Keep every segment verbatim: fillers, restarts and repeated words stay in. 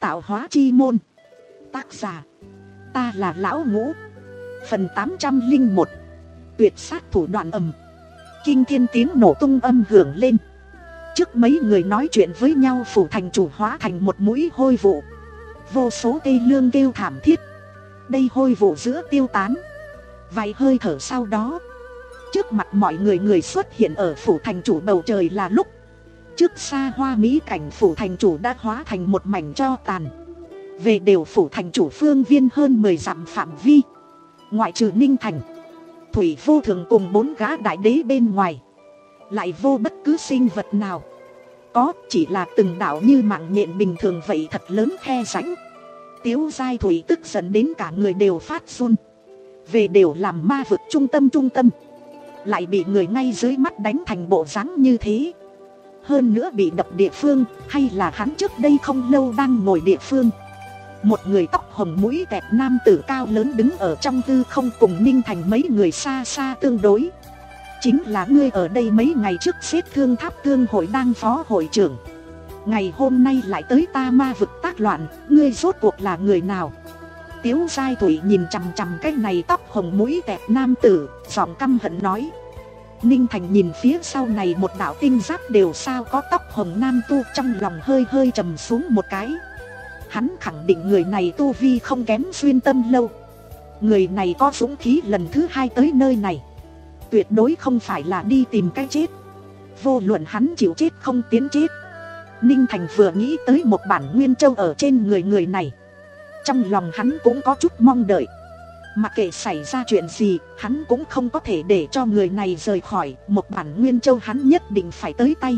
Tạo hóa chi môn. Tác giả, ta là Lão Ngũ. Phần tám trăm lẻ một. Tuyệt sát thủ đoạn ầm. Kinh thiên tiếng nổ tung âm hưởng lên. Trước mấy người nói chuyện với nhau, phủ thành chủ hóa thành một mũi hôi vụ. Vô số cây lương kêu thảm thiết. Đây hôi vụ giữa tiêu tán. Vài hơi thở sau đó, trước mặt mọi người người xuất hiện ở phủ thành chủ bầu trời là lúc trước xa hoa mỹ cảnh phủ thành chủ đã hóa thành một mảnh tro tàn. Về đều phủ thành chủ phương viên hơn mười dặm phạm vi, ngoại trừ Ninh Thành, Thủy Vô Thường cùng bốn gã đại đế bên ngoài, lại vô bất cứ sinh vật nào. Có chỉ là từng đảo như mạng nhện bình thường vậy, thật lớn khe rãnh. Tiếu Giai Thủy tức giận đến cả người đều phát run. Về đều làm ma vực trung tâm trung tâm, lại bị người ngay dưới mắt đánh thành bộ dáng như thế. Hơn nữa bị đập địa phương, hay là hắn trước đây không lâu đang ngồi địa phương. Một người tóc hồng mũi tẹt nam tử cao lớn đứng ở trong hư không cùng Ninh Thành mấy người xa xa tương đối. Chính là ngươi ở đây mấy ngày trước xếp Thương Tháp Tương hội đang phó hội trưởng, ngày hôm nay lại tới ta ma vực tác loạn, ngươi rốt cuộc là người nào? Tiếu Giai Thủy nhìn chằm chằm cái này tóc hồng mũi tẹt nam tử, giọng căm hận nói. Ninh Thành nhìn phía sau này một đạo tinh giáp đều sao có tóc hồng nam tu, trong lòng hơi hơi trầm xuống một cái. Hắn khẳng định người này tu vi không kém Xuyên Tâm Lâu. Người này có dũng khí lần thứ hai tới nơi này, tuyệt đối không phải là đi tìm cái chết. Vô luận hắn chịu chết không tiến chết. Ninh Thành vừa nghĩ tới một bản nguyên châu ở trên người người này, trong lòng hắn cũng có chút mong đợi. Mặc kệ xảy ra chuyện gì, hắn cũng không có thể để cho người này rời khỏi. Một bản nguyên châu hắn nhất định phải tới tay.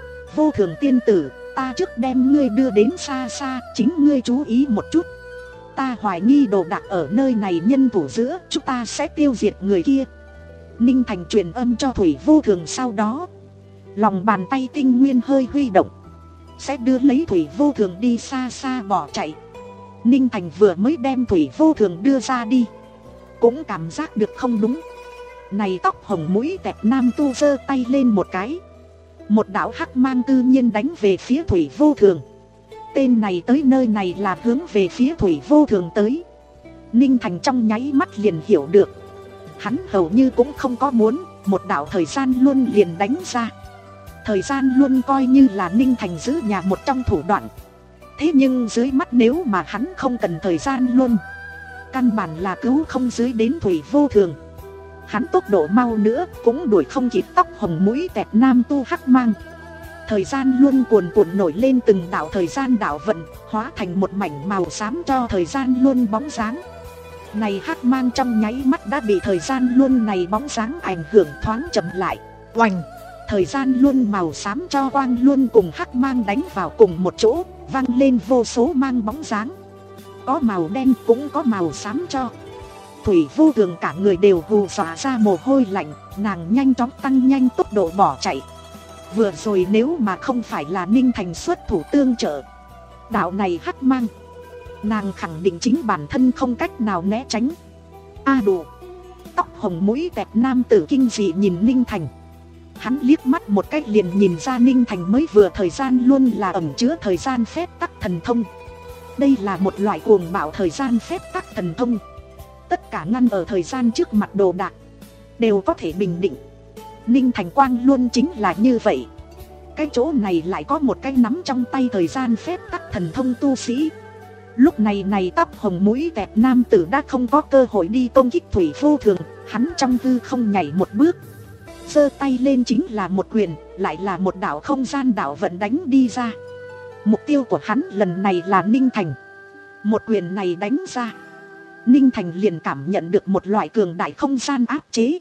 Vô Thường tiên tử, ta trước đem ngươi đưa đến xa xa, chính ngươi chú ý một chút. Ta hoài nghi đồ đạc ở nơi này nhân thủ giữa, chúng ta sẽ tiêu diệt người kia. Ninh Thành truyền âm cho Thủy Vô Thường, sau đó lòng bàn tay tinh nguyên hơi huy động, sẽ đưa lấy Thủy Vô Thường đi xa xa bỏ chạy. Ninh Thành vừa mới đem Thủy Vô Thường đưa ra đi, cũng cảm giác được không đúng. Này tóc hồng mũi tẹt nam tu giơ tay lên một cái, một đạo hắc mang tự nhiên đánh về phía Thủy Vô Thường. Tên này tới nơi này là hướng về phía Thủy Vô Thường tới. Ninh Thành trong nháy mắt liền hiểu được. Hắn hầu như cũng không có muốn, một đạo thời gian luôn liền đánh ra. Thời gian luôn coi như là Ninh Thành giữ nhà một trong thủ đoạn. Thế nhưng dưới mắt nếu mà hắn không cần thời gian luôn, căn bản là cứu không dưới đến Thủy Vô Thường. Hắn tốc độ mau nữa cũng đuổi không kịp tóc hồng mũi tẹt nam tu hắc mang. Thời gian luôn cuồn cuộn nổi lên từng đạo thời gian đạo vận, hóa thành một mảnh màu xám cho thời gian luôn bóng dáng. Này hắc mang trong nháy mắt đã bị thời gian luôn này bóng dáng ảnh hưởng, thoáng chậm lại. Oành! Thời gian luôn màu xám cho quang luôn cùng hắc mang đánh vào cùng một chỗ, vang lên vô số mang bóng dáng. Có màu đen cũng có màu xám cho. Thủy Vô Thường cả người đều hù dọa ra mồ hôi lạnh, nàng nhanh chóng tăng nhanh tốc độ bỏ chạy. Vừa rồi nếu mà không phải là Ninh Thành xuất thủ tương trợ, đạo này hắc mang, nàng khẳng định chính bản thân không cách nào né tránh. A à đủ! Tóc hồng mũi tẹt nam tử kinh dị nhìn Ninh Thành. Hắn liếc mắt một cách liền nhìn ra Ninh Thành mới vừa thời gian luôn là ẩn chứa thời gian phép tắc thần thông. Đây là một loại cuồng bạo thời gian phép tắc thần thông. Tất cả ngăn ở thời gian trước mặt đồ đạc đều có thể bình định. Ninh Thành quang luôn chính là như vậy. Cái chỗ này lại có một cái nắm trong tay thời gian phép tắc thần thông tu sĩ. Lúc này này tóc hồng mũi tẹt nam tử đã không có cơ hội đi công kích Thủy Vô Thường. Hắn trong hư không nhảy một bước, giơ tay lên chính là một quyền, lại là một đạo không gian đạo vận đánh đi ra. Mục tiêu của hắn lần này là Ninh Thành. Một quyền này đánh ra, Ninh Thành liền cảm nhận được một loại cường đại không gian áp chế.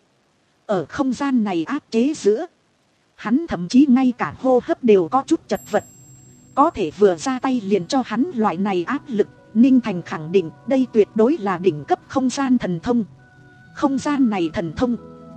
Ở không gian này áp chế giữa, hắn thậm chí ngay cả hô hấp đều có chút chật vật. Có thể vừa ra tay liền cho hắn loại này áp lực, Ninh Thành khẳng định đây tuyệt đối là đỉnh cấp không gian thần thông. Không gian này thần thông,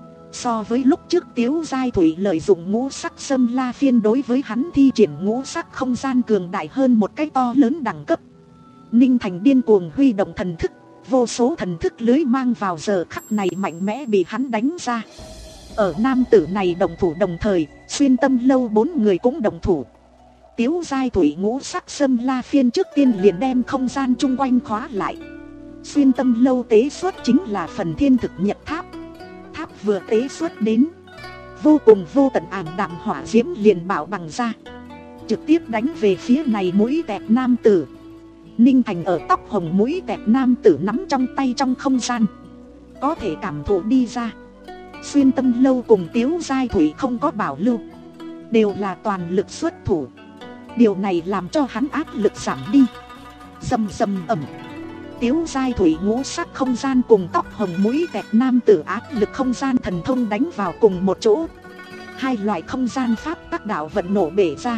so với lúc trước Tiếu Giai Thủy lợi dụng ngũ sắc Sâm La Phiên đối với hắn thi triển ngũ sắc không gian cường đại hơn một cái to lớn đẳng cấp. Ninh Thành điên cuồng huy động thần thức, vô số thần thức lưới mang vào giờ khắc này mạnh mẽ bị hắn đánh ra. Ở nam tử này đồng thủ đồng thời, Xuyên Tâm Lâu bốn người cũng đồng thủ. Tiếu giai thủy ngũ sắc sâm la phiên trước tiên liền đem không gian chung quanh khóa lại. Xuyên tâm lâu tế xuất chính là phần thiên thực nhật tháp. Tháp vừa tế xuất đến, vô cùng vô tận ảm đạm hỏa diễm liền bảo bằng ra, trực tiếp đánh về phía này mũi tẹt nam tử. Ninh Thành ở tóc hồng mũi tẹt nam tử nắm trong tay trong không gian, có thể cảm thụ đi ra. Xuyên tâm lâu cùng Tiếu giai thủy không có bảo lưu, đều là toàn lực xuất thủ. Điều này làm cho hắn áp lực giảm đi. Rầm rầm ẩm, Tiếu giai thủy ngũ sắc không gian cùng tóc hồng mũi tẹt nam tử áp lực không gian thần thông đánh vào cùng một chỗ. Hai loại không gian pháp các đạo vận nổ bể ra,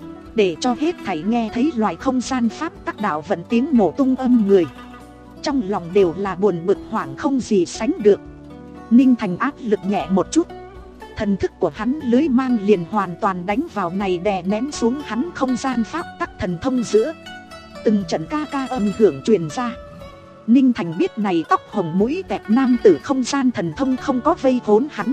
để cho hết thảy nghe thấy loại không gian pháp các đạo vận tiếng nổ tung âm người, trong lòng đều là buồn bực hoảng không gì sánh được. Ninh Thành áp lực nhẹ một chút, thần thức của hắn lưới mang liền hoàn toàn đánh vào này, đè nén xuống hắn không gian pháp tắc thần thông giữa. Từng trận ca ca âm hưởng truyền ra. Ninh Thành biết này tóc hồng mũi tẹt nam tử không gian thần thông không có vây khốn hắn.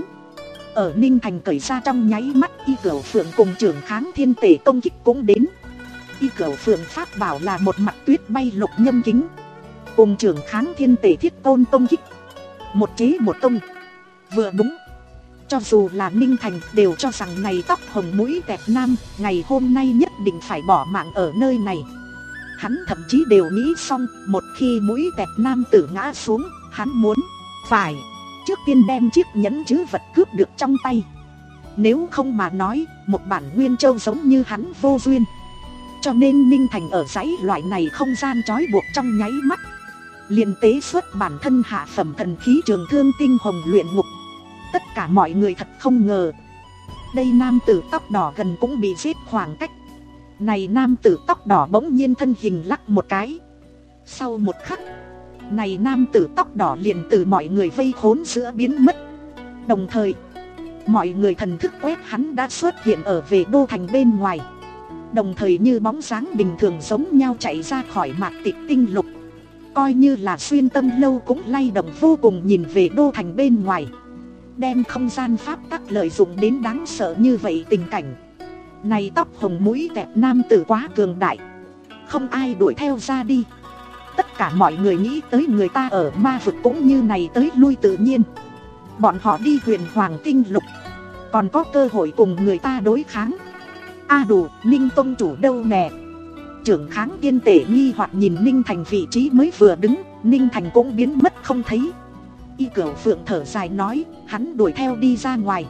Ở Ninh Thành cởi ra trong nháy mắt, Y Cửu Phượng cùng Trường Kháng Thiên Tể công kích cũng đến. Y Cửu Phượng pháp bảo là một mặt tuyết bay lục nhâm kính, cùng Trường Kháng Thiên Tể thiết tôn công kích, một chế một tung, vừa đúng. Cho dù là Ninh Thành đều cho rằng này tóc hồng mũi tẹt nam ngày hôm nay nhất định phải bỏ mạng ở nơi này. Hắn thậm chí đều nghĩ xong, một khi mũi tẹt nam tử ngã xuống, hắn muốn phải trước tiên đem chiếc nhẫn chữ vật cướp được trong tay. Nếu không mà nói, một bản nguyên châu giống như hắn vô duyên. Cho nên Ninh Thành ở dãy loại này không gian trói buộc trong nháy mắt, liền tế xuất bản thân hạ phẩm thần khí trường thương tinh hồng luyện ngục. Tất cả mọi người thật không ngờ, đây nam tử tóc đỏ gần cũng bị giết khoảng cách. Này nam tử tóc đỏ bỗng nhiên thân hình lắc một cái. Sau một khắc, này nam tử tóc đỏ liền từ mọi người vây khốn giữa biến mất. Đồng thời, mọi người thần thức quét hắn đã xuất hiện ở về đô thành bên ngoài. Đồng thời như bóng dáng bình thường giống nhau chạy ra khỏi mạc tịch tinh lục. Coi như là xuyên tâm lâu cũng lay động vô cùng nhìn về đô thành bên ngoài. Đem không gian pháp tắc lợi dụng đến đáng sợ như vậy tình cảnh. Này tóc hồng mũi tẹt nam tử quá cường đại, không ai đuổi theo ra đi. Tất cả mọi người nghĩ tới người ta ở ma vực cũng như này tới lui tự nhiên. Bọn họ đi huyền hoàng tinh lục, còn có cơ hội cùng người ta đối kháng. A à đủ, Ninh tông chủ đâu nè? Trưởng Kháng Tiên Tể nghi hoặc nhìn Ninh Thành vị trí mới vừa đứng, Ninh Thành cũng biến mất không thấy. Y Cửu Phượng thở dài nói, hắn đuổi theo đi ra ngoài.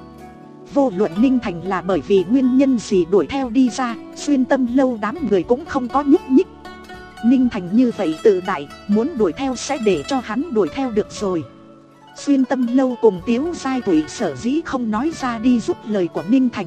Vô luận Ninh Thành là bởi vì nguyên nhân gì đuổi theo đi ra, xuyên tâm lâu đám người cũng không có nhúc nhích. Ninh Thành như vậy tự đại, muốn đuổi theo sẽ để cho hắn đuổi theo được rồi. Xuyên tâm lâu cùng Tiếu giai thủy sở dĩ không nói ra đi giúp lời của Ninh Thành,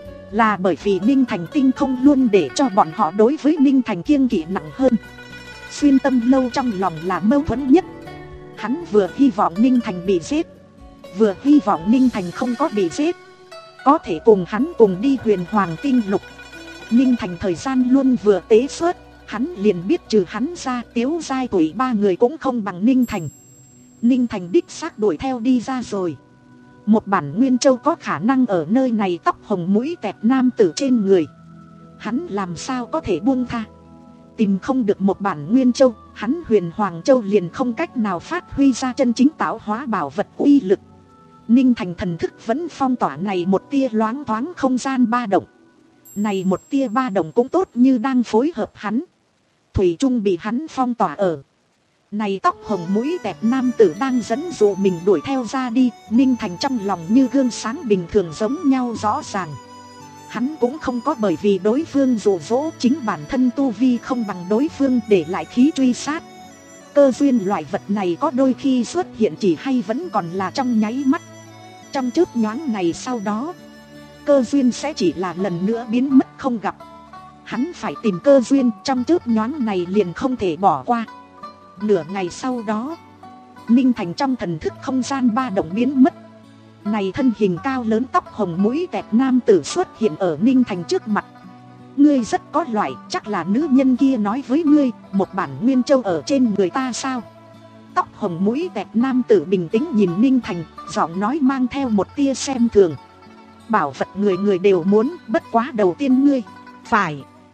là bởi vì Ninh Thành tinh không luôn để cho bọn họ đối với Ninh Thành kiêng kỵ nặng hơn. Xuyên tâm lâu trong lòng là mâu thuẫn nhất. Hắn vừa hy vọng Ninh Thành bị giết, vừa hy vọng Ninh Thành không có bị giết, có thể cùng hắn cùng đi huyền hoàng tinh lục. Ninh Thành thời gian luôn vừa tế xuất, hắn liền biết trừ hắn ra Tiếu giai thủy ba người cũng không bằng Ninh Thành. Ninh Thành đích xác đuổi theo đi ra rồi. Một bản nguyên châu có khả năng ở nơi này tóc hồng mũi tẹt nam tử trên người, hắn làm sao có thể buông tha. Tìm không được một bản nguyên châu, hắn huyền hoàng châu liền không cách nào phát huy ra chân chính tạo hóa bảo vật uy lực. Ninh Thành thần thức vẫn phong tỏa này một tia loáng thoáng không gian ba động. Này một tia ba động cũng tốt như đang phối hợp hắn, thủy chung bị hắn phong tỏa ở. Này tóc hồng mũi tẹt nam tử đang dẫn dụ mình đuổi theo ra đi. Ninh Thành trong lòng như gương sáng bình thường giống nhau rõ ràng. Hắn cũng không có bởi vì đối phương dụ dỗ chính bản thân tu vi không bằng đối phương để lại khí truy sát. Cơ duyên loại vật này có đôi khi xuất hiện chỉ hay vẫn còn là trong nháy mắt. Trong chớp nhoáng này sau đó, cơ duyên sẽ chỉ là lần nữa biến mất không gặp. Hắn phải tìm cơ duyên trong chớp nhoáng này liền không thể bỏ qua. Nửa ngày sau đó, Ninh Thành trong thần thức không gian ba động biến mất. Này thân hình cao lớn tóc hồng mũi tẹt nam tử xuất hiện ở Ninh Thành trước mặt. Ngươi rất có loại, chắc là nữ nhân kia nói với ngươi, một bản nguyên châu ở trên người ta sao? Tóc hồng mũi tẹt nam tử bình tĩnh nhìn Ninh Thành, giọng nói mang theo một tia xem thường. Bảo vật người người đều muốn, bất quá đầu tiên ngươi phải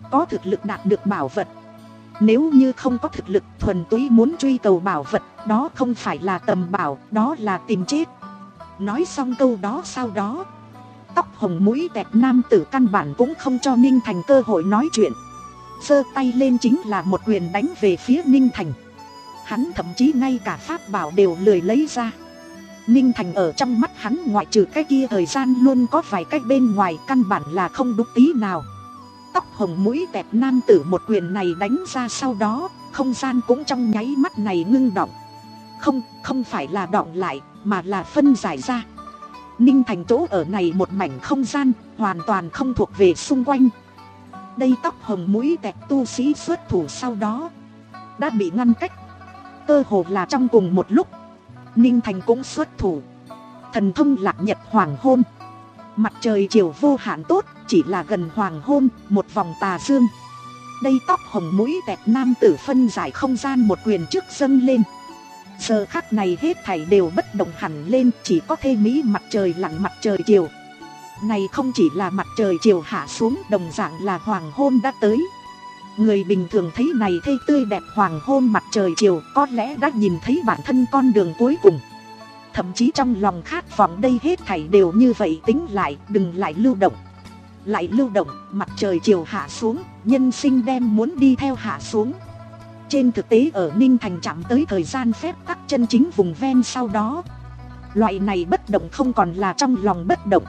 có thực lực đạt được bảo vật. Nếu như không có thực lực thuần túy muốn truy cầu bảo vật, đó không phải là tầm bảo, đó là tìm chết. Nói xong câu đó sau đó, tóc hồng mũi tẹt nam tử căn bản cũng không cho Ninh Thành cơ hội nói chuyện, giơ tay lên chính là một quyền đánh về phía Ninh Thành. Hắn thậm chí ngay cả pháp bảo đều lười lấy ra. Ninh Thành ở trong mắt hắn ngoại trừ cái kia thời gian luôn có vài cái bên ngoài, căn bản là không đúng tí nào. Tóc hồng mũi tẹt nam tử một quyền này đánh ra sau đó, không gian cũng trong nháy mắt này ngưng đọng. Không, không phải là đọng lại, mà là phân giải ra. Ninh Thành chỗ ở này một mảnh không gian, hoàn toàn không thuộc về xung quanh. Đây tóc hồng mũi tẹt tu sĩ xuất thủ sau đó đã bị ngăn cách. Cơ hồ là trong cùng một lúc, Ninh Thành cũng xuất thủ. Thần thông lạc nhật hoàng hôn. Mặt trời chiều vô hạn tốt, chỉ là gần hoàng hôn, một vòng tà dương. Đây tóc hồng mũi tẹt nam tử phân giải không gian một quyền trước dâng lên. Giờ khắc này hết thảy đều bất động hẳn lên, chỉ có thê mỹ mặt trời lặn mặt trời chiều. Này không chỉ là mặt trời chiều hạ xuống, đồng dạng là hoàng hôn đã tới. Người bình thường thấy này thê tươi đẹp hoàng hôn mặt trời chiều, có lẽ đã nhìn thấy bản thân con đường cuối cùng. Thậm chí trong lòng khát vọng đây hết thảy đều như vậy tính lại, đừng lại lưu động. Lại lưu động, mặt trời chiều hạ xuống, nhân sinh đem muốn đi theo hạ xuống. Trên thực tế ở Ninh Thành chạm tới thời gian phép tắc chân chính vùng ven sau đó, loại này bất động không còn là trong lòng bất động,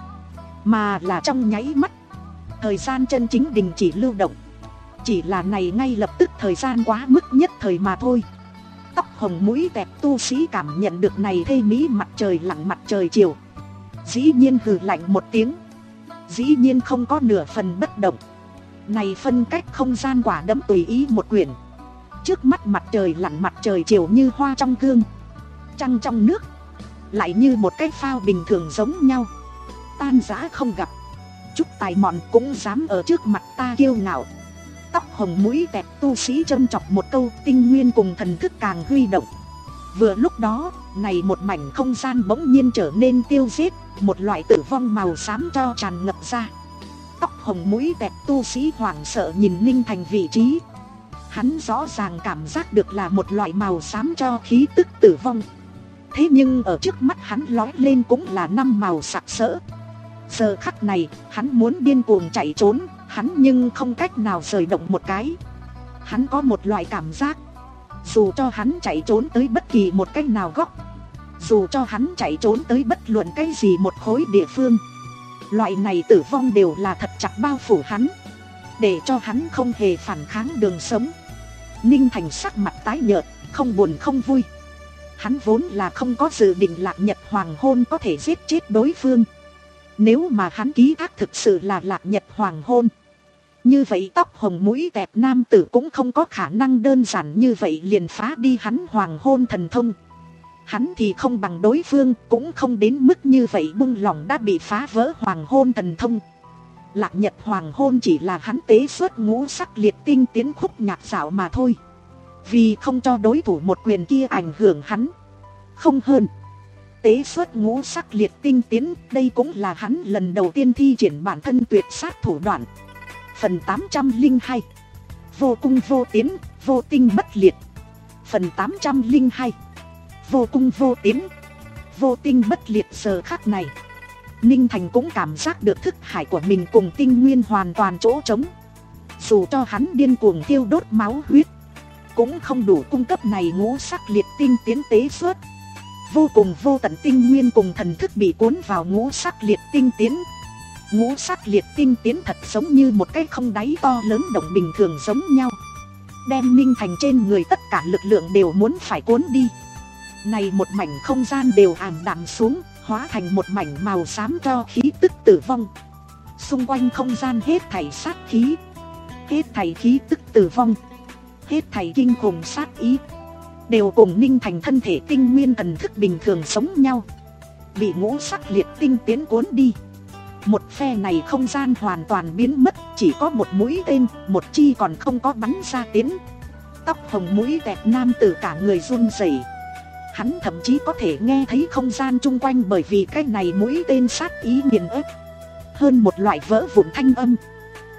mà là trong nháy mắt. Thời gian chân chính đình chỉ lưu động. Chỉ là này ngay lập tức thời gian quá mức nhất thời mà thôi. Tóc hồng mũi tẹt tu sĩ cảm nhận được này thê mỹ mặt trời lặn mặt trời chiều, dĩ nhiên hừ lạnh một tiếng. Dĩ nhiên không có nửa phần bất động. Này phân cách không gian quả đấm tùy ý một quyển. Trước mắt mặt trời lặn mặt trời chiều như hoa trong gương, trăng trong nước, lại như một cái phao bình thường giống nhau. Tan rã không gặp, chút tài mọn cũng dám ở trước mặt ta kiêu ngạo. Tóc hồng mũi tẹt tu sĩ châm chọc một câu, tinh nguyên cùng thần thức càng huy động. Vừa lúc đó, này một mảnh không gian bỗng nhiên trở nên tiêu diệt, một loại tử vong màu xám cho tràn ngập ra. Tóc hồng mũi tẹt tu sĩ hoảng sợ nhìn Ninh Thành vị trí. Hắn rõ ràng cảm giác được là một loại màu xám cho khí tức tử vong. Thế nhưng ở trước mắt hắn lói lên cũng là năm màu sặc sỡ. Giờ khắc này, hắn muốn điên cuồng chạy trốn, hắn nhưng không cách nào rời động một cái. Hắn có một loại cảm giác, dù cho hắn chạy trốn tới bất kỳ một cách nào góc, dù cho hắn chạy trốn tới bất luận cái gì một khối địa phương, loại này tử vong đều là thật chặt bao phủ hắn, để cho hắn không hề phản kháng đường sống. Ninh Thành sắc mặt tái nhợt, không buồn không vui. Hắn vốn là không có dự định lạc nhật hoàng hôn có thể giết chết đối phương. Nếu mà hắn ký thác thực sự là lạc nhật hoàng hôn, như vậy tóc hồng mũi tẹt nam tử cũng không có khả năng đơn giản như vậy liền phá đi hắn hoàng hôn thần thông. Hắn thì không bằng đối phương, cũng không đến mức như vậy buông lỏng đã bị phá vỡ hoàng hôn thần thông. Lạc nhật hoàng hôn chỉ là hắn tế xuất ngũ sắc liệt tinh tiến khúc nhạc dạo mà thôi. Vì không cho đối thủ một quyền kia ảnh hưởng hắn, không hơn. Tế xuất ngũ sắc liệt tinh tiến, đây cũng là hắn lần đầu tiên thi triển bản thân tuyệt sát thủ đoạn. Phần tám trăm lẻ hai. Vô cung vô tiến, vô tinh bất liệt. Phần tám trăm lẻ hai. Vô cung vô tiến, vô tinh bất liệt. Giờ khắc này, Ninh Thành cũng cảm giác được thức hải của mình cùng tinh nguyên hoàn toàn chỗ trống. Dù cho hắn điên cuồng thiêu đốt máu huyết, cũng không đủ cung cấp này ngũ sắc liệt tinh tiến tế xuất. Vô cùng vô tận tinh nguyên cùng thần thức bị cuốn vào ngũ sắc liệt tinh tiến. Ngũ sắc liệt tinh tiến thật giống như một cái không đáy to lớn động bình thường giống nhau, đem Ninh Thành trên người tất cả lực lượng đều muốn phải cuốn đi. Này một mảnh không gian đều ảm đạm xuống, hóa thành một mảnh màu xám cho khí tức tử vong. Xung quanh không gian hết thảy sát khí, hết thảy khí tức tử vong, hết thảy kinh khủng sát ý, đều cùng Ninh Thành thân thể tinh nguyên thần thức bình thường sống nhau, bị ngũ sắc liệt tinh tiến cuốn đi. Một phe này không gian hoàn toàn biến mất, chỉ có một mũi tên, một chi còn không có bắn ra tiến. Tóc hồng mũi tẹt nam tử cả người run rẩy. Hắn thậm chí có thể nghe thấy không gian chung quanh bởi vì cái này mũi tên sát ý nghiền ép, hơn một loại vỡ vụn thanh âm.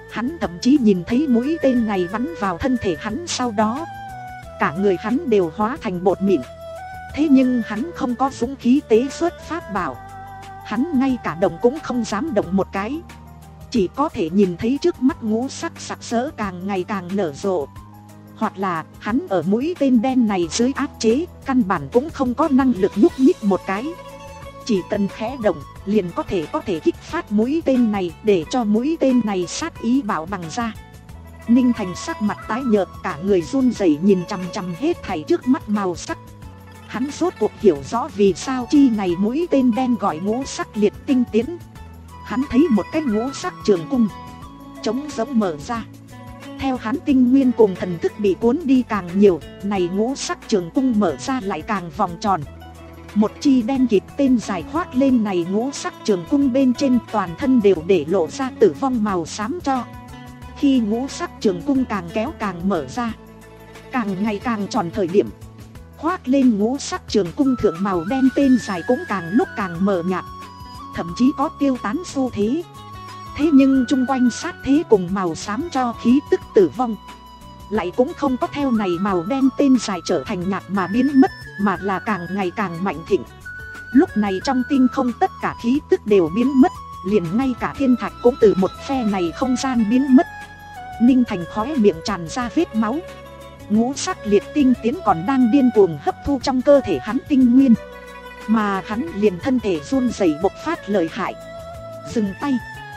Hắn thậm chí nhìn thấy mũi tên này bắn vào thân thể hắn, sau đó cả người hắn đều hóa thành bột mịn. Thế nhưng hắn không có dũng khí tế xuất pháp bảo. Hắn ngay cả động cũng không dám động một cái. Chỉ có thể nhìn thấy trước mắt ngũ sắc sặc sỡ càng ngày càng nở rộ. Hoặc là hắn ở mũi tên đen này dưới áp chế, căn bản cũng không có năng lực nhúc nhích một cái. Chỉ cần khẽ động liền có thể có thể kích phát mũi tên này, để cho mũi tên này sát ý bạo bằng ra. Ninh Thành sắc mặt tái nhợt, cả người run rẩy nhìn chằm chằm hết thảy trước mắt màu sắc. Hắn rốt cuộc hiểu rõ vì sao chi này mũi tên đen gọi ngũ sắc liệt tinh tiến. Hắn thấy một cái ngũ sắc trường cung trống rỗng mở ra. Theo hắn tinh nguyên cùng thần thức bị cuốn đi càng nhiều, này ngũ sắc trường cung mở ra lại càng vòng tròn. Một chi đen kịt tên dài khoác lên này ngũ sắc trường cung bên trên, toàn thân đều để lộ ra tử vong màu xám cho. Khi ngũ sắc trường cung càng kéo càng mở ra, càng ngày càng tròn thời điểm, khoác lên ngũ sắc trường cung thượng màu đen tên dài cũng càng lúc càng mờ nhạt, thậm chí có tiêu tán xu thế. Thế nhưng chung quanh sát thế cùng màu xám cho khí tức tử vong lại cũng không có theo này màu đen tên dài trở thành nhạt mà biến mất, mà là càng ngày càng mạnh thịnh. Lúc này trong tinh không tất cả khí tức đều biến mất, liền ngay cả thiên thạch cũng từ một phe này không gian biến mất. Ninh Thành khóe miệng tràn ra vết máu. Ngũ sắc liệt tinh tiến còn đang điên cuồng hấp thu trong cơ thể hắn tinh nguyên, mà hắn liền thân thể run rẩy bộc phát lợi hại. Dừng tay,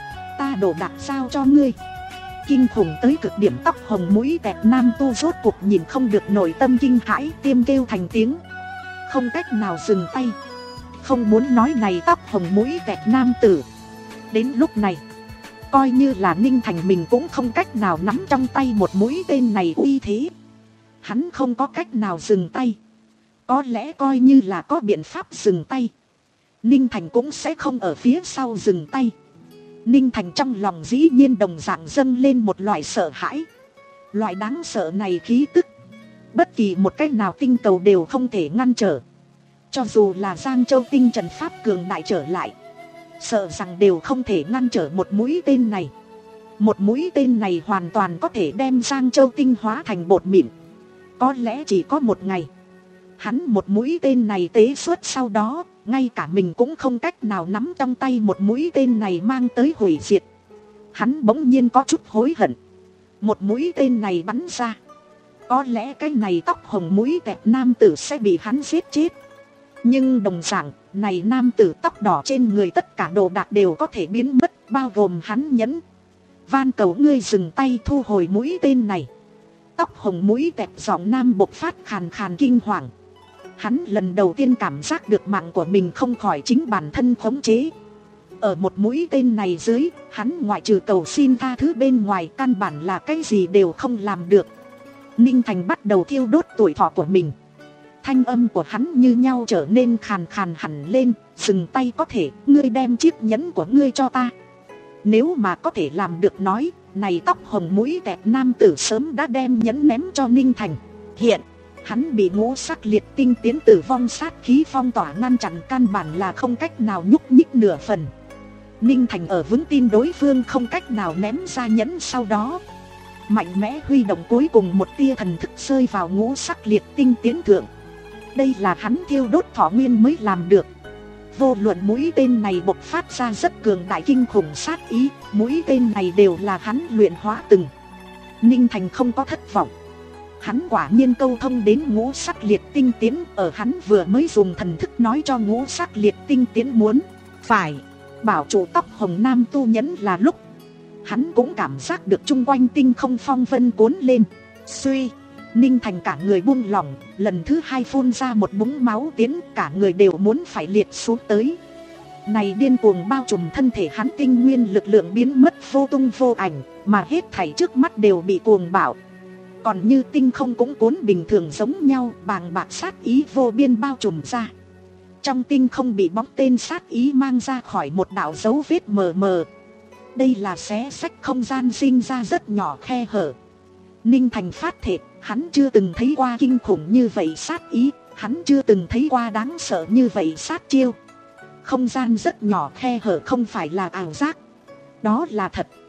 ta đổ đạc sao cho ngươi. Kinh khủng tới cực điểm tóc hồng mũi tẹt nam tu rốt cuộc nhìn không được nội tâm kinh hãi, tiêm kêu thành tiếng. Không cách nào dừng tay. Không muốn nói này tóc hồng mũi tẹt nam tử. Đến lúc này, coi như là Ninh Thành mình cũng không cách nào nắm trong tay một mũi tên này uy thế. Hắn không có cách nào dừng tay. Có lẽ coi như là có biện pháp dừng tay, Ninh Thành cũng sẽ không ở phía sau dừng tay. Ninh Thành trong lòng dĩ nhiên đồng dạng dâng lên một loại sợ hãi. Loại đáng sợ này khí tức, bất kỳ một cách nào tinh cầu đều không thể ngăn trở. Cho dù là Giang Châu tinh trần pháp cường đại trở lại, sợ rằng đều không thể ngăn trở một mũi tên này. Một mũi tên này hoàn toàn có thể đem Giang Châu tinh hóa thành bột mịn. Có lẽ chỉ có một ngày, hắn một mũi tên này tế xuất sau đó, ngay cả mình cũng không cách nào nắm trong tay một mũi tên này mang tới hủy diệt. Hắn bỗng nhiên có chút hối hận. Một mũi tên này bắn ra, có lẽ cái này tóc hồng mũi tẹt nam tử sẽ bị hắn giết chết. Nhưng đồng dạng, này nam tử tóc đỏ trên người tất cả đồ đạc đều có thể biến mất, bao gồm hắn nhẫn. Van cầu ngươi dừng tay, thu hồi mũi tên này. Tóc hồng mũi tẹt giọng nam bộc phát khàn khàn kinh hoàng. Hắn lần đầu tiên cảm giác được mạng của mình không khỏi chính bản thân khống chế. Ở một mũi tên này dưới, hắn ngoại trừ cầu xin tha thứ bên ngoài, căn bản là cái gì đều không làm được. Ninh Thành bắt đầu thiêu đốt tuổi thọ của mình. Thanh âm của hắn như nhau trở nên khàn khàn hẳn lên. Dừng tay có thể, ngươi đem chiếc nhẫn của ngươi cho ta. Nếu mà có thể làm được nói, này tóc hồng mũi tẹt nam tử sớm đã đem nhẫn ném cho Ninh Thành. Hiện hắn bị ngũ sắc liệt tinh tiến tử vong sát khí phong tỏa ngăn chặn, căn bản là không cách nào nhúc nhích nửa phần. Ninh Thành ở vững tin đối phương không cách nào ném ra nhẫn, sau đó mạnh mẽ huy động cuối cùng một tia thần thức rơi vào ngũ sắc liệt tinh tiến thượng. Đây là hắn thiêu đốt thọ nguyên mới làm được. Vô luận mũi tên này bộc phát ra rất cường đại kinh khủng sát ý, mũi tên này đều là hắn luyện hóa từng. Ninh Thành không có thất vọng. Hắn quả nhiên câu thông đến ngũ sắc liệt tinh tiến. Ở hắn vừa mới dùng thần thức nói cho ngũ sắc liệt tinh tiến muốn phải bảo chủ tóc hồng nam tu nhẫn là lúc, hắn cũng cảm giác được chung quanh tinh không phong vân cuốn lên. Suy, Ninh Thành cả người buông lỏng, lần thứ hai phun ra một búng máu tiến, cả người đều muốn phải liệt xuống tới. Này điên cuồng bao trùm thân thể hắn tinh nguyên lực lượng biến mất vô tung vô ảnh, mà hết thảy trước mắt đều bị cuồng bạo. Còn như tinh không cũng cuốn bình thường giống nhau, bàng bạc sát ý vô biên bao trùm ra. Trong tinh không bị bóng tên sát ý mang ra khỏi một đạo dấu vết mờ mờ. Đây là xé xách không gian sinh ra rất nhỏ khe hở. Ninh Thành phát thệ, hắn chưa từng thấy qua kinh khủng như vậy sát ý, hắn chưa từng thấy qua đáng sợ như vậy sát chiêu. Không gian rất nhỏ khe hở không phải là ảo giác, đó là thật.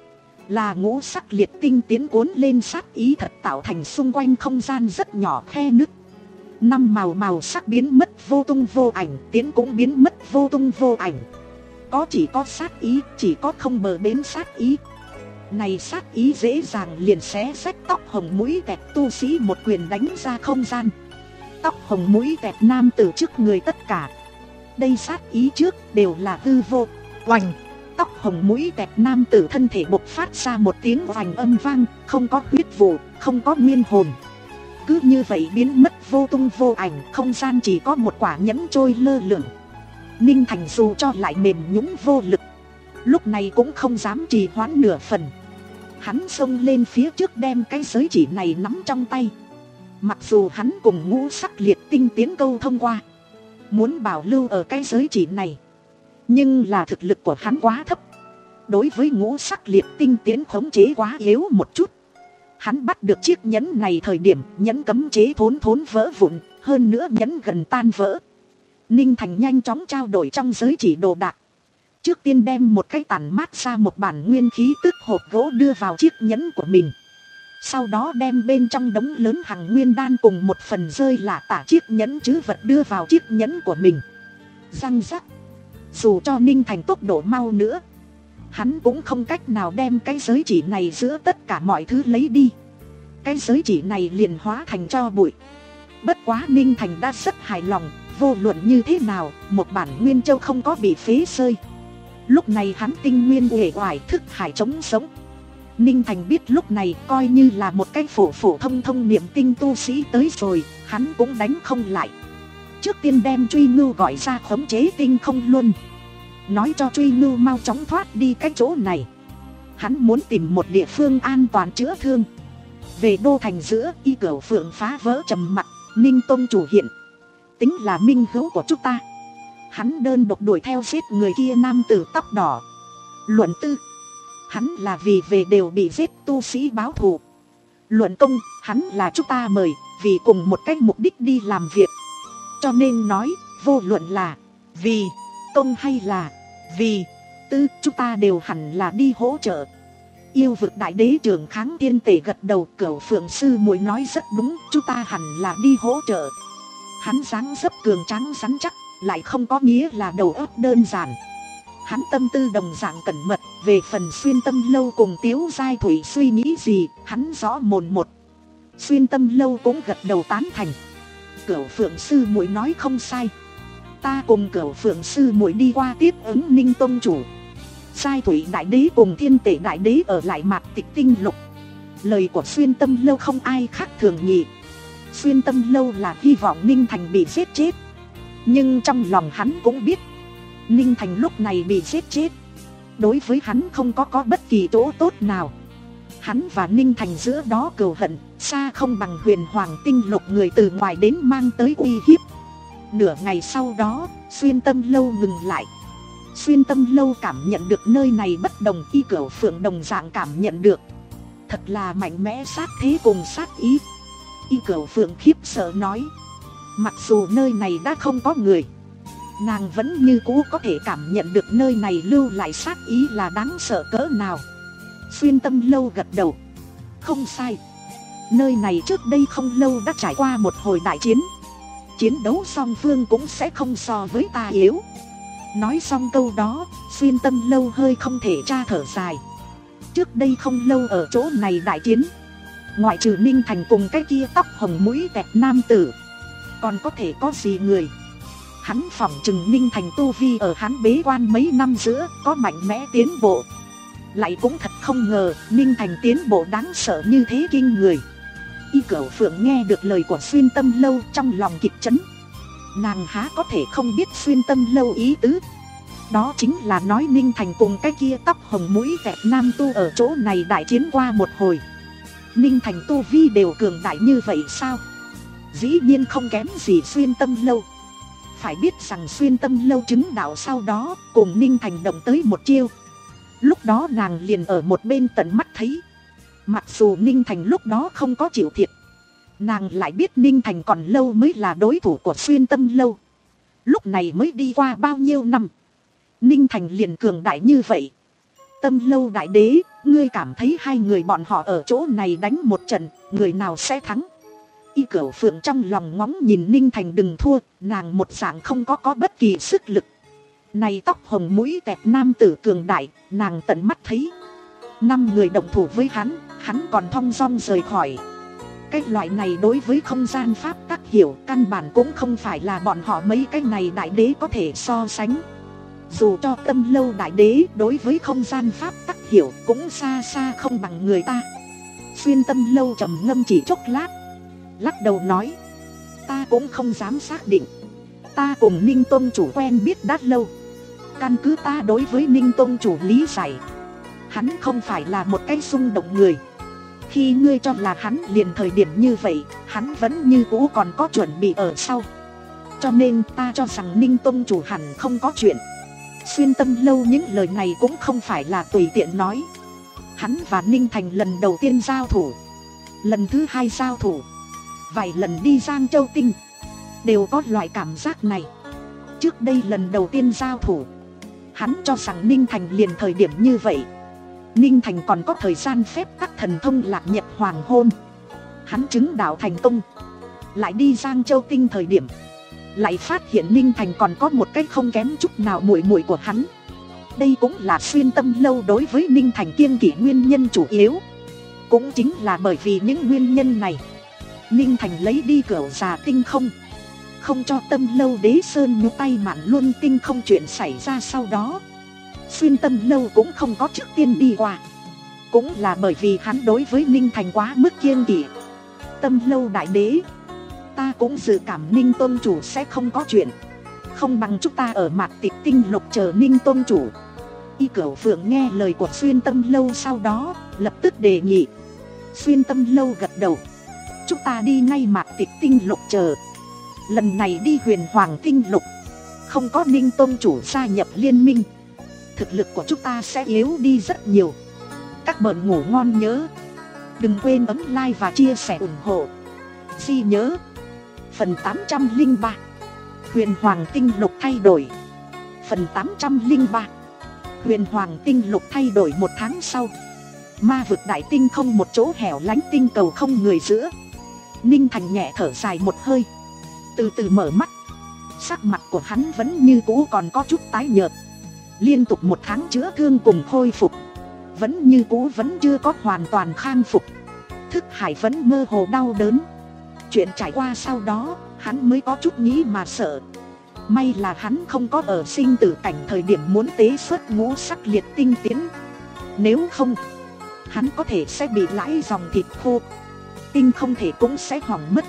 Là ngũ sắc liệt tinh tiến cuốn lên sát ý thật, tạo thành xung quanh không gian rất nhỏ khe nứt. Năm màu màu sắc biến mất vô tung vô ảnh, tiến cũng biến mất vô tung vô ảnh. Có chỉ có sát ý, chỉ có không bờ bến sát ý. Này sát ý dễ dàng liền xé rách tóc hồng mũi tẹt tu sĩ một quyền đánh ra không gian. Tóc hồng mũi tẹt nam tử trước người tất cả. Đây sát ý trước đều là hư vô. Oành! Tóc hồng mũi tẹt nam tử thân thể bộc phát ra một tiếng oành âm vang, không có huyết vụ, không có nguyên hồn. Cứ như vậy biến mất vô tung vô ảnh, không gian chỉ có một quả nhẫn trôi lơ lửng. Ninh Thành dù cho lại mềm nhũn vô lực, lúc này cũng không dám trì hoãn nửa phần. Hắn xông lên phía trước đem cái giới chỉ này nắm trong tay. Mặc dù hắn cùng ngũ sắc liệt tinh tiến câu thông qua, muốn bảo lưu ở cái giới chỉ này, nhưng là thực lực của hắn quá thấp. Đối với ngũ sắc liệt tinh tiến khống chế quá yếu một chút. Hắn bắt được chiếc nhẫn này thời điểm nhẫn cấm chế thốn thốn vỡ vụn, hơn nữa nhẫn gần tan vỡ. Ninh Thành nhanh chóng trao đổi trong giới chỉ đồ đạc. Trước tiên đem một cái tàn mát ra một bản nguyên khí tức hộp gỗ đưa vào chiếc nhẫn của mình. Sau đó đem bên trong đống lớn hằng nguyên đan cùng một phần rơi lả tả chiếc nhẫn trữ vật đưa vào chiếc nhẫn của mình. Răng rắc. Dù cho Ninh Thành tốc độ mau nữa, hắn cũng không cách nào đem cái giới chỉ này giữa tất cả mọi thứ lấy đi. Cái giới chỉ này liền hóa thành tro bụi. Bất quá Ninh Thành đã rất hài lòng. Vô luận như thế nào, một bản nguyên châu không có bị phế rơi. Lúc này hắn tinh nguyên uể oải, thức hải trống sống. Ninh Thành biết lúc này coi như là một cái phổ phổ thông thông niệm tinh tu sĩ tới rồi, hắn cũng đánh không lại. Trước tiên đem Truy Ngưu gọi ra khống chế tinh không luân, nói cho Truy Ngưu mau chóng thoát đi cái chỗ này. Hắn muốn tìm một địa phương an toàn chữa thương. Về đô thành giữa, Y Cửu Phượng phá vỡ trầm mặc. Ninh Tông chủ hiện tính là minh hữu của chúng ta. Hắn đơn độc đuổi theo giết người kia nam tử tóc đỏ. Luận tư, hắn là vì về đều bị giết tu sĩ báo thù. Luận công, hắn là chúng ta mời, vì cùng một cái mục đích đi làm việc. Cho nên nói, vô luận là vì công hay là vì tư, chúng ta đều hẳn là đi hỗ trợ. Yêu vực đại đế trưởng kháng tiên tể gật đầu. Cửu Phượng sư muội nói rất đúng, chúng ta hẳn là đi hỗ trợ. Hắn dáng dấp cường tráng rắn chắc, lại không có nghĩa là đầu óc đơn giản. Hắn tâm tư đồng dạng cẩn mật. Về phần Xuyên Tâm Lâu cùng Tiếu Giai Thủy suy nghĩ gì, hắn rõ mồn một. Xuyên Tâm Lâu cũng gật đầu tán thành. Cửu Phượng sư muội nói không sai. Ta cùng Cửu Phượng sư muội đi qua tiếp ứng Ninh Tông chủ. Giai Thủy đại đế cùng Thiên Tể đại đế ở lại Mạt Tịch Tinh Lục. Lời của Xuyên Tâm Lâu không ai khác thường nhỉ. Xuyên Tâm Lâu là hy vọng Ninh Thành bị giết chết. Nhưng trong lòng hắn cũng biết, Ninh Thành lúc này bị giết chết, đối với hắn không có có bất kỳ chỗ tốt nào. Hắn và Ninh Thành giữa đó cừu hận, xa không bằng Huyền Hoàng Tinh Lục người từ ngoài đến mang tới uy hiếp. Nửa ngày sau đó, Xuyên Tâm Lâu ngừng lại. Xuyên Tâm Lâu cảm nhận được nơi này bất đồng. Y Cửu Phượng đồng dạng cảm nhận được. Thật là mạnh mẽ sát thế cùng sát ý. Y Cửu Phượng khiếp sợ nói, mặc dù nơi này đã không có người, nàng vẫn như cũ có thể cảm nhận được nơi này lưu lại sát ý là đáng sợ cỡ nào. Xuyên Tâm Lâu gật đầu, không sai. Nơi này trước đây không lâu đã trải qua một hồi đại chiến. Chiến đấu song phương cũng sẽ không so với ta yếu. Nói xong câu đó, Xuyên Tâm Lâu hơi không thể tra thở dài. Trước đây không lâu ở chỗ này đại chiến, ngoại trừ Ninh Thành cùng cái kia tóc hồng mũi tẹt nam tử, còn có thể có gì người. Hắn phỏng chừng Ninh Thành tu vi ở hắn bế quan mấy năm giữa có mạnh mẽ tiến bộ. Lại cũng thật không ngờ Ninh Thành tiến bộ đáng sợ như thế kinh người. Y Cửu Phượng nghe được lời của Xuyên Tâm Lâu trong lòng kịch chấn. Nàng há có thể không biết Xuyên Tâm Lâu ý tứ. Đó chính là nói Ninh Thành cùng cái kia tóc hồng mũi vẹt nam tu ở chỗ này đại chiến qua một hồi. Ninh Thành tu vi đều cường đại như vậy sao? Dĩ nhiên không kém gì Xuyên Tâm Lâu. Phải biết rằng Xuyên Tâm Lâu chứng đạo sau đó cùng Ninh Thành động tới một chiêu. Lúc đó nàng liền ở một bên tận mắt thấy. Mặc dù Ninh Thành lúc đó không có chịu thiệt, nàng lại biết Ninh Thành còn lâu mới là đối thủ của Xuyên Tâm Lâu. Lúc này mới đi qua bao nhiêu năm, Ninh Thành liền cường đại như vậy. Tâm Lâu đại đế, Ngươi cảm thấy hai người bọn họ ở chỗ này đánh một trận, người nào sẽ thắng? Y Cửu Phượng trong lòng ngóng nhìn Ninh Thành đừng thua, nàng một dạng không có có bất kỳ sức lực. Này tóc hồng mũi tẹt nam tử cường đại, nàng tận mắt thấy. Năm người động thủ với hắn, hắn còn thong dong rời khỏi. Cái loại này đối với không gian pháp tắc hiểu căn bản cũng không phải là bọn họ mấy cái này đại đế có thể so sánh. Dù cho Tâm Lâu đại đế đối với không gian pháp tắc hiểu cũng xa xa không bằng người ta. Xuyên Tâm Lâu trầm ngâm chỉ chốc lát, lắc đầu nói: ta cũng không dám xác định. Ta cùng Ninh Tôn chủ quen biết đã lâu. Căn cứ ta đối với Ninh Tôn chủ lý giải, hắn không phải là một cái xung động người. Khi ngươi cho là hắn liền thời điểm như vậy, hắn vẫn như cũ còn có chuẩn bị ở sau. Cho nên ta cho rằng Ninh Tôn chủ hẳn không có chuyện. Xuyên Tâm Lâu những lời này cũng không phải là tùy tiện nói. Hắn và Ninh Thành lần đầu tiên giao thủ, lần thứ hai giao thủ, vài lần đi Giang Châu Tinh, đều có loại cảm giác này. Trước đây lần đầu tiên giao thủ, hắn cho rằng Ninh Thành liền thời điểm như vậy. Ninh Thành còn có thời gian phép tắc thần thông lạc nhật hoàng hôn, hắn chứng đạo thành công. Lại đi Giang Châu Tinh thời điểm, lại phát hiện Ninh Thành còn có một cách không kém chút nào muội muội của hắn. Đây cũng là Xuyên Tâm Lâu đối với Ninh Thành kiêng kỵ nguyên nhân chủ yếu. Cũng chính là bởi vì những nguyên nhân này, Ninh Thành lấy đi Cửu Già Tinh không, không cho Tâm Lâu đế sơn nhúc tay mạn luôn tinh không chuyện xảy ra sau đó. Xuyên Tâm Lâu cũng không có trước tiên đi qua. Cũng là bởi vì hắn đối với Ninh Thành quá mức kiêng kỵ. Tâm Lâu đại đế, ta cũng dự cảm Ninh Tôn chủ sẽ không có chuyện. Không bằng chúng ta ở Mạt Tịch Tinh Lục chờ Ninh Tôn chủ. Y Cửu Phượng nghe lời của Xuyên Tâm Lâu sau đó lập tức đề nghị. Xuyên Tâm Lâu gật đầu. Chúng ta đi ngay Mạt Tịch Tinh Lục chờ. Lần này đi Huyền Hoàng Tinh Lục, không có Ninh Tôn chủ gia nhập liên minh, thực lực của chúng ta sẽ yếu đi rất nhiều. Các bạn ngủ ngon nhớ. Đừng quên ấn like và chia sẻ ủng hộ. Ghi nhớ. Phần tám trăm lẻ ba, Huyền Hoàng Tinh Lục thay đổi. Phần tám trăm lẻ ba, Huyền Hoàng Tinh Lục thay đổi. Một tháng sau, ma vực đại tinh không một chỗ hẻo lánh tinh cầu không người giữa. Ninh Thành nhẹ thở dài một hơi, từ từ mở mắt. Sắc mặt của hắn vẫn như cũ còn có chút tái nhợt. Liên tục một tháng chữa thương cùng khôi phục, vẫn như cũ vẫn chưa có hoàn toàn khang phục. Thức hải vẫn mơ hồ đau đớn. Chuyện trải qua sau đó, hắn mới có chút nghĩ mà sợ. May là hắn không có ở sinh tử cảnh thời điểm muốn tế xuất ngũ sắc liệt tinh tiến. Nếu không, hắn có thể sẽ bị lãi dòng thịt khô. Tinh không thể cũng sẽ hỏng mất.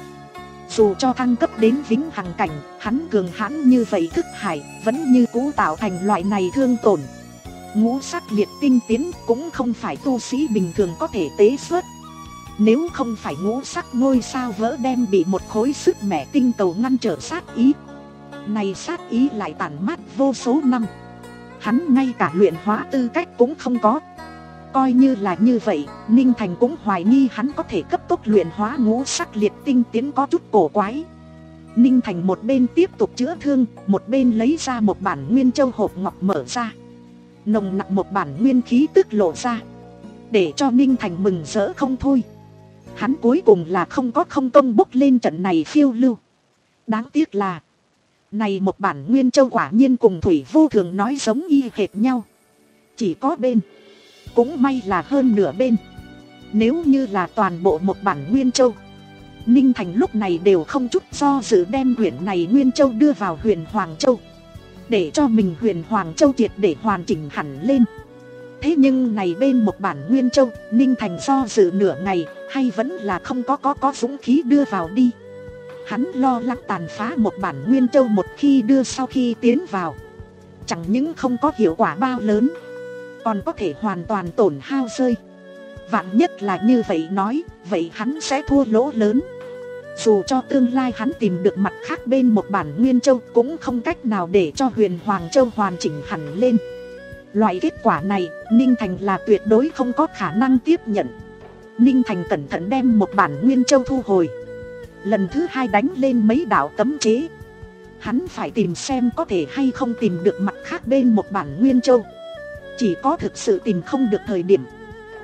Dù cho thăng cấp đến vĩnh hằng cảnh, hắn cường hãn như vậy thức hải vẫn như cũ tạo thành loại này thương tổn. Ngũ sắc liệt tinh tiến cũng không phải tu sĩ bình thường có thể tế xuất. Nếu không phải ngũ sắc ngôi sao vỡ đem bị một khối sức mẻ tinh cầu ngăn trở sát ý, này sát ý lại tản mát vô số năm, hắn ngay cả luyện hóa tư cách cũng không có. Coi như là như vậy, Ninh Thành cũng hoài nghi hắn có thể cấp tốc luyện hóa ngũ sắc liệt tinh tiến có chút cổ quái. Ninh Thành một bên tiếp tục chữa thương, một bên lấy ra một bản nguyên châu hộp ngọc mở ra. Nồng nặc một bản nguyên khí tức lộ ra, để cho Ninh Thành mừng rỡ không thôi. Hắn cuối cùng là không có không công bốc lên trận này phiêu lưu. Đáng tiếc là, này một bản nguyên châu quả nhiên cùng Thủy Vô Thường nói giống y hệt nhau. Chỉ có bên, cũng may là hơn nửa bên. Nếu như là toàn bộ một bản nguyên châu, Ninh Thành lúc này đều không chút do dự đem quyển này nguyên châu đưa vào Huyền Hoàng Châu, để cho mình Huyền Hoàng Châu triệt để hoàn chỉnh hẳn lên. Thế nhưng này bên một bản nguyên châu, Ninh Thành do dự nửa ngày, hay vẫn là không có có có dũng khí đưa vào đi. Hắn lo lắng tàn phá một bản nguyên châu một khi đưa sau khi tiến vào, chẳng những không có hiệu quả bao lớn, còn có thể hoàn toàn tổn hao rơi. Vạn nhất là như vậy nói, vậy hắn sẽ thua lỗ lớn. Dù cho tương lai hắn tìm được mặt khác bên một bản nguyên châu, cũng không cách nào để cho Huyền Hoàng Châu hoàn chỉnh hẳn lên. Loại kết quả này, Ninh Thành là tuyệt đối không có khả năng tiếp nhận. Ninh Thành cẩn thận đem một bản nguyên châu thu hồi, lần thứ hai đánh lên mấy đạo cấm chế. Hắn phải tìm xem có thể hay không tìm được mặt khác bên một bản nguyên châu. Chỉ có thực sự tìm không được thời điểm,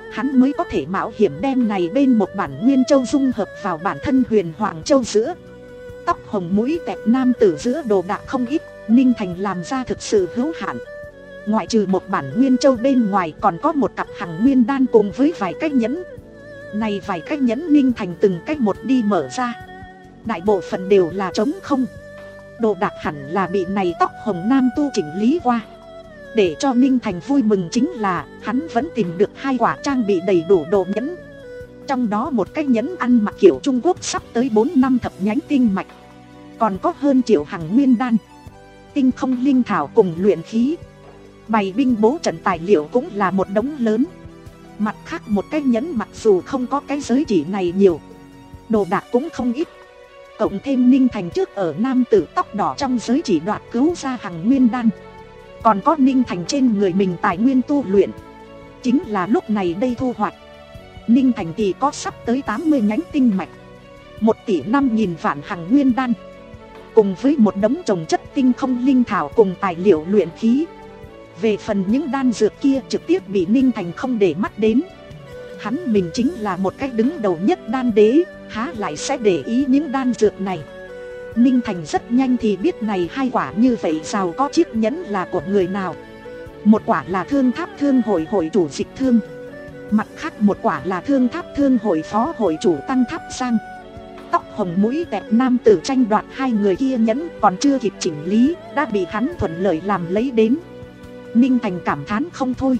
hắn mới có thể mạo hiểm đem này bên một bản Nguyên Châu dung hợp vào bản thân Huyền Hoàng Châu giữa. Tóc hồng mũi tẹt nam tử giữa đồ đạc không ít, Ninh Thành làm ra thực sự hữu hạn. Ngoại trừ một bản Nguyên Châu bên ngoài còn có một cặp hằng nguyên đan cùng với vài cái nhẫn. Này vài cái nhẫn Ninh Thành từng cách một đi mở ra, đại bộ phận đều là trống không. Đồ đạc hẳn là bị này tóc hồng nam tu chỉnh lý qua. Để cho Ninh Thành vui mừng chính là hắn vẫn tìm được hai quả trang bị đầy đủ đồ nhẫn. Trong đó một cái nhẫn ăn mặc kiểu Trung Quốc sắp tới bốn năm thập nhánh tinh mạch, còn có hơn triệu hằng nguyên đan, tinh không linh thảo cùng luyện khí. Bày binh bố trận tài liệu cũng là một đống lớn. Mặt khác một cái nhẫn mặc dù không có cái giới chỉ này nhiều, đồ đạc cũng không ít. Cộng thêm Ninh Thành trước ở nam tử tóc đỏ trong giới chỉ đoạt cứu ra hằng nguyên đan, còn có Ninh Thành trên người mình tài nguyên tu luyện. Chính là lúc này đây thu hoạch, Ninh Thành thì có sắp tới tám mươi nhánh tinh mạch, một tỷ năm nghìn vạn hằng nguyên đan, cùng với một đống trồng chất tinh không linh thảo cùng tài liệu luyện khí. Về phần những đan dược kia trực tiếp bị Ninh Thành không để mắt đến. Hắn mình chính là một cái đứng đầu nhất đan đế, há lại sẽ để ý những đan dược này. Ninh Thành rất nhanh thì biết này hai quả như vậy giàu có chiếc nhẫn là của người nào. Một quả là Thương Tháp Thương hội hội chủ Dịch Thương, mặt khác một quả là Thương Tháp Thương hội phó hội chủ Tăng Tháp Sang. Tóc hồng mũi tẹt nam tử tranh đoạt hai người kia nhẫn còn chưa kịp chỉnh lý đã bị hắn thuận lợi làm lấy đến. Ninh Thành cảm thán không thôi.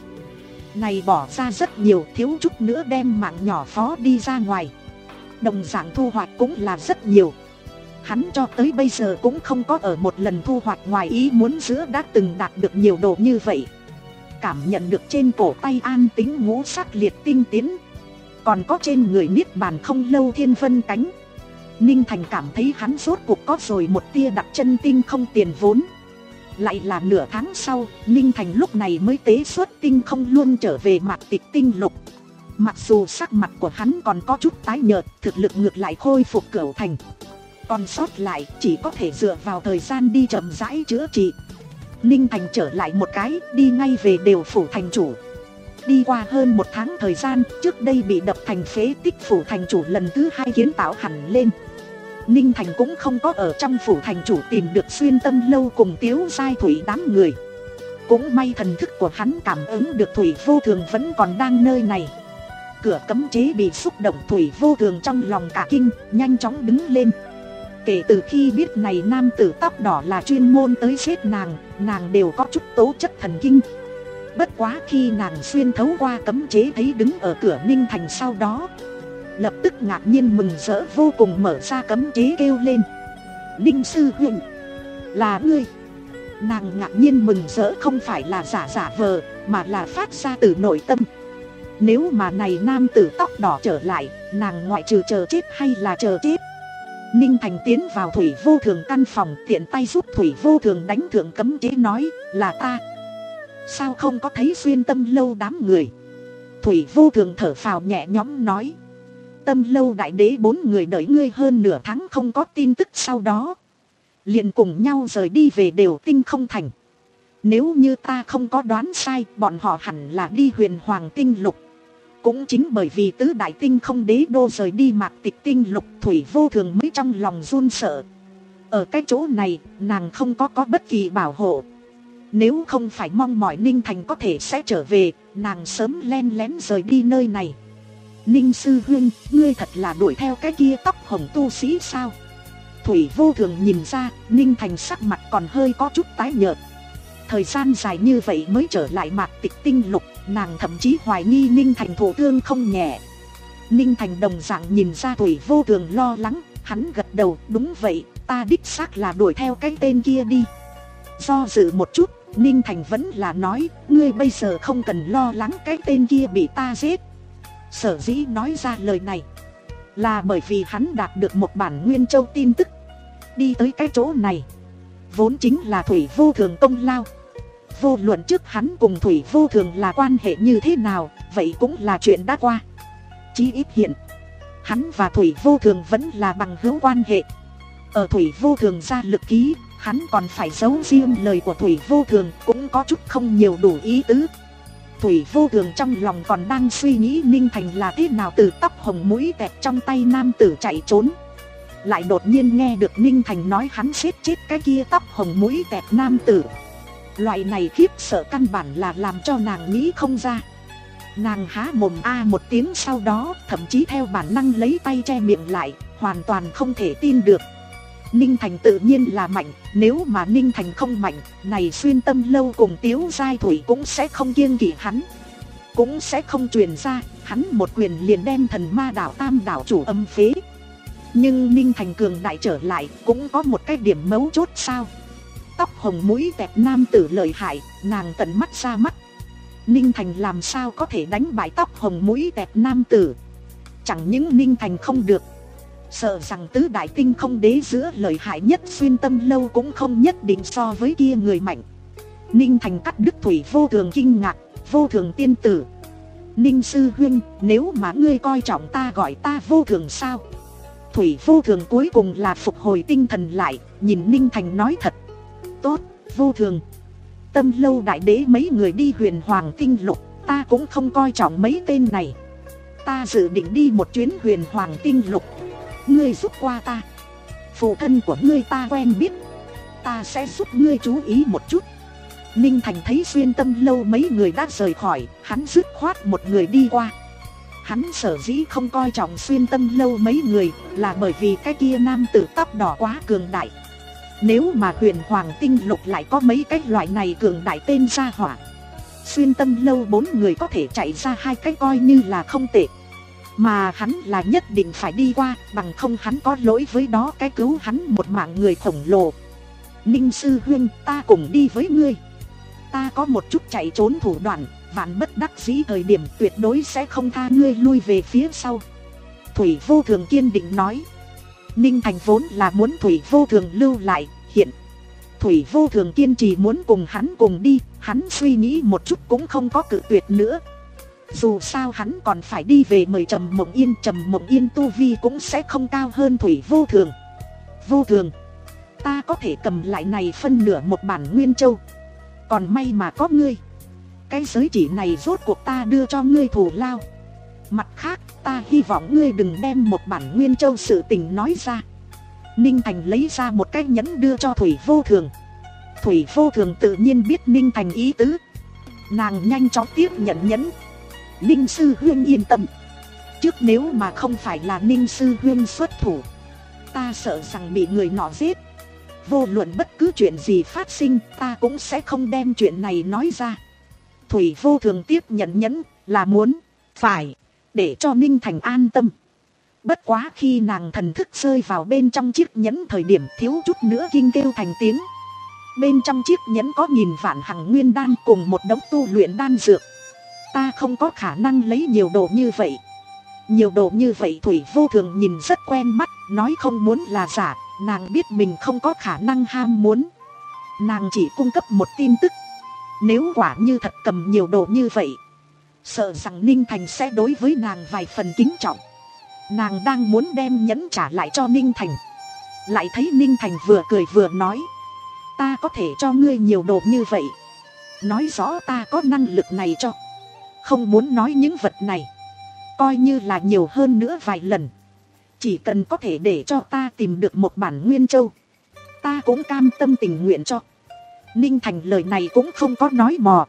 Này bỏ ra rất nhiều, thiếu chút nữa đem mạng nhỏ phó đi ra ngoài. Đồng dạng thu hoạch cũng là rất nhiều. Hắn cho tới bây giờ cũng không có ở một lần thu hoạch ngoài ý muốn giữa đã từng đạt được nhiều đồ như vậy. Cảm nhận được trên cổ tay an tính ngũ sắc liệt tinh tiến, còn có trên người niết bàn không lâu thiên vân cánh, Ninh Thành cảm thấy hắn rốt cuộc có rồi một tia đặt chân tinh không tiền vốn. Lại là nửa tháng sau, Ninh Thành lúc này mới tế xuất tinh không luôn trở về Mạc Tịch Tinh Lục. Mặc dù sắc mặt của hắn còn có chút tái nhợt, thực lực ngược lại khôi phục cửu thành. Còn sót lại chỉ có thể dựa vào thời gian đi chậm rãi chữa trị. Ninh Thành trở lại một cái, đi ngay về Đều Phủ thành chủ. Đi qua hơn một tháng thời gian, trước đây bị đập thành phế tích Phủ thành chủ lần thứ hai kiến tạo hẳn lên. Ninh Thành cũng không có ở trong Phủ thành chủ tìm được Xuyên Tâm Lâu cùng Tiếu Giai Thủy đám người. Cũng may thần thức của hắn cảm ứng được Thủy Vô Thường vẫn còn đang nơi này. Cửa cấm chế bị xúc động, Thủy Vô Thường trong lòng cả kinh, nhanh chóng đứng lên. Kể từ khi biết này nam tử tóc đỏ là chuyên môn tới giết nàng, nàng đều có chút tố chất thần kinh. Bất quá khi nàng xuyên thấu qua cấm chế thấy đứng ở cửa Ninh Thành sau đó, lập tức ngạc nhiên mừng rỡ vô cùng, mở ra cấm chế kêu lên: Ninh sư huynh, là ngươi. Nàng ngạc nhiên mừng rỡ không phải là giả giả vờ, mà là phát ra từ nội tâm. Nếu mà này nam tử tóc đỏ trở lại, nàng ngoại trừ chờ chết hay là chờ chết. Ninh Thành tiến vào Thủy Vô Thường căn phòng, tiện tay giúp Thủy Vô Thường đánh thượng cấm chế, nói: là ta. Sao không có thấy Xuyên Tâm Lâu đám người? Thủy Vô Thường thở phào nhẹ nhõm nói: Tâm Lâu đại đế bốn người đợi ngươi hơn nửa tháng không có tin tức, sau đó liền cùng nhau rời đi về Đều Tinh không thành. Nếu như ta không có đoán sai, bọn họ hẳn là đi Huyền Hoàng Tinh Lục. Cũng chính bởi vì tứ đại tinh không đế đô rời đi Mạc Tịch Tinh Lục, Thủy Vô Thường mới trong lòng run sợ. Ở cái chỗ này, nàng không có có bất kỳ bảo hộ. Nếu không phải mong mỏi Ninh Thành có thể sẽ trở về, nàng sớm len lén rời đi nơi này. Ninh sư huynh, ngươi thật là đuổi theo cái kia tóc hồng tu sĩ sao? Thủy Vô Thường nhìn ra, Ninh Thành sắc mặt còn hơi có chút tái nhợt. Thời gian dài như vậy mới trở lại Mạc Tịch Tinh Lục, nàng thậm chí hoài nghi Ninh Thành thổ thương không nhẹ. Ninh Thành đồng dạng nhìn ra Thủy Vô Thường lo lắng, hắn gật đầu: đúng vậy, ta đích xác là đuổi theo cái tên kia đi. Do dự một chút, Ninh Thành vẫn là nói: ngươi bây giờ không cần lo lắng cái tên kia bị ta giết. Sở dĩ nói ra lời này là bởi vì hắn đạt được một bản Nguyên Châu tin tức. Đi tới cái chỗ này vốn chính là Thủy Vô Thường công lao. Vô luận trước hắn cùng Thủy Vô Thường là quan hệ như thế nào, vậy cũng là chuyện đã qua. Chí ít hiện hắn và Thủy Vô Thường vẫn là bằng hữu quan hệ. Ở Thủy Vô Thường ra lực ký, hắn còn phải giấu riêng lời của Thủy Vô Thường, cũng có chút không nhiều đủ ý tứ. Thủy Vô Thường trong lòng còn đang suy nghĩ Ninh Thành là thế nào từ tóc hồng mũi tẹt trong tay nam tử chạy trốn. Lại đột nhiên nghe được Ninh Thành nói hắn giết chết cái kia tóc hồng mũi tẹt nam tử. Loại này khiếp sợ căn bản là làm cho nàng nghĩ không ra. Nàng há mồm a một tiếng, sau đó thậm chí theo bản năng lấy tay che miệng lại, hoàn toàn không thể tin được. Ninh Thành tự nhiên là mạnh, nếu mà Ninh Thành không mạnh, này Xuyên Tâm Lâu cùng Tiếu Giai Thủy cũng sẽ không kiêng kỵ hắn, cũng sẽ không truyền ra, hắn một quyền liền đem Thần Ma Đảo Tam đảo chủ âm phế. Nhưng Ninh Thành cường đại trở lại cũng có một cái điểm mấu chốt sao? Tóc hồng mũi tẹt nam tử lợi hại, nàng tận mắt ra mắt. Ninh Thành làm sao có thể đánh bại tóc hồng mũi tẹt nam tử? Chẳng những Ninh Thành không được, sợ rằng tứ đại tinh không đế giữa lợi hại nhất Xuyên Tâm Lâu cũng không nhất định so với kia người mạnh. Ninh Thành cắt đứt Thủy Vô Thường kinh ngạc, Vô Thường tiên tử. Ninh sư huynh, nếu mà ngươi coi trọng ta gọi ta Vô Thường sao? Thủy Vô Thường cuối cùng là phục hồi tinh thần lại, nhìn Ninh Thành nói thật. Tốt, Vô Thường. Tâm Lâu đại đế mấy người đi Huyền Hoàng Tinh Lục, ta cũng không coi trọng mấy tên này. Ta dự định đi một chuyến Huyền Hoàng Tinh Lục, ngươi giúp qua ta. Phụ thân của ngươi ta quen biết, ta sẽ giúp ngươi chú ý một chút. Ninh Thành thấy Xuyên Tâm Lâu mấy người đã rời khỏi, hắn dứt khoát một người đi qua. Hắn sở dĩ không coi trọng Xuyên Tâm Lâu mấy người là bởi vì cái kia nam tử tóc đỏ quá cường đại. Nếu mà Huyền Hoàng Tinh Lục lại có mấy cái loại này cường đại tên gia hỏa, Xuyên Tâm Lâu bốn người có thể chạy ra hai cái coi như là không tệ. Mà hắn là nhất định phải đi qua, bằng không hắn có lỗi với đó cái cứu hắn một mạng người khổng lồ. Ninh sư huynh, ta cùng đi với ngươi. Ta có một chút chạy trốn thủ đoạn, vạn bất đắc dĩ thời điểm tuyệt đối sẽ không tha ngươi lui về phía sau. Thủy Vô Thường kiên định nói. Ninh Thành vốn là muốn Thủy Vô Thường lưu lại, hiện Thủy Vô Thường kiên trì muốn cùng hắn cùng đi, hắn suy nghĩ một chút cũng không có cự tuyệt nữa. Dù sao hắn còn phải đi về mời Trầm Mộng Yên, Trầm Mộng Yên tu vi cũng sẽ không cao hơn Thủy Vô Thường. Vô Thường, ta có thể cầm lại này phân nửa một bản Nguyên Châu. Còn may mà có ngươi, cái giới chỉ này rốt cuộc ta đưa cho ngươi thù lao. Mặt khác, ta hy vọng ngươi đừng đem một bản Nguyên Châu sự tình nói ra. Ninh Thành lấy ra một cái nhẫn đưa cho Thủy Vô Thường. Thủy Vô Thường tự nhiên biết Ninh Thành ý tứ, nàng nhanh chóng tiếp nhận nhẫn. Ninh sư huynh yên tâm, trước nếu mà không phải là Ninh sư huynh xuất thủ, ta sợ rằng bị người nọ giết. Vô luận bất cứ chuyện gì phát sinh, ta cũng sẽ không đem chuyện này nói ra. Thủy Vô Thường tiếp nhận nhẫn là muốn phải để cho Ninh Thành an tâm. Bất quá khi nàng thần thức rơi vào bên trong chiếc nhẫn thời điểm thiếu chút nữa kinh kêu thành tiếng. Bên trong chiếc nhẫn có nghìn vạn hằng nguyên đan cùng một đống tu luyện đan dược. Ta không có khả năng lấy nhiều đồ như vậy. Nhiều đồ như vậy Thủy Vô Thường nhìn rất quen mắt, nói không muốn là giả. Nàng biết mình không có khả năng ham muốn. Nàng chỉ cung cấp một tin tức. Nếu quả như thật cầm nhiều đồ như vậy, sợ rằng Ninh Thành sẽ đối với nàng vài phần kính trọng. Nàng đang muốn đem nhẫn trả lại cho Ninh Thành, lại thấy Ninh Thành vừa cười vừa nói. Ta có thể cho ngươi nhiều đồ như vậy, nói rõ ta có năng lực này cho. Không muốn nói những vật này, coi như là nhiều hơn nữa vài lần. Chỉ cần có thể để cho ta tìm được một bản Nguyên Châu, ta cũng cam tâm tình nguyện cho. Ninh Thành lời này cũng không có nói mò.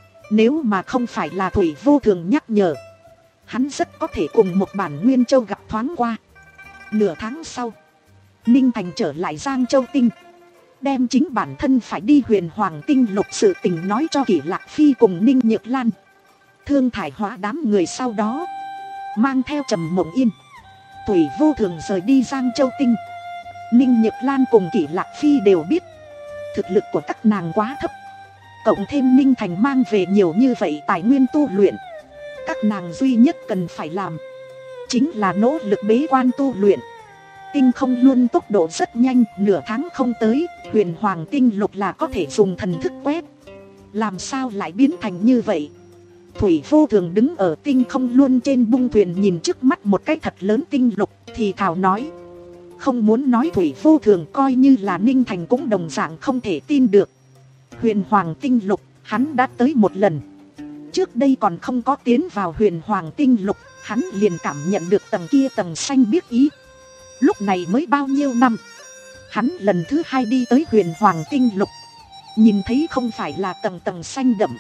Nếu mà không phải là Thủy Vô Thường nhắc nhở, hắn rất có thể cùng một bản Nguyên Châu gặp thoáng qua. Nửa tháng sau, Ninh Thành trở lại Giang Châu Tinh, đem chính bản thân phải đi Huyền Hoàng Tinh Lục sự tình nói cho Kỷ Lạc Phi cùng Ninh Nhược Lan. Thương thải hóa đám người sau đó mang theo Trầm Mộng Yên, Thủy Vô Thường rời đi Giang Châu Tinh. Ninh Nhược Lan cùng Kỷ Lạc Phi đều biết thực lực của các nàng quá thấp, cộng thêm Ninh Thành mang về nhiều như vậy tài nguyên tu luyện, các nàng duy nhất cần phải làm chính là nỗ lực bế quan tu luyện. Tinh không luôn tốc độ rất nhanh, nửa tháng không tới, Huyền Hoàng Tinh Lục là có thể dùng thần thức quét. Làm sao lại biến thành như vậy? Thủy Vô Thường đứng ở tinh không luôn trên bung thuyền nhìn trước mắt một cái thật lớn tinh lục, thì thào nói. Không muốn nói Thủy Vô Thường, coi như là Ninh Thành cũng đồng dạng không thể tin được. Huyền Hoàng Tinh Lục, hắn đã tới một lần. Trước đây còn không có tiến vào huyền hoàng tinh lục, hắn liền cảm nhận được tầng kia tầng xanh biếc ý. Lúc này mới bao nhiêu năm, hắn lần thứ hai đi tới huyền hoàng tinh lục, nhìn thấy không phải là tầng tầng xanh đậm,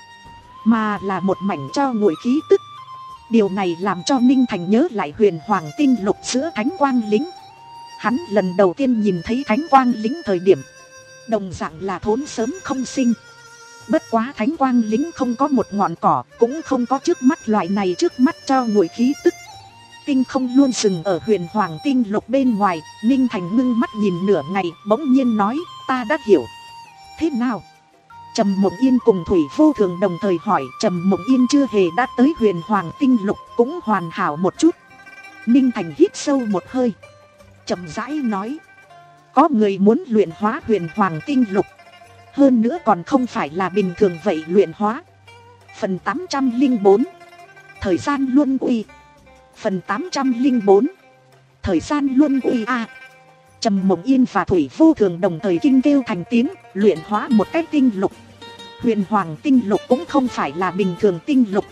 mà là một mảnh cho nguội khí tức. Điều này làm cho Ninh Thành nhớ lại huyền hoàng tinh lục giữa thánh quang lĩnh. Hắn lần đầu tiên nhìn thấy thánh quang lĩnh thời điểm, đồng dạng là thốn sớm không sinh. Bất quá thánh quang lĩnh không có một ngọn cỏ, cũng không có trước mắt loại này trước mắt cho nguội khí tức. Tinh không luôn dừng ở huyền hoàng tinh lục bên ngoài. Ninh Thành ngưng mắt nhìn nửa ngày, bỗng nhiên nói, ta đã hiểu. Thế nào? Trầm Mộng Yên cùng Thủy Vô Thường đồng thời hỏi. Trầm Mộng Yên chưa hề đã tới huyền hoàng tinh lục, cũng hoàn hảo một chút. Ninh Thành hít sâu một hơi, chậm rãi nói, có người muốn luyện hóa huyền hoàng tinh lục, hơn nữa còn không phải là bình thường vậy luyện hóa. Phần tám trăm lẻ bốn, thời gian luân uy. Phần tám trăm lẻ bốn, thời gian luân uy a. Trầm Mộng Yên và Thủy Vô Thường đồng thời kinh kêu thành tiếng, luyện hóa một cái tinh lục. Huyền hoàng tinh lục cũng không phải là bình thường tinh lục,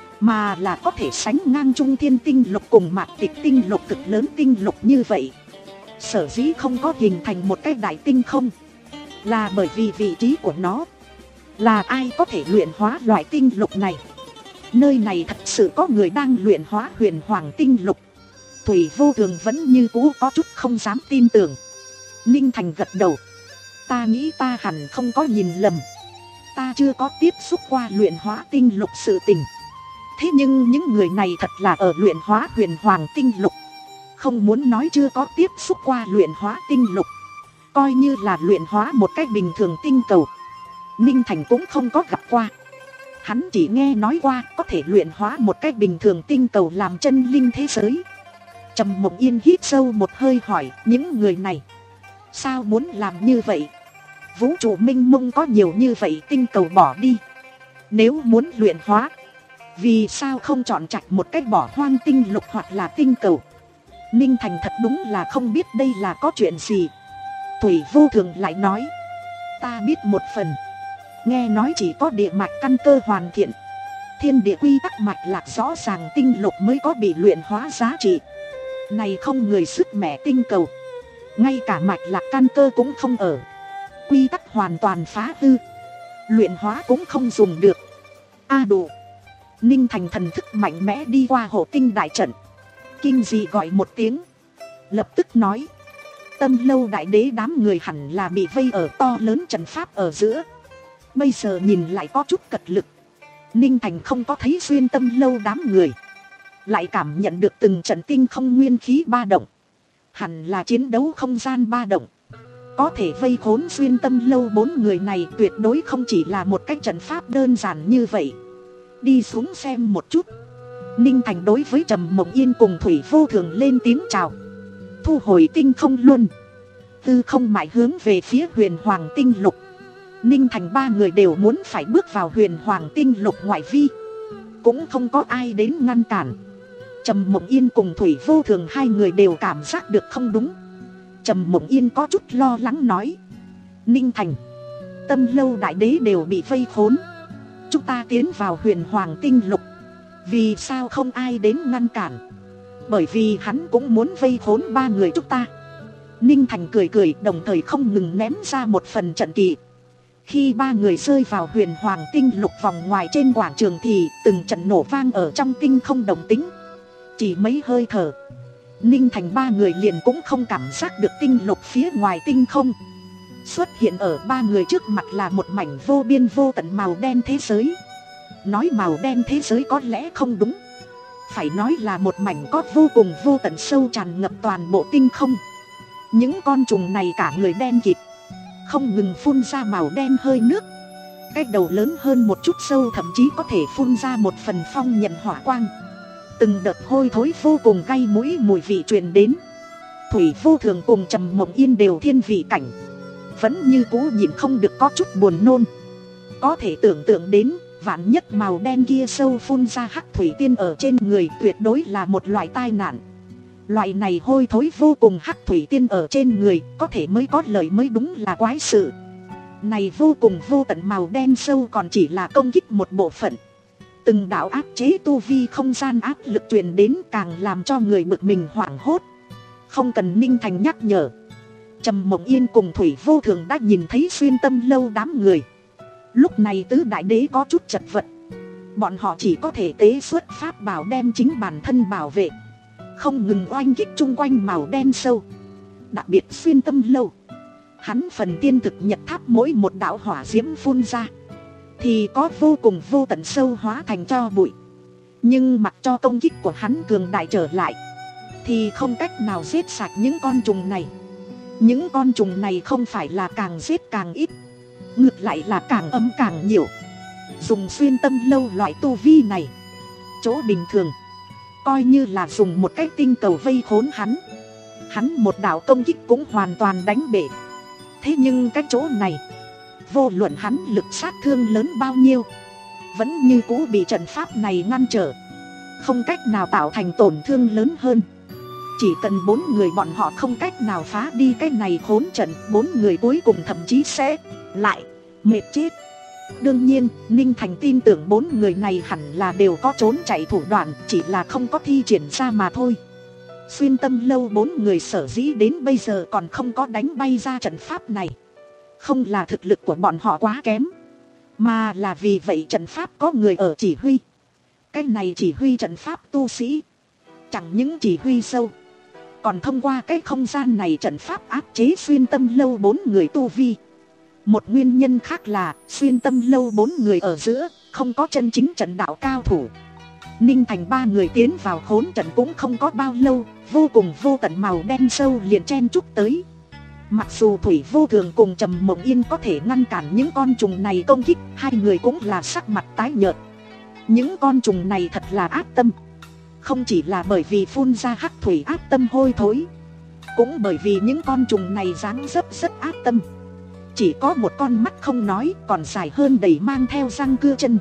mà là có thể sánh ngang trung thiên tinh lục cùng mạt tịch tinh lục cực lớn tinh lục như vậy. Sở dĩ không có hình thành một cái đại tinh không, là bởi vì vị trí của nó. Là ai có thể luyện hóa loại tinh lục này? Nơi này thật sự có người đang luyện hóa huyền hoàng tinh lục. Thủy Vô Thường vẫn như cũ có chút không dám tin tưởng. Ninh Thành gật đầu, ta nghĩ ta hẳn không có nhìn lầm. Ta chưa có tiếp xúc qua luyện hóa tinh lục sự tình. Thế nhưng những người này thật là ở luyện hóa huyền hoàng tinh lục. Không muốn nói chưa có tiếp xúc qua luyện hóa tinh lục, coi như là luyện hóa một cách bình thường tinh cầu, Ninh Thành cũng không có gặp qua. Hắn chỉ nghe nói qua có thể luyện hóa một cách bình thường tinh cầu làm chân linh thế giới. Trầm Mộng Yên hít sâu một hơi hỏi, những người này sao muốn làm như vậy? Vũ trụ mênh mông có nhiều như vậy tinh cầu bỏ đi, nếu muốn luyện hóa, vì sao không chọn chạch một cách bỏ hoang tinh lục hoặc là tinh cầu? Ninh Thành thật đúng là không biết đây là có chuyện gì. Thủy Vô Thường lại nói, ta biết một phần. Nghe nói chỉ có địa mạch căn cơ hoàn thiện, thiên địa quy tắc mạch lạc rõ ràng tinh lục mới có bị luyện hóa giá trị. Này không người sức mẻ tinh cầu, ngay cả mạch lạc căn cơ cũng không ở, quy tắc hoàn toàn phá hư, luyện hóa cũng không dùng được. A à đủ. Ninh Thành thần thức mạnh mẽ đi qua hộ tinh đại trận, kinh dị gọi một tiếng, lập tức nói, Tâm Lâu đại đế đám người hẳn là bị vây ở to lớn trận pháp ở giữa, bây giờ nhìn lại có chút cật lực. Ninh Thành không có thấy xuyên Tâm Lâu đám người, lại cảm nhận được từng trận tinh không nguyên khí ba động, hẳn là chiến đấu không gian ba động. Có thể vây khốn xuyên Tâm Lâu bốn người này tuyệt đối không chỉ là một cái trận pháp đơn giản như vậy. Đi xuống xem một chút. Ninh Thành đối với Trầm Mộng Yên cùng Thủy Vô Thường lên tiếng chào, thu hồi tinh không luân, tư không mãi hướng về phía huyền hoàng tinh lục. Ninh Thành ba người đều muốn phải bước vào huyền hoàng tinh lục ngoại vi, cũng không có ai đến ngăn cản. Trầm Mộng Yên cùng Thủy Vô Thường hai người đều cảm giác được không đúng. Trầm Mộng Yên có chút lo lắng nói, Ninh Thành, Tâm Lâu đại đế đều bị vây khốn, chúng ta tiến vào huyền hoàng tinh lục, vì sao không ai đến ngăn cản? Bởi vì hắn cũng muốn vây khốn ba người chúng ta. Ninh Thành cười cười, đồng thời không ngừng ném ra một phần trận kỳ. Khi ba người rơi vào huyền hoàng tinh lục vòng ngoài trên quảng trường thì từng trận nổ vang ở trong tinh không đồng tính. Chỉ mấy hơi thở, Ninh Thành ba người liền cũng không cảm giác được tinh lục phía ngoài tinh không. Xuất hiện ở ba người trước mặt là một mảnh vô biên vô tận màu đen thế giới. Nói màu đen thế giới có lẽ không đúng, phải nói là một mảnh có vô cùng vô tận sâu tràn ngập toàn bộ tinh không. Những con trùng này cả người đen kịt, không ngừng phun ra màu đen hơi nước. Cái đầu lớn hơn một chút sâu thậm chí có thể phun ra một phần phong nhận hỏa quang. Từng đợt hôi thối vô cùng gây mũi mùi vị truyền đến. Thủy Vô Thường cùng Trầm Mộng Yên đều thiên vị cảnh, vẫn như cũ nhịn không được có chút buồn nôn. Có thể tưởng tượng đến, vạn nhất màu đen kia sâu phun ra hắc thủy tiên ở trên người tuyệt đối là một loại tai nạn. Loại này hôi thối vô cùng hắc thủy tiên ở trên người có thể mới có lợi mới đúng là quái sự. Này vô cùng vô tận màu đen sâu còn chỉ là công kích một bộ phận. Từng đạo áp chế tu vi không gian áp lực truyền đến càng làm cho người bực mình hoảng hốt. Không cần Ninh Thành nhắc nhở, Trầm Mộng Yên cùng Thủy Vô Thường đã nhìn thấy xuyên tâm lâu đám người. Lúc này tứ đại đế có chút chật vật. Bọn họ chỉ có thể tế xuất pháp bảo đem chính bản thân bảo vệ, không ngừng oanh kích chung quanh màu đen sâu. Đặc biệt xuyên tâm lâu, hắn phần tiên thực nhật tháp mỗi một đạo hỏa diễm phun ra thì có vô cùng vô tận sâu hóa thành tro bụi. Nhưng mặc cho công kích của hắn cường đại trở lại thì không cách nào giết sạch những con trùng này. Những con trùng này không phải là càng giết càng ít, ngược lại là càng ấm càng nhiều. Dùng xuyên tâm lâu loại tu vi này, chỗ bình thường coi như là dùng một cái tinh cầu vây khốn hắn, hắn một đạo công kích cũng hoàn toàn đánh bể. Thế nhưng cái chỗ này, vô luận hắn lực sát thương lớn bao nhiêu, vẫn như cũ bị trận pháp này ngăn trở, không cách nào tạo thành tổn thương lớn hơn. Chỉ cần bốn người bọn họ không cách nào phá đi cái này khốn trận, bốn người cuối cùng thậm chí sẽ lại mệt chết. Đương nhiên, Ninh Thành tin tưởng bốn người này hẳn là đều có trốn chạy thủ đoạn, chỉ là không có thi triển ra mà thôi. Xuyên tâm lâu bốn người sở dĩ đến bây giờ còn không có đánh bay ra trận pháp này, không là thực lực của bọn họ quá kém, mà là vì vậy trận pháp có người ở chỉ huy. Cái này chỉ huy trận pháp tu sĩ, chẳng những chỉ huy sâu, còn thông qua cái không gian này trận pháp áp chế xuyên tâm lâu bốn người tu vi. Một nguyên nhân khác là xuyên tâm lâu bốn người ở giữa không có chân chính trận đạo cao thủ. Ninh Thành ba người tiến vào khốn trận cũng không có bao lâu, vô cùng vô tận màu đen sâu liền chen chúc tới. Mặc dù Thủy Vô Thường cùng Trầm Mộng Yên có thể ngăn cản những con trùng này công kích, hai người cũng là sắc mặt tái nhợt. Những con trùng này thật là ác tâm, không chỉ là bởi vì phun ra hắc thủy ác tâm hôi thối, cũng bởi vì những con trùng này dáng dấp rất ác tâm. Chỉ có một con mắt không nói, còn dài hơn đầy mang theo răng cưa chân.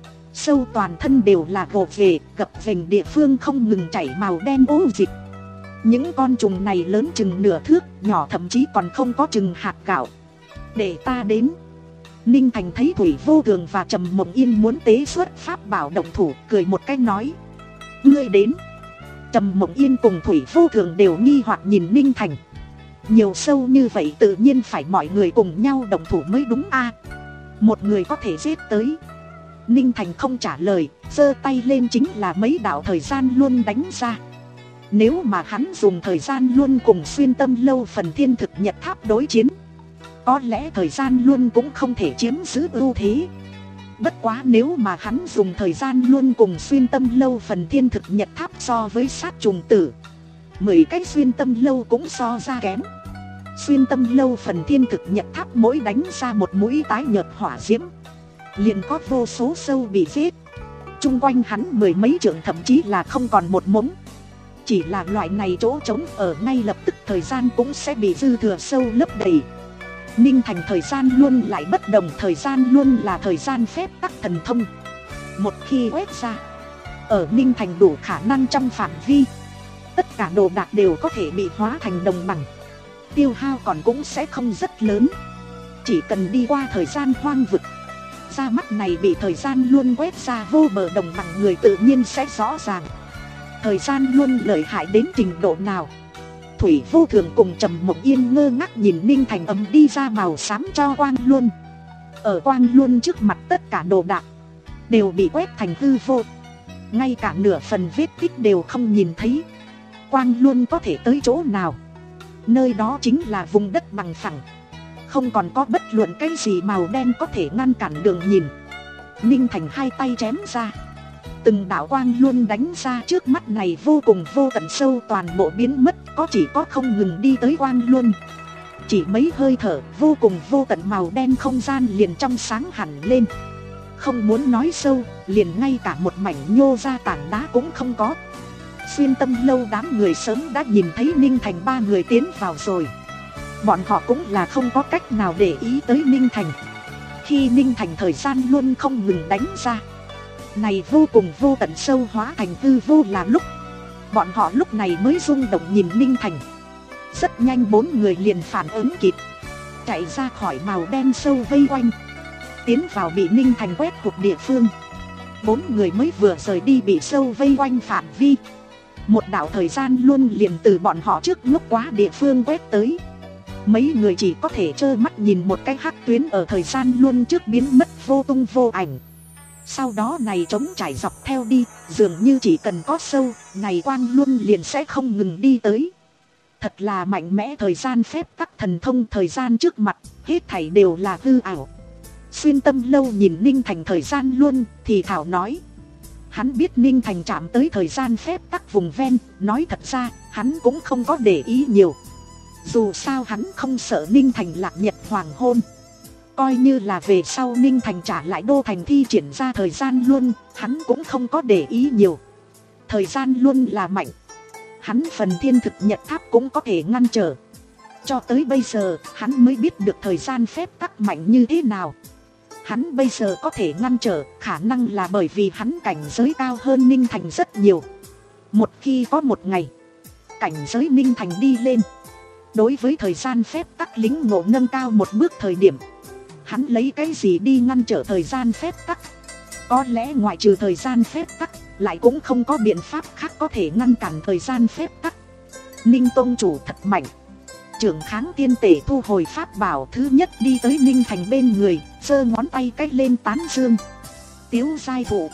Sâu toàn thân đều là gồ về, gập vềnh địa phương không ngừng chảy màu đen ô dịch. Những con trùng này lớn chừng nửa thước, nhỏ thậm chí còn không có chừng hạt gạo. Để ta đến. Ninh Thành thấy Thủy Vô Thường và Trầm Mộng Yên muốn tế xuất pháp bảo động thủ, cười một cái nói: ngươi đến. Trầm Mộng Yên cùng Thủy Vô Thường đều nghi hoặc nhìn Ninh Thành. Nhiều sâu như vậy tự nhiên phải mọi người cùng nhau động thủ mới đúng a. À, một người có thể giết tới. Ninh Thành không trả lời, giơ tay lên chính là mấy đạo thời gian luôn đánh ra. Nếu mà hắn dùng thời gian luôn cùng xuyên tâm lâu phần thiên thực nhật tháp đối chiến, có lẽ thời gian luôn cũng không thể chiếm giữ ưu thế. Bất quá nếu mà hắn dùng thời gian luôn cùng xuyên tâm lâu phần thiên thực nhật tháp so với sát trùng tử, mười cái xuyên tâm lâu cũng so ra kém. Xuyên tâm lâu phần thiên thực nhật tháp mỗi đánh ra một mũi tái nhợt hỏa diễm, liền có vô số sâu bị giết. Trung quanh hắn mười mấy trượng thậm chí là không còn một mống. Chỉ là loại này chỗ trống ở ngay lập tức thời gian cũng sẽ bị dư thừa sâu lấp đầy. Ninh Thành thời gian luôn lại bất đồng, thời gian luôn là thời gian phép tắc thần thông. Một khi quét ra, ở Ninh Thành đủ khả năng trong phạm vi, tất cả đồ đạc đều có thể bị hóa thành đồng bằng. Tiêu hao còn cũng sẽ không rất lớn. Chỉ cần đi qua thời gian hoang vực, ra mắt này bị thời gian luôn quét ra vô bờ đồng bằng, người tự nhiên sẽ rõ ràng thời gian luôn lợi hại đến trình độ nào. Thủy Vô Thường cùng Trầm Mộng Yên ngơ ngác nhìn Ninh Thành ấm đi ra màu xám cho quang luôn. Ở quang luôn trước mặt tất cả đồ đạc đều bị quét thành hư vô, ngay cả nửa phần vết tích đều không nhìn thấy. Quang luôn có thể tới chỗ nào? Nơi đó chính là vùng đất bằng phẳng, không còn có bất luận cái gì màu đen có thể ngăn cản đường nhìn. Ninh Thành hai tay chém ra, từng đạo quang luôn đánh ra trước mắt này vô cùng vô tận sâu toàn bộ biến mất, có chỉ có không ngừng đi tới quang luôn. Chỉ mấy hơi thở, vô cùng vô tận màu đen không gian liền trong sáng hẳn lên. Không muốn nói sâu, liền ngay cả một mảnh nhô ra tảng đá cũng không có. Xuyên tâm lâu đám người sớm đã nhìn thấy Ninh Thành ba người tiến vào rồi. Bọn họ cũng là không có cách nào để ý tới Ninh Thành. Khi Ninh Thành thời gian luôn không ngừng đánh ra, này vô cùng vô tận sâu hóa thành hư vô là lúc bọn họ lúc này mới rung động nhìn Ninh Thành. Rất nhanh bốn người liền phản ứng kịp, chạy ra khỏi màu đen sâu vây quanh, tiến vào bị Ninh Thành quét hụt địa phương. Bốn người mới vừa rời đi bị sâu vây quanh phạm vi. Một đạo thời gian luôn liền từ bọn họ trước ngốc quá địa phương quét tới. Mấy người chỉ có thể trơ mắt nhìn một cái hắc tuyến ở thời gian luôn trước biến mất vô tung vô ảnh. Sau đó này trống trải dọc theo đi, dường như chỉ cần có sâu, này quang luôn liền sẽ không ngừng đi tới. Thật là mạnh mẽ thời gian phép tắc thần thông, thời gian trước mặt, hết thảy đều là hư ảo. Xuyên Tâm Lâu nhìn Ninh Thành thời gian luôn, thì thảo nói. Hắn biết Ninh Thành chạm tới thời gian phép tắc vùng ven, nói thật ra, hắn cũng không có để ý nhiều. Dù sao hắn không sợ Ninh Thành lạc nhật hoàng hôn. Coi như là về sau Ninh Thành trả lại đô thành thi triển ra thời gian luôn, hắn cũng không có để ý nhiều. Thời gian luôn là mạnh. Hắn phần thiên thực nhật tháp cũng có thể ngăn trở. Cho tới bây giờ, hắn mới biết được thời gian phép tắc mạnh như thế nào. Hắn bây giờ có thể ngăn trở, khả năng là bởi vì hắn cảnh giới cao hơn Ninh Thành rất nhiều. Một khi có một ngày, cảnh giới Ninh Thành đi lên, đối với thời gian phép tắc lĩnh ngộ nâng cao một bước thời điểm, hắn lấy cái gì đi ngăn trở thời gian phép tắc? Có lẽ ngoại trừ thời gian phép tắc, lại cũng không có biện pháp khác có thể ngăn cản thời gian phép tắc. Ninh Tông chủ thật mạnh. Trưởng Kháng Tiên Tể thu hồi pháp bảo thứ nhất đi tới Ninh Thành bên người, giơ ngón tay cách lên tán dương. Tiếu giai thụ.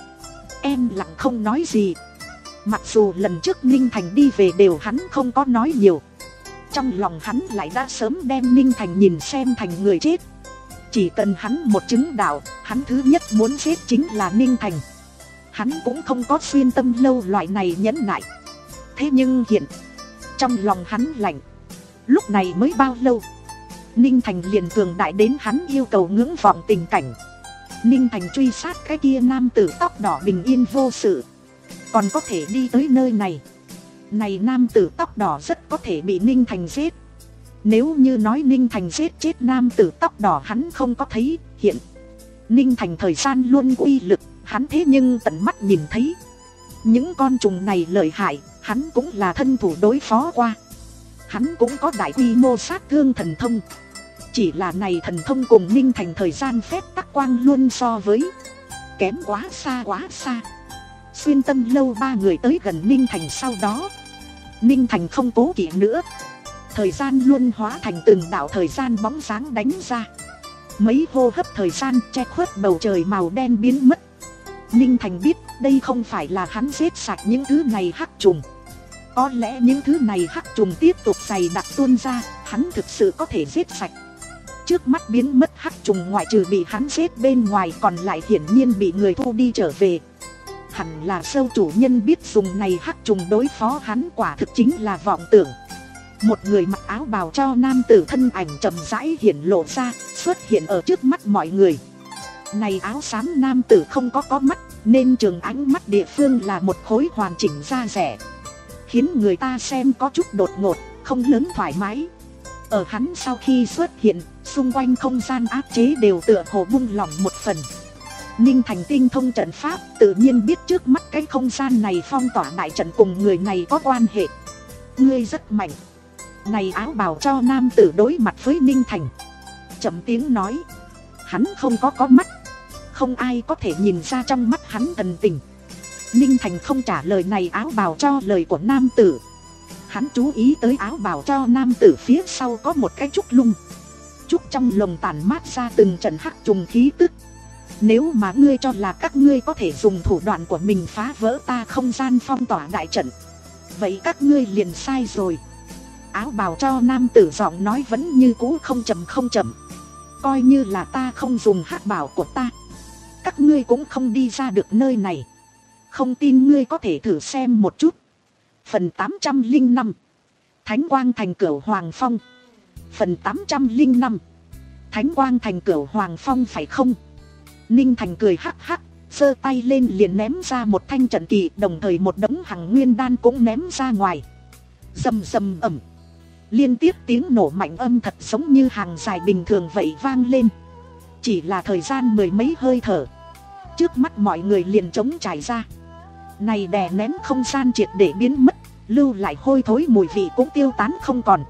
Em lặng không nói gì. Mặc dù lần trước Ninh Thành đi về đều hắn không có nói nhiều, trong lòng hắn lại đã sớm đem Ninh Thành nhìn xem thành người chết. Chỉ cần hắn một chứng đạo, hắn thứ nhất muốn giết chính là Ninh Thành. Hắn cũng không có Xuyên Tâm Lâu loại này nhẫn nại. Thế nhưng hiện, trong lòng hắn lạnh. Lúc này mới bao lâu, Ninh Thành liền cường đại đến hắn yêu cầu ngưỡng vọng tình cảnh. Ninh Thành truy sát cái kia nam tử tóc đỏ bình yên vô sự, còn có thể đi tới nơi này. Này nam tử tóc đỏ rất có thể bị Ninh Thành giết. Nếu như nói Ninh Thành giết chết nam tử tóc đỏ hắn không có thấy, hiện Ninh Thành thời gian luôn uy lực, hắn thế nhưng tận mắt nhìn thấy. Những con trùng này lợi hại, hắn cũng là thân thủ đối phó qua. Hắn cũng có đại quy mô sát thương thần thông. Chỉ là này thần thông cùng Ninh Thành thời gian phép tắc quang luôn so với kém quá xa quá xa. Xuyên Tâm Lâu ba người tới gần Ninh Thành sau đó, Ninh Thành không cố kỵ nữa. Thời gian luôn hóa thành từng đạo thời gian bóng dáng đánh ra. Mấy hô hấp thời gian che khuất bầu trời màu đen biến mất. Ninh Thành biết đây không phải là hắn giết sạch những thứ này hắc trùng. Có lẽ những thứ này hắc trùng tiếp tục dày đặc tuôn ra, hắn thực sự có thể giết sạch. Trước mắt biến mất hắc trùng ngoại trừ bị hắn giết bên ngoài, còn lại hiển nhiên bị người thu đi trở về. Hẳn là sâu chủ nhân biết dùng này hắc trùng đối phó hắn, quả thực chính là vọng tưởng. Một người mặc áo bào cho nam tử thân ảnh chậm rãi hiện lộ ra, xuất hiện ở trước mắt mọi người. Này áo xám nam tử không có có mắt, nên trường ánh mắt địa phương là một khối hoàn chỉnh da rẻ, khiến người ta xem có chút đột ngột, không lớn thoải mái. Ở hắn sau khi xuất hiện, xung quanh không gian áp chế đều tựa hồ buông lỏng một phần. Ninh Thành tinh thông trận pháp, tự nhiên biết trước mắt cái không gian này phong tỏa đại trận cùng người này có quan hệ. Ngươi rất mạnh. Này áo bào cho nam tử đối mặt với Ninh Thành, chậm tiếng nói. Hắn không có có mắt, không ai có thể nhìn ra trong mắt hắn thần tình. Ninh Thành không trả lời này áo bào cho lời của nam tử. Hắn chú ý tới áo bào cho nam tử phía sau có một cái trúc lung. Trúc trong lồng tản mát ra từng trận hắc trùng khí tức. Nếu mà ngươi cho là các ngươi có thể dùng thủ đoạn của mình phá vỡ ta không gian phong tỏa đại trận, vậy các ngươi liền sai rồi. Áo bào cho nam tử giọng nói vẫn như cũ không chậm không chậm. Coi như là ta không dùng hắc bảo của ta, các ngươi cũng không đi ra được nơi này. Không tin ngươi có thể thử xem một chút. Phần tám trăm lẻ năm Thánh Quang Thành Cửu Hoàng Phong. Phần tám trăm lẻ năm Thánh Quang Thành Cửu Hoàng Phong phải không? Ninh Thành cười hắc hắc, giơ tay lên liền ném ra một thanh trận kỳ, đồng thời một đống hằng nguyên đan cũng ném ra ngoài. Rầm rầm ầm, liên tiếp tiếng nổ mạnh âm thật giống như hàng dài bình thường vậy vang lên. Chỉ là thời gian mười mấy hơi thở, trước mắt mọi người liền trống trải ra. Này đè nén không gian triệt để biến mất, lưu lại hôi thối mùi vị cũng tiêu tán không còn.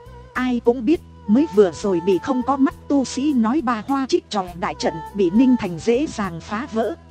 Ai cũng biết, mới vừa rồi bị không có mắt tu sĩ nói ba hoa trích tròi đại trận bị Ninh Thành dễ dàng phá vỡ.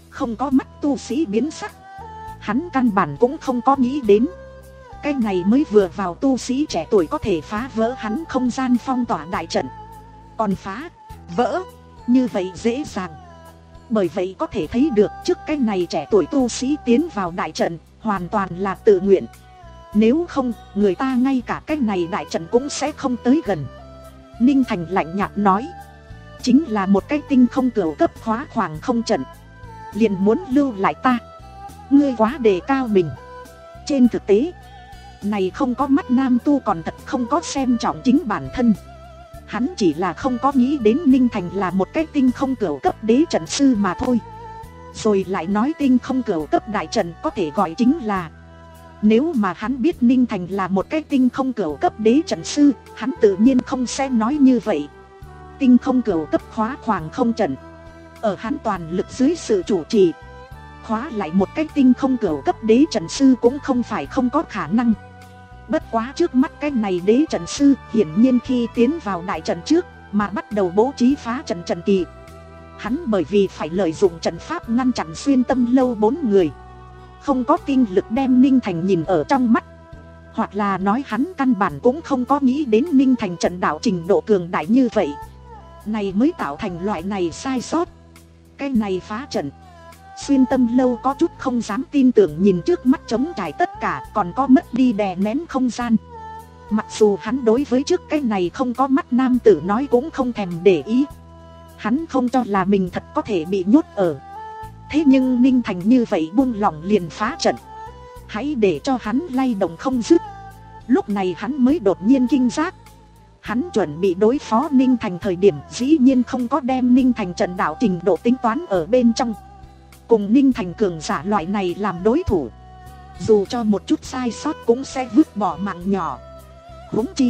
Không có mắt tu sĩ biến sắc. Hắn căn bản cũng không có nghĩ đến. Cái này mới vừa vào tu sĩ trẻ tuổi có thể phá vỡ hắn không gian phong tỏa đại trận. Còn phá, vỡ, như vậy dễ dàng. Bởi vậy có thể thấy được trước cái này trẻ tuổi tu sĩ tiến vào đại trận hoàn toàn là tự nguyện. Nếu không, người ta ngay cả cái này đại trận cũng sẽ không tới gần. Ninh Thành lạnh nhạt nói. Chính là một cái tinh không cửu cấp khóa khoảng không trận. Liền muốn lưu lại ta. Ngươi quá đề cao mình. Trên thực tế, này không có mắt nam tu còn thật không có xem trọng chính bản thân. Hắn chỉ là không có nghĩ đến Ninh Thành là một cái tinh không cửu cấp đế trận sư mà thôi. Rồi lại nói tinh không cửu cấp đại trận có thể gọi chính là. Nếu mà hắn biết Ninh Thành là một cái tinh không cửu cấp đế trận sư, hắn tự nhiên không sẽ nói như vậy. Tinh không cửu cấp khóa khoảng không trận. Ở hắn toàn lực dưới sự chủ trì, khóa lại một cái tinh không cửu cấp đế trận sư cũng không phải không có khả năng. Bất quá trước mắt cái này đế trận sư hiển nhiên khi tiến vào đại trận trước mà bắt đầu bố trí phá trận trận kỳ. Hắn bởi vì phải lợi dụng trận pháp ngăn chặn xuyên tâm lâu bốn người, không có tinh lực đem Ninh Thành nhìn ở trong mắt. Hoặc là nói hắn căn bản cũng không có nghĩ đến Ninh Thành trận đạo trình độ cường đại như vậy. Này mới tạo thành loại này sai sót. Cái này phá trận, xuyên tâm lâu có chút không dám tin tưởng nhìn trước mắt trống trải tất cả, còn có mất đi đè nén không gian. Mặc dù hắn đối với trước cái này không có mắt nam tử nói cũng không thèm để ý. Hắn không cho là mình thật có thể bị nhốt ở. Thế nhưng Ninh Thành như vậy buông lỏng liền phá trận, hãy để cho hắn lay động không dứt. Lúc này hắn mới đột nhiên kinh giác. Hắn chuẩn bị đối phó Ninh Thành thời điểm dĩ nhiên không có đem Ninh Thành trận đạo trình độ tính toán ở bên trong. Cùng Ninh Thành cường giả loại này làm đối thủ, dù cho một chút sai sót cũng sẽ vứt bỏ mạng nhỏ. Huống chi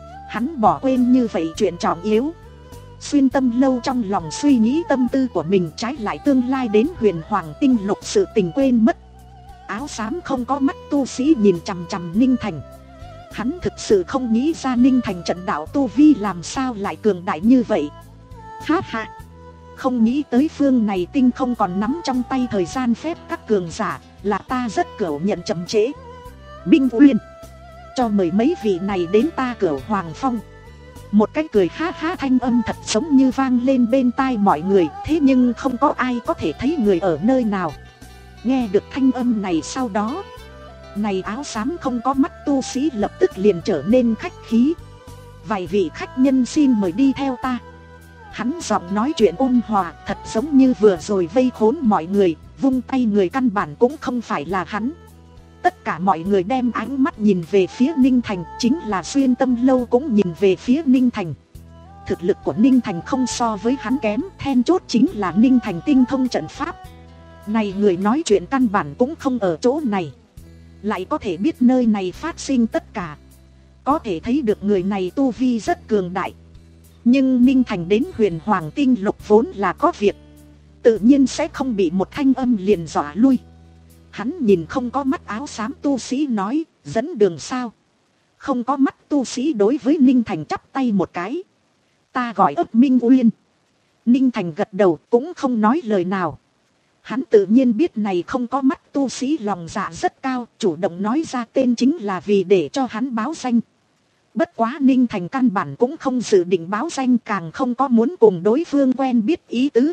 hắn bỏ quên như vậy chuyện trọng yếu. Xuyên tâm lâu trong lòng suy nghĩ tâm tư của mình, trái lại tương lai đến huyền hoàng tinh lục sự tình quên mất. Áo xám không có mắt tu sĩ nhìn chằm chằm Ninh Thành. Hắn thực sự không nghĩ ra Ninh Thành trận đạo tu vi làm sao lại cường đại như vậy. Ha ha, không nghĩ tới phương này tinh không còn nắm trong tay thời gian phép các cường giả, là ta rất cửu nhận chậm trễ. Binh Uyên, cho mời mấy vị này đến ta cửu hoàng phong. Một cái cười ha ha thanh âm thật giống như vang lên bên tai mọi người. Thế nhưng không có ai có thể thấy người ở nơi nào. Nghe được thanh âm này sau đó, này áo xám không có mắt tu sĩ lập tức liền trở nên khách khí. Vài vị khách nhân xin mời đi theo ta. Hắn giọng nói chuyện ôn hòa, thật giống như vừa rồi vây khốn mọi người, vung tay người căn bản cũng không phải là hắn. Tất cả mọi người đem ánh mắt nhìn về phía Ninh Thành, chính là xuyên tâm lâu cũng nhìn về phía Ninh Thành. Thực lực của Ninh Thành không so với hắn kém, then chốt chính là Ninh Thành tinh thông trận pháp. Này người nói chuyện căn bản cũng không ở chỗ này, lại có thể biết nơi này phát sinh tất cả. Có thể thấy được người này tu vi rất cường đại. Nhưng Ninh Thành đến huyền hoàng tinh lục vốn là có việc, tự nhiên sẽ không bị một thanh âm liền dọa lui. Hắn nhìn không có mắt áo xám tu sĩ nói, dẫn đường sao? Không có mắt tu sĩ đối với Ninh Thành chắp tay một cái. Ta gọi ấp Minh Uyên. Ninh Thành gật đầu cũng không nói lời nào. Hắn tự nhiên biết này không có mắt tu sĩ lòng dạ rất cao, chủ động nói ra tên chính là vì để cho hắn báo danh. Bất quá Ninh Thành căn bản cũng không dự định báo danh, càng không có muốn cùng đối phương quen biết ý tứ.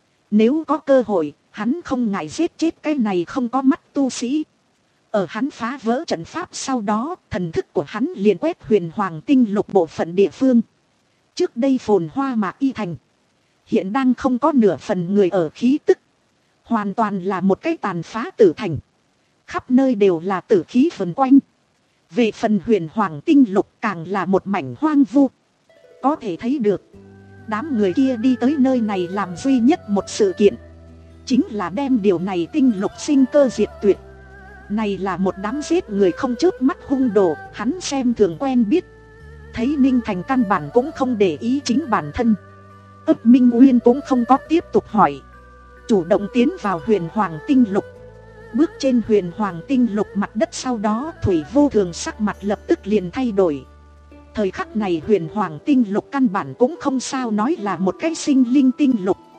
Nếu có cơ hội, hắn không ngại giết chết cái này không có mắt tu sĩ. Ở hắn phá vỡ trận pháp sau đó, thần thức của hắn liền quét huyền hoàng tinh lục bộ phận địa phương. Trước đây phồn hoa mà y thành, hiện đang không có nửa phần người ở khí tức. Hoàn toàn là một cái tàn phá tử thành. Khắp nơi đều là tử khí vần quanh. Về phần huyền hoàng tinh lục càng là một mảnh hoang vu. Có thể thấy được, đám người kia đi tới nơi này làm duy nhất một sự kiện, chính là đem điều này tinh lục sinh cơ diệt tuyệt. Này là một đám giết người không chớp mắt hung đồ, hắn xem thường quen biết. Thấy Ninh Thành căn bản cũng không để ý chính bản thân, ấp Minh Uyên cũng không có tiếp tục hỏi, chủ động tiến vào huyền hoàng tinh lục. Bước trên huyền hoàng tinh lục mặt đất sau đó, Thủy Vô Thường sắc mặt lập tức liền thay đổi. Thời khắc này huyền hoàng tinh lục căn bản cũng không sao nói là một cái sinh linh tinh lục.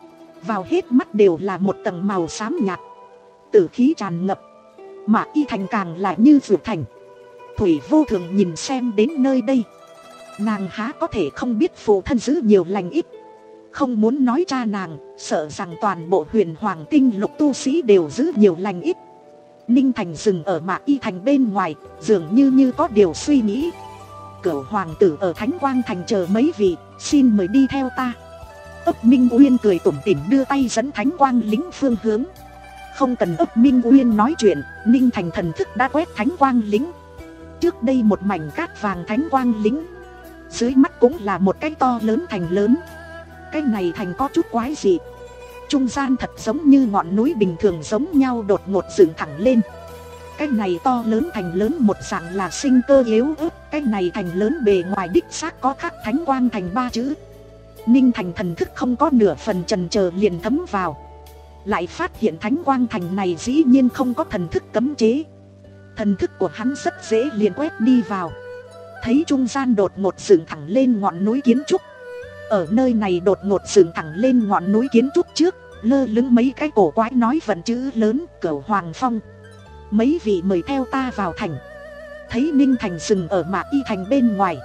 vào hết mắt đều là một tầng màu xám nhạt, tử khí tràn ngập. Mạc Y Thành càng là như vượt thành. Thủy Vô Thường nhìn xem đến nơi đây, nàng há có thể không biết phụ thân giữ nhiều lành ít. Không muốn nói cha nàng, sợ rằng toàn bộ Huyền Hoàng Tinh Lục tu sĩ đều giữ nhiều lành ít. Ninh Thành dừng ở Mạc Y Thành bên ngoài, dường như như có điều suy nghĩ. Cửu hoàng tử ở Thánh Quang Thành chờ mấy vị, xin mời đi theo ta. Ấp Minh Uyên cười tủm tỉm đưa tay dẫn Thánh Quang lính phương hướng. Không cần Ấp Minh Uyên nói chuyện, Ninh Thành thần thức đã quét Thánh Quang lính. Trước đây một mảnh cát vàng Thánh Quang lính, dưới mắt cũng là một cái to lớn thành lớn. Cái này thành có chút quái dị, trung gian thật giống như ngọn núi bình thường giống nhau đột ngột dựng thẳng lên. Cái này to lớn thành lớn một dạng là sinh cơ yếu ớt. Cái này thành lớn bề ngoài đích xác có khắc Thánh Quang Thành ba chữ. Ninh Thành thần thức không có nửa phần chần chờ liền thấm vào, lại phát hiện Thánh Quang Thành này dĩ nhiên không có thần thức cấm chế. Thần thức của hắn rất dễ liền quét đi vào, thấy trung gian đột ngột dựng thẳng lên ngọn núi kiến trúc. Ở nơi này đột ngột dựng thẳng lên ngọn núi kiến trúc trước, lơ lửng mấy cái cổ quái nói vận chữ lớn Cửu Hoàng Phong. Mấy vị mời theo ta vào thành. Thấy Ninh Thành dừng ở Mạc Y Thành bên ngoài,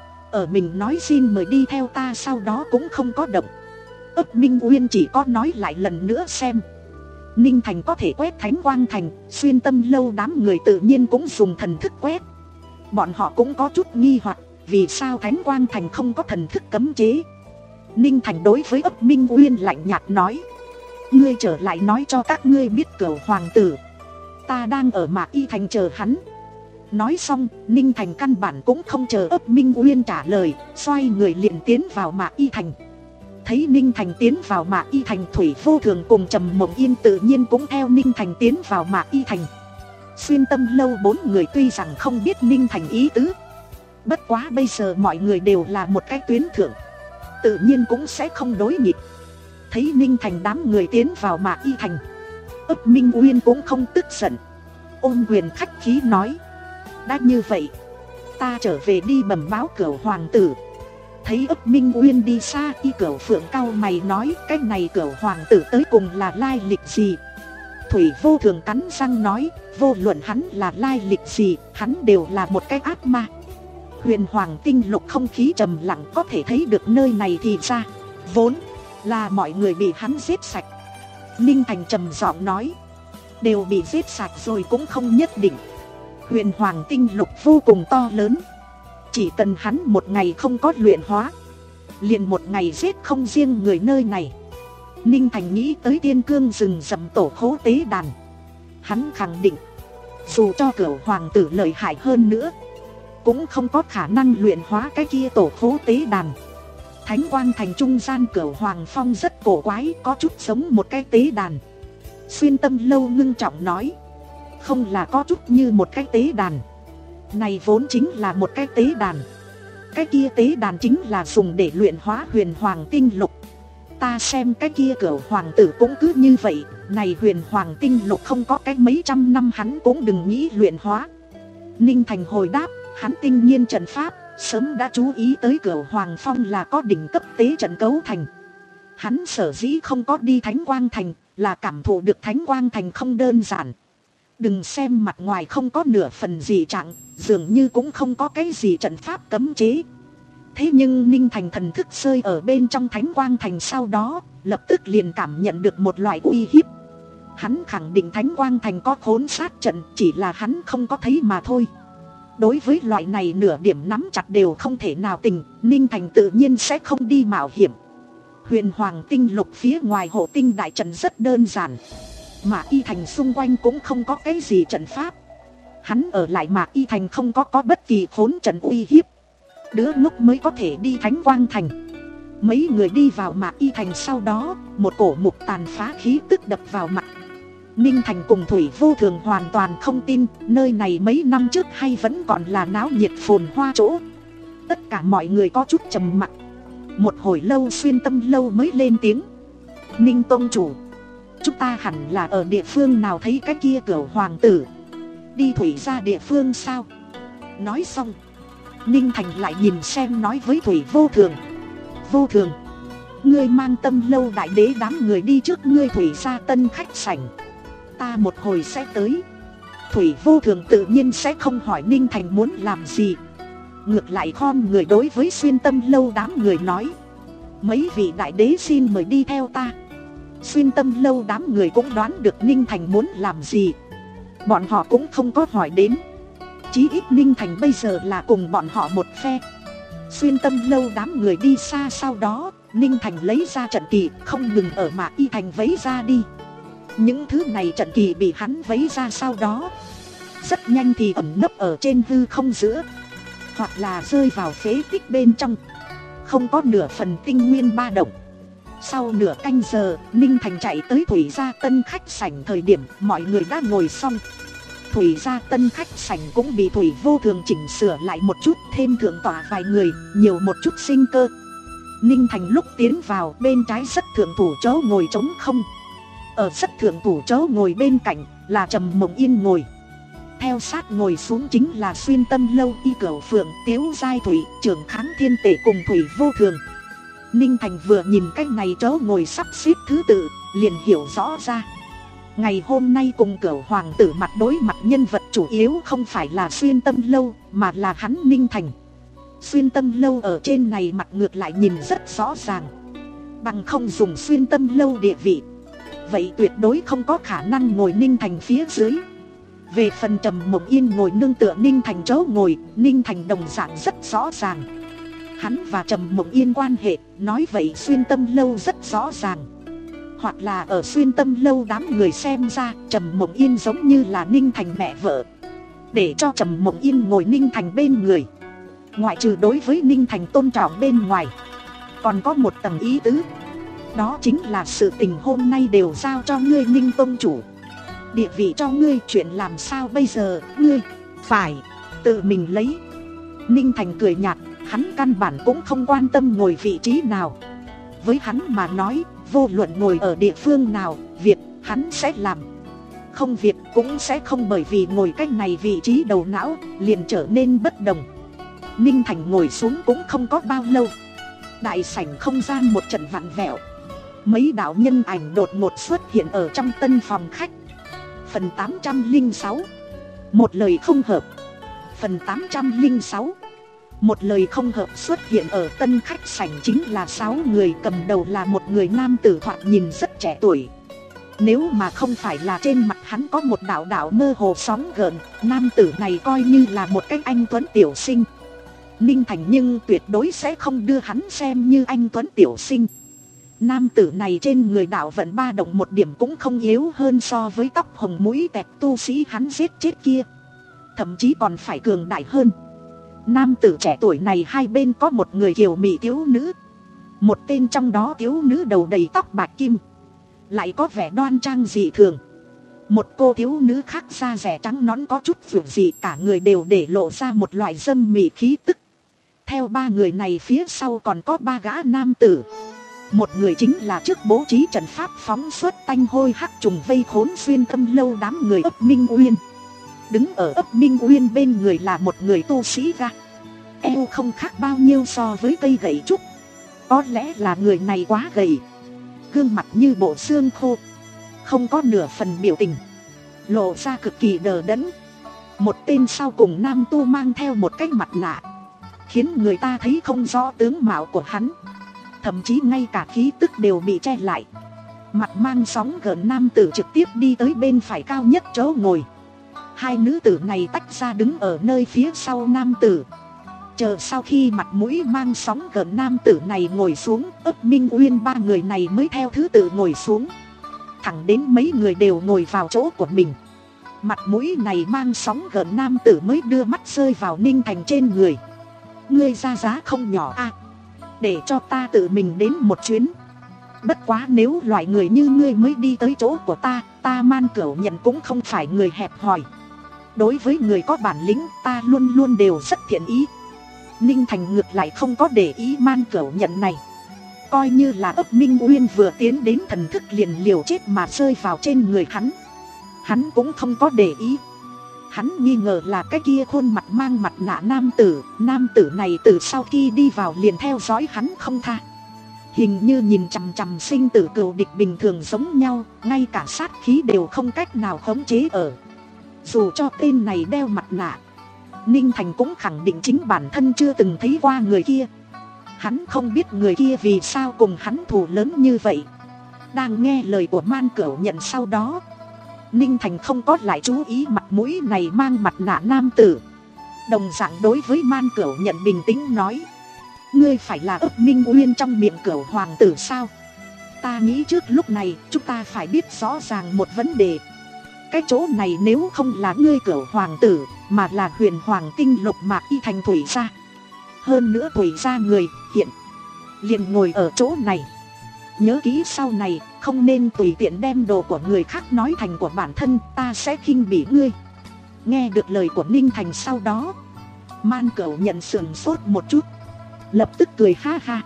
ở mình nói xin mời đi theo ta, sau đó cũng không có động. Ấp Minh Uyên chỉ có nói lại lần nữa xem. Ninh Thành có thể quét Thánh Quang Thành, Xuyên Tâm Lâu đám người tự nhiên cũng dùng thần thức quét. Bọn họ cũng có chút nghi hoặc, vì sao Thánh Quang Thành không có thần thức cấm chế. Ninh Thành đối với Ấp Minh Uyên lạnh nhạt nói, ngươi trở lại nói cho các ngươi biết Cửu hoàng tử, ta đang ở Mạc Y Thành chờ hắn. Nói xong, Ninh Thành căn bản cũng không chờ Ấp Minh Uyên trả lời, xoay người liền tiến vào Mạc Y Thành. Thấy Ninh Thành tiến vào Mạc Y Thành, Thủy Vô Thường cùng Trầm Mộng Yên tự nhiên cũng theo Ninh Thành tiến vào Mạc Y Thành. Xuyên Tâm Lâu bốn người tuy rằng không biết Ninh Thành ý tứ, bất quá bây giờ mọi người đều là một cái tuyến thượng, tự nhiên cũng sẽ không đối nghịch. Thấy Ninh Thành đám người tiến vào Mạc Y Thành, Ấp Minh Uyên cũng không tức giận, ôm quyền khách khí nói, đã như vậy, ta trở về đi bẩm báo Cửu hoàng tử. Thấy Ấp Minh Uyên đi xa, Y Cửu Phượng cau mày nói, cái này Cửu hoàng tử tới cùng là lai lịch gì? Thủy Vô Thường cắn răng nói, vô luận hắn là lai lịch gì, hắn đều là một cái ác ma. Huyền Hoàng Tinh Lục không khí trầm lặng, có thể thấy được nơi này thì ra vốn là mọi người bị hắn giết sạch. Ninh Thành trầm giọng nói, đều bị giết sạch rồi cũng không nhất định. Huyền Hoàng Tinh Lục vô cùng to lớn, chỉ cần hắn một ngày không có luyện hóa, liền một ngày giết không riêng người nơi này. Ninh Thành nghĩ tới Tiên Cương rừng rậm tổ khố tế đàn, hắn khẳng định, dù cho Cửu hoàng tử lợi hại hơn nữa, cũng không có khả năng luyện hóa cái kia tổ khố tế đàn. Thánh Quang Thành trung gian Cửu Hoàng Phong rất cổ quái, có chút giống một cái tế đàn. Xuyên Tâm Lâu ngưng trọng nói, không là có chút như một cái tế đàn, này vốn chính là một cái tế đàn. Cái kia tế đàn chính là dùng để luyện hóa Huyền Hoàng Tinh Lục. Ta xem cái kia Cửu hoàng tử cũng cứ như vậy, này Huyền Hoàng Tinh Lục không có cái mấy trăm năm hắn cũng đừng nghĩ luyện hóa. Ninh Thành hồi đáp, hắn tinh nhiên trận pháp, sớm đã chú ý tới Cửu Hoàng Phong là có đỉnh cấp tế trận cấu thành. Hắn sở dĩ không có đi Thánh Quang Thành, là cảm thụ được Thánh Quang Thành không đơn giản. Đừng xem mặt ngoài không có nửa phần gì trạng, dường như cũng không có cái gì trận pháp cấm chế. Thế nhưng Ninh Thành thần thức rơi ở bên trong Thánh Quang Thành sau đó, lập tức liền cảm nhận được một loại uy hiếp. Hắn khẳng định Thánh Quang Thành có khốn sát trận, chỉ là hắn không có thấy mà thôi. Đối với loại này nửa điểm nắm chặt đều không thể nào tình, Ninh Thành tự nhiên sẽ không đi mạo hiểm. Huyền Hoàng Tinh Lục phía ngoài hộ tinh đại trận rất đơn giản, Mạc Y Thành xung quanh cũng không có cái gì trận pháp. Hắn ở lại Mạc Y Thành không có có bất kỳ khốn trận uy hiếp, đứa ngốc mới có thể đi Thánh Quang Thành. Mấy người đi vào Mạc Y Thành sau đó, một cổ mục tàn phá khí tức đập vào mặt. Ninh Thành cùng Thủy Vô Thường hoàn toàn không tin, nơi này mấy năm trước hay vẫn còn là náo nhiệt phồn hoa chỗ. Tất cả mọi người có chút trầm mặc. Một hồi lâu Xuyên Tâm Lâu mới lên tiếng, Ninh tông chủ, chúng ta hẳn là ở địa phương nào thấy cái kia Cửu hoàng tử? Đi thủy ra địa phương sao? Nói xong, Ninh Thành lại nhìn xem nói với Thủy Vô Thường, Vô Thường, Ngươi mang Tâm Lâu đại đế đám người đi trước ngươi Thủy Gia Tân khách sảnh. Ta một hồi sẽ tới. Thủy Vô Thường tự nhiên sẽ không hỏi Ninh Thành muốn làm gì. Ngược lại khom người đối với Xuyên Tâm Lâu đám người nói: mấy vị đại đế xin mời đi theo ta. Xuyên Tâm Lâu đám người cũng đoán được Ninh Thành muốn làm gì. Bọn họ cũng không có hỏi đến. Chí ít Ninh Thành bây giờ là cùng bọn họ một phe. Xuyên Tâm Lâu đám người đi xa, sau đó Ninh Thành lấy ra trận kỳ, không ngừng ở mà y thành vấy ra đi. Những thứ này trận kỳ bị hắn vấy ra sau đó rất nhanh thì ẩn nấp ở trên hư không giữa, hoặc là rơi vào phế tích bên trong, không có nửa phần tinh nguyên ba động. Sau nửa canh giờ, Ninh Thành chạy tới Thủy Gia Tân khách sảnh, thời điểm mọi người đã ngồi xong. Thủy Gia Tân khách sảnh cũng bị Thủy Vô Thường chỉnh sửa lại một chút, thêm thượng tọa vài người, nhiều một chút sinh cơ. Ninh Thành lúc tiến vào, bên trái rất thượng thủ chỗ ngồi trống không. Ở rất thượng thủ chỗ ngồi bên cạnh là Trầm Mộng Yên ngồi. Theo sát ngồi xuống chính là Xuyên Tâm Lâu Y Cửu Phượng, Tiếu Giai Thủy, Trưởng Kháng Thiên Tể cùng Thủy Vô Thường. Ninh Thành vừa nhìn cách này chỗ ngồi sắp xếp thứ tự, liền hiểu rõ ra. Ngày hôm nay cùng Cửu Hoàng tử mặt đối mặt nhân vật chủ yếu không phải là Xuyên Tâm Lâu, mà là hắn Ninh Thành. Xuyên Tâm Lâu ở trên này mặt ngược lại nhìn rất rõ ràng. Bằng không dùng Xuyên Tâm Lâu địa vị, vậy tuyệt đối không có khả năng ngồi Ninh Thành phía dưới. Về phần Trầm Mộng Yên ngồi nương tựa Ninh Thành chỗ ngồi, Ninh Thành đồng dạng rất rõ ràng. Hắn và Trầm Mộng Yên quan hệ, nói vậy Xuyên Tâm Lâu rất rõ ràng. Hoặc là ở Xuyên Tâm Lâu đám người xem ra, Trầm Mộng Yên giống như là Ninh Thành mẹ vợ. Để cho Trầm Mộng Yên ngồi Ninh Thành bên người, ngoại trừ đối với Ninh Thành tôn trọng bên ngoài, còn có một tầng ý tứ. Đó chính là sự tình hôm nay đều giao cho ngươi Ninh tông chủ. Địa vị cho ngươi, chuyện làm sao bây giờ, ngươi phải tự mình lấy. Ninh Thành cười nhạt, hắn căn bản cũng không quan tâm ngồi vị trí nào. Với hắn mà nói, vô luận ngồi ở địa phương nào, việc hắn sẽ làm. Không việc cũng sẽ không bởi vì ngồi cách này vị trí đầu não liền trở nên bất đồng. Ninh Thành ngồi xuống cũng không có bao lâu, đại sảnh không gian một trận vặn vẹo. Mấy đạo nhân ảnh đột ngột xuất hiện ở trong tân phòng khách. Phần tám trăm lẻ sáu, một lời không hợp. Phần tám trăm lẻ sáu, một lời không hợp xuất hiện ở tân khách sảnh chính là sáu người, cầm đầu là một người nam tử thoạt nhìn rất trẻ tuổi. Nếu mà không phải là trên mặt hắn có một đạo đạo mơ hồ sóng gợn, nam tử này coi như là một cái anh tuấn tiểu sinh. Ninh Thành nhưng tuyệt đối sẽ không đưa hắn xem như anh tuấn tiểu sinh. Nam tử này trên người đạo vận ba động một điểm cũng không yếu hơn so với tóc hồng mũi tẹt tu sĩ hắn giết chết kia, thậm chí còn phải cường đại hơn. Nam tử trẻ tuổi này hai bên có một người kiều mỹ thiếu nữ. Một tên trong đó thiếu nữ đầu đầy tóc bạc kim, lại có vẻ đoan trang dị thường. Một cô thiếu nữ khác da rẻ trắng nõn có chút vượng dị, cả người đều để lộ ra một loại dâm mị khí tức. Theo ba người này phía sau còn có ba gã nam tử. Một người chính là trước bố trí trận pháp phóng xuất tanh hôi hắc trùng vây khốn Xuyên Tâm Lâu đám người ấp Minh Uyên. Đứng ở ấp Minh Uyên bên người là một người tu sĩ ga, eo không khác bao nhiêu so với cây gậy trúc. Có lẽ là người này quá gầy, gương mặt như bộ xương khô, không có nửa phần biểu tình, lộ ra cực kỳ đờ đẫn. Một tên sau cùng nam tu mang theo một cái mặt nạ, khiến người ta thấy không rõ tướng mạo của hắn, thậm chí ngay cả khí tức đều bị che lại. Mặt mang sóng gợn nam tử trực tiếp đi tới bên phải cao nhất chỗ ngồi. Hai nữ tử này tách ra đứng ở nơi phía sau nam tử. Chờ sau khi mặt mũi mang sóng gợn nam tử này ngồi xuống, ấp Minh Uyên ba người này mới theo thứ tự ngồi xuống. Thẳng đến mấy người đều ngồi vào chỗ của mình, mặt mũi này mang sóng gợn nam tử mới đưa mắt rơi vào Ninh Thành trên người. Ngươi ra giá không nhỏ à, để cho ta tự mình đến một chuyến. Bất quá nếu loại người như ngươi mới đi tới chỗ của ta, ta Man Cửu Nhận cũng không phải người hẹp hòi. Đối với người có bản lĩnh, ta luôn luôn đều rất thiện ý. Ninh Thành ngược lại không có để ý Man Cửu Nhận này. Coi như là ấp Minh Uyên vừa tiến đến thần thức liền liều chết mà rơi vào trên người hắn, hắn cũng không có để ý. Hắn nghi ngờ là cái kia khuôn mặt mang mặt nạ nam tử. Nam tử này từ sau khi đi vào liền theo dõi hắn không tha. Hình như nhìn chằm chằm sinh tử cừu địch bình thường giống nhau, ngay cả sát khí đều không cách nào khống chế ở. Dù cho tên này đeo mặt nạ, Ninh Thành cũng khẳng định chính bản thân chưa từng thấy qua người kia. Hắn không biết người kia vì sao cùng hắn thù lớn như vậy. Đang nghe lời của Man Cửu Nhận sau đó, Ninh Thành không có lại chú ý mặt mũi này mang mặt nạ nam tử. Đồng dạng đối với Man Cửu Nhận bình tĩnh nói: ngươi phải là ấp Minh Uyên trong miệng Cửu hoàng tử sao? Ta nghĩ trước lúc này chúng ta phải biết rõ ràng một vấn đề. Cái chỗ này nếu không là ngươi Cửu hoàng tử, mà là Huyền Hoàng Tinh Lục Mạc Y thành Thủy gia. Hơn nữa Thủy gia người hiện liền ngồi ở chỗ này. Nhớ kỹ sau này không nên tùy tiện đem đồ của người khác nói thành của bản thân, ta sẽ khinh bỉ ngươi. Nghe được lời của Ninh Thành sau đó, Man Cửu Nhận sườn sốt một chút, lập tức cười ha ha.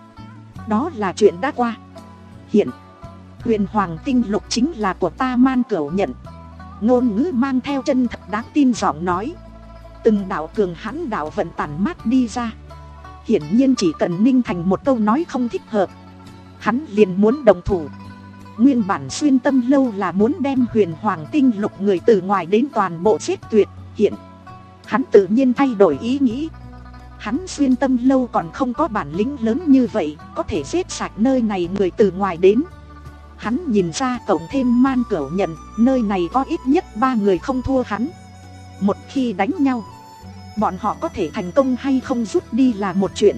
Đó là chuyện đã qua. Hiện Huyền Hoàng Tinh Lục chính là của ta Man Cửu Nhận. Ngôn ngữ mang theo chân thật đáng tin giọng nói. Từng đạo cường hãn đạo vận tản mát đi ra. Hiển nhiên chỉ cần Ninh Thành một câu nói không thích hợp, hắn liền muốn đồng thủ. Nguyên bản Xuyên Tâm Lâu là muốn đem Huyền Hoàng Tinh Lục người từ ngoài đến toàn bộ giết tuyệt. Hiện hắn tự nhiên thay đổi ý nghĩ. Hắn Xuyên Tâm Lâu còn không có bản lĩnh lớn như vậy, có thể giết sạch nơi này người từ ngoài đến. Hắn nhìn ra cộng thêm Man Cửu Nhận, nơi này có ít nhất ba người không thua hắn. Một khi đánh nhau, bọn họ có thể thành công hay không rút đi là một chuyện,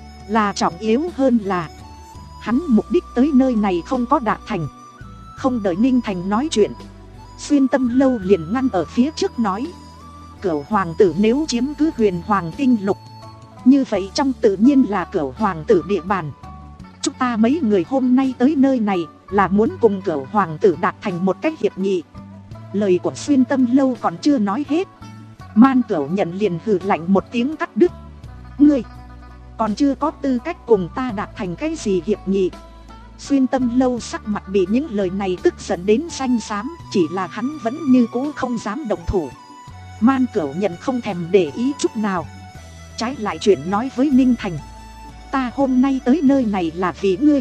là trọng yếu hơn là hắn mục đích tới nơi này không có đạt thành. Không đợi Ninh Thành nói chuyện, Xuyên Tâm Lâu liền ngăn ở phía trước nói: Cửu hoàng tử nếu chiếm cứ Huyền Hoàng Tinh Lục, như vậy trong tự nhiên là Cửu hoàng tử địa bàn. Chúng ta mấy người hôm nay tới nơi này là muốn cùng Cửu hoàng tử đạt thành một cách hiệp nghị. Lời của Xuyên Tâm Lâu còn chưa nói hết, Man Cửu Nhận liền hừ lạnh một tiếng cắt đứt: ngươi còn chưa có tư cách cùng ta đạt thành cái gì hiệp nghị. Xuyên Tâm Lâu sắc mặt bị những lời này tức giận đến xanh xám, chỉ là hắn vẫn như cũ không dám động thủ. Man Cửu Nhận không thèm để ý chút nào, trái lại chuyện nói với Ninh Thành: ta hôm nay tới nơi này là vì ngươi.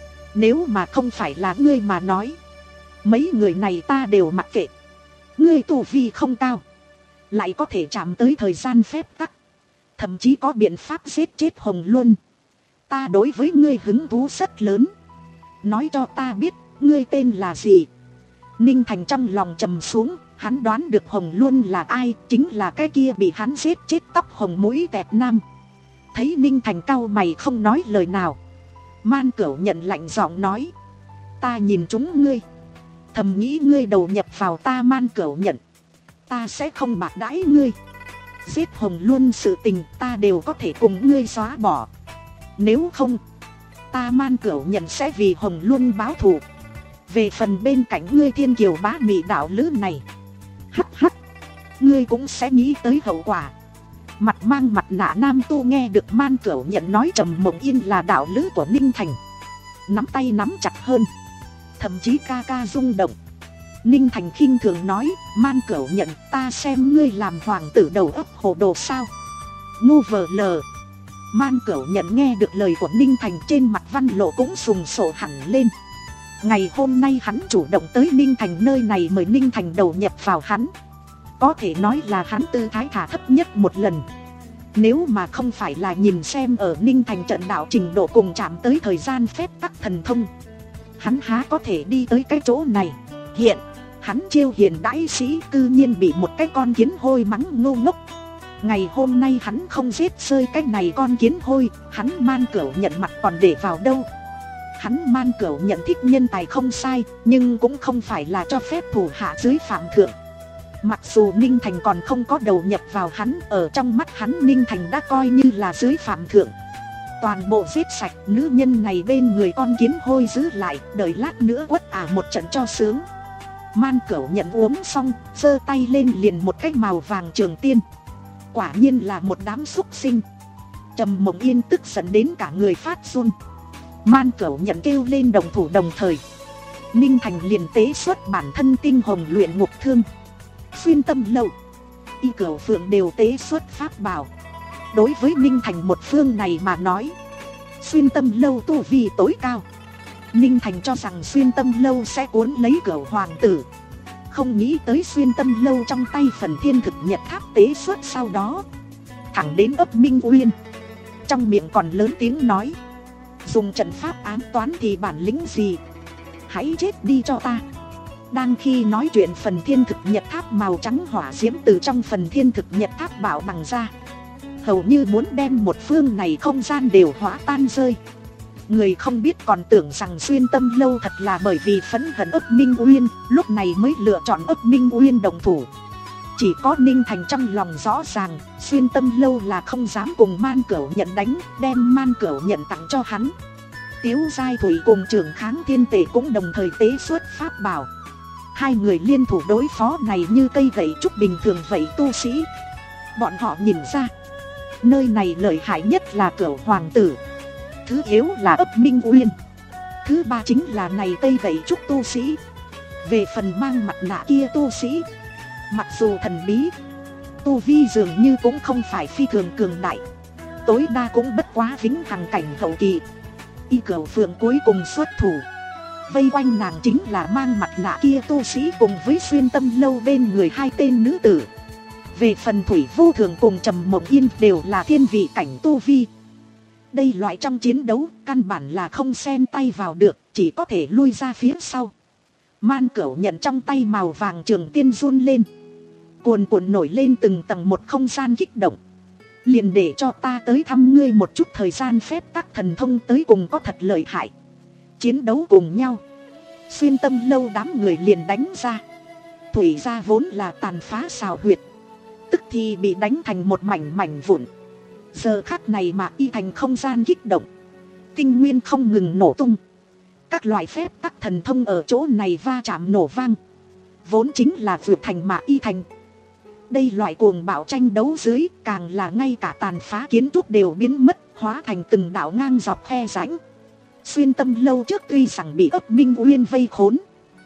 Nếu mà không phải là ngươi mà nói, mấy người này ta đều mặc kệ. Ngươi tu vi không cao, lại có thể chạm tới thời gian phép tắc, thậm chí có biện pháp giết chết Hồng Luân. Ta đối với ngươi hứng thú rất lớn. Nói cho ta biết, ngươi tên là gì? Ninh Thành trong lòng trầm xuống, hắn đoán được Hồng Luân là ai, chính là cái kia bị hắn giết chết tóc hồng mũi tẹt nam. Thấy Ninh Thành cau mày không nói lời nào, Man Cửu Nhận lạnh giọng nói: ta nhìn chúng ngươi, thầm nghĩ ngươi đầu nhập vào ta Man Cửu Nhận, ta sẽ không bạc đãi ngươi. Giết Hồng Luân sự tình ta đều có thể cùng ngươi xóa bỏ. Nếu không, ta Man Cửu Nhận sẽ vì Hồng Luân báo thù. Về phần bên cạnh ngươi Thiên Kiều bá mị đạo lữ này, hắc hắc, ngươi cũng sẽ nghĩ tới hậu quả. Mặt mang mặt nạ nam tu nghe được Man Cửu Nhận nói Trầm Mộng Yên là đạo lữ của Ninh Thành, nắm tay nắm chặt hơn, thậm chí ca ca rung động. Ninh Thành khinh thường nói: Man Cửu Nhận, ta xem ngươi làm hoàng tử đầu óc hồ đồ sao? Ngu vờ lờ. Man Cửu Nhận nghe được lời của Ninh Thành, trên mặt văn lộ cũng sùng sổ hẳn lên. Ngày hôm nay hắn chủ động tới Ninh Thành nơi này mời Ninh Thành đầu nhập vào hắn, có thể nói là hắn tư thái thả thấp nhất một lần. Nếu mà không phải là nhìn xem ở Ninh Thành trận đạo trình độ cùng chạm tới thời gian phép tắc thần thông, hắn há có thể đi tới cái chỗ này. Hiện hắn chiêu hiền đãi sĩ cư nhiên bị một cái con kiến hôi mắng ngu ngốc. Ngày hôm nay hắn không giết rơi cái này con kiến hôi, hắn Man Cửu Nhận mặt còn để vào đâu. Hắn Man Cửu Nhận thích nhân tài không sai, nhưng cũng không phải là cho phép thủ hạ dưới phạm thượng. Mặc dù Ninh Thành còn không có đầu nhập vào hắn, ở trong mắt hắn Ninh Thành đã coi như là dưới phạm thượng. Toàn bộ giết sạch, nữ nhân này bên người con kiến hôi giữ lại, đợi lát nữa quất ả một trận cho sướng. Man Cửu Nhận uống xong, giơ tay lên liền một cái màu vàng trường tiên. Quả nhiên là một đám súc sinh. Trầm Mộng Yên tức giận đến cả người phát run. Man Cửu Nhận kêu lên đồng thủ, đồng thời Ninh Thành liền tế xuất bản thân tinh hồng luyện ngục thương. Xuyên Tâm Lâu, Y Cửu Phượng đều tế xuất pháp bảo. Đối với Ninh Thành một phương này mà nói, Xuyên Tâm Lâu tu vi tối cao. Ninh Thành cho rằng Xuyên Tâm Lâu sẽ cuốn lấy Cửu hoàng tử, không nghĩ tới Xuyên Tâm Lâu trong tay phần thiên thực nhật tháp tế xuất sau đó thẳng đến ấp Minh Uyên, trong miệng còn lớn tiếng nói: dùng trận pháp ám toán thì bản lĩnh gì, hãy chết đi cho ta. Đang khi nói chuyện, phần thiên thực nhật tháp màu trắng hỏa diễm từ trong phần thiên thực nhật tháp bảo bằng ra, hầu như muốn đem một phương này không gian đều hóa tan rơi. Người không biết còn tưởng rằng Xuyên Tâm Lâu thật là bởi vì phẫn hận ấp Minh Uyên, lúc này mới lựa chọn ấp Minh Uyên đồng thủ. Chỉ có Ninh Thành trong lòng rõ ràng, Xuyên Tâm Lâu là không dám cùng Man Cửu Nhận đánh, đem Man Cửu Nhận tặng cho hắn. Tiếu Giai Thủy cùng Trưởng Kháng Thiên Tể cũng đồng thời tế xuất pháp bảo. Hai người liên thủ đối phó này như cây gậy trúc bình thường vậy tu sĩ. Bọn họ nhìn ra, nơi này lợi hại nhất là Cửu hoàng tử, thứ yếu là ấp Minh Uyên, thứ ba chính là này cây gậy trúc tu sĩ. Về phần mang mặt nạ kia tu sĩ, mặc dù thần bí, tu vi dường như cũng không phải phi thường cường đại, tối đa cũng bất quá vĩnh hằng cảnh hậu kỳ. Y Cửu Phượng cuối cùng xuất thủ, vây quanh nàng chính là mang mặt nạ kia tu sĩ cùng với Xuyên Tâm Lâu bên người hai tên nữ tử. Về phần Thủy Vô Thường cùng Trầm Mộng Yên đều là thiên vị cảnh tu vi. Đây loại trong chiến đấu căn bản là không xen tay vào được, chỉ có thể lui ra phía sau. Man Cửu Nhận trong tay màu vàng trường tiên run lên, cuồn cuộn nổi lên từng tầng một không gian kích động. Liền để cho ta tới thăm ngươi một chút, thời gian phép tắc thần thông tới cùng có thật lợi hại. Chiến đấu cùng nhau, Xuyên Tâm Lâu đám người liền đánh ra. Thủy gia vốn là tàn phá xào huyệt, tức thì bị đánh thành một mảnh mảnh vụn. Giờ khắc này mà y thành không gian kích động, tinh nguyên không ngừng nổ tung. Các loại phép tắc thần thông ở chỗ này va chạm nổ vang, vốn chính là vượt thành mà y thành. Đây loại cuồng bạo tranh đấu dưới, càng là ngay cả tàn phá kiến trúc đều biến mất, hóa thành từng đạo ngang dọc khe rãnh. Xuyên Tâm Lâu trước tuy rằng bị ấp Minh Uyên vây khốn,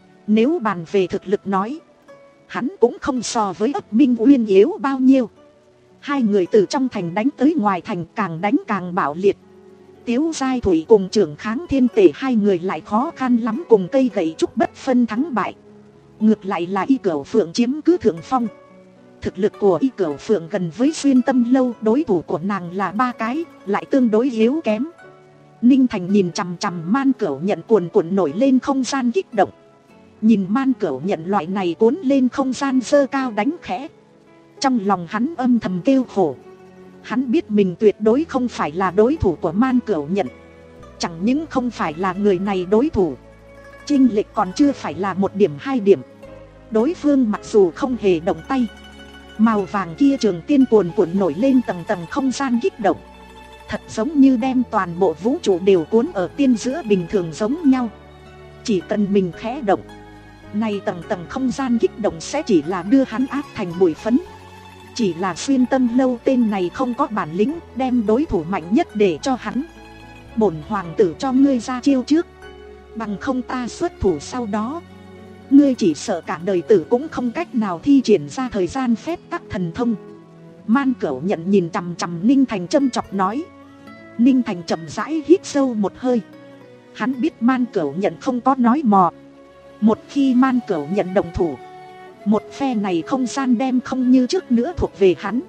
nếu bàn về thực lực nói, hắn cũng không so với ấp Minh Uyên yếu bao nhiêu. Hai người từ trong thành đánh tới ngoài thành, càng đánh càng bạo liệt. Tiếu Giai Thủy cùng Trưởng Kháng Thiên Tể hai người lại khó khăn lắm cùng cây gậy trúc bất phân thắng bại. Ngược lại là Y Cửu Phượng chiếm cứ thượng phong. Thực lực của Y Cửu Phượng gần với Xuyên Tâm Lâu, đối thủ của nàng là ba cái, lại tương đối yếu kém. Ninh Thành nhìn chằm chằm Man Cửu Nhận cuồn cuộn nổi lên không gian kích động. Nhìn Man Cửu Nhận loại này cuốn lên không gian dơ cao đánh khẽ, trong lòng hắn âm thầm kêu khổ. Hắn biết mình tuyệt đối không phải là đối thủ của Man Cửu Nhận. Chẳng những không phải là người này đối thủ, chênh lệch còn chưa phải là một điểm hai điểm. Đối phương mặc dù không hề động tay, màu vàng kia trường tiên cuồn cuộn nổi lên tầng tầng không gian kích động, thật giống như đem toàn bộ vũ trụ đều cuốn ở tiên giữa bình thường giống nhau. Chỉ cần mình khẽ động, này tầng tầng không gian kích động sẽ chỉ là đưa hắn áp thành bụi phấn. Chỉ là Xuyên Tâm Lâu tên này không có bản lĩnh đem đối thủ mạnh nhất để cho hắn. Bổn hoàng tử cho ngươi ra chiêu trước, bằng không ta xuất thủ sau đó, ngươi chỉ sợ cả đời tử cũng không cách nào thi triển ra thời gian phép tắc thần thông. Man Cửu Nhận nhìn chằm chằm Ninh Thành châm chọc nói. Ninh Thành chậm rãi hít sâu một hơi. Hắn biết Man Cửu Nhận không có nói mò. Một khi Man Cửu Nhận đồng thủ, một phe này không gian đem không như trước nữa thuộc về hắn.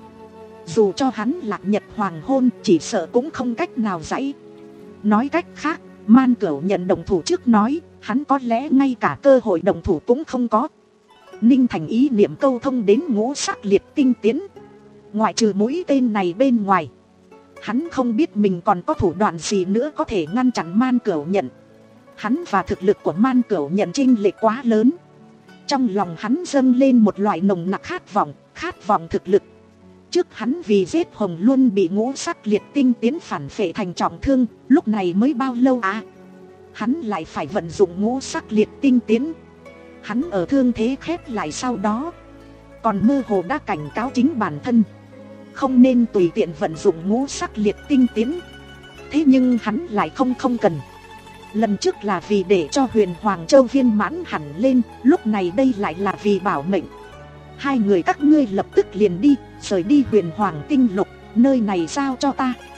Dù cho hắn lạc nhật hoàng hôn, chỉ sợ cũng không cách nào giãy. Nói cách khác, Man Cửu Nhận đồng thủ trước nói, hắn có lẽ ngay cả cơ hội đồng thủ cũng không có. Ninh Thành ý niệm câu thông đến ngũ sắc liệt tinh tiến. Ngoại trừ mũi tên này bên ngoài, hắn không biết mình còn có thủ đoạn gì nữa có thể ngăn chặn Man Cửu Nhận. Hắn và thực lực của Man Cửu Nhận chênh lệch quá lớn. Trong lòng hắn dâng lên một loại nồng nặc khát vọng, khát vọng thực lực. Trước hắn vì giết Hồng Luân bị ngũ sắc liệt tinh tiến phản phệ thành trọng thương, lúc này mới bao lâu à? Hắn lại phải vận dụng ngũ sắc liệt tinh tiến. Hắn ở thương thế khép lại sau đó, còn mơ hồ đã cảnh cáo chính bản thân không nên tùy tiện vận dụng ngũ sắc liệt tinh tiến. Thế nhưng hắn lại không không cần. Lần trước là vì để cho Huyền Hoàng Châu viên mãn hẳn lên, lúc này đây lại là vì bảo mệnh. Hai người các ngươi lập tức liền đi, rời đi Huyền Hoàng Tinh Lục, nơi này giao cho ta.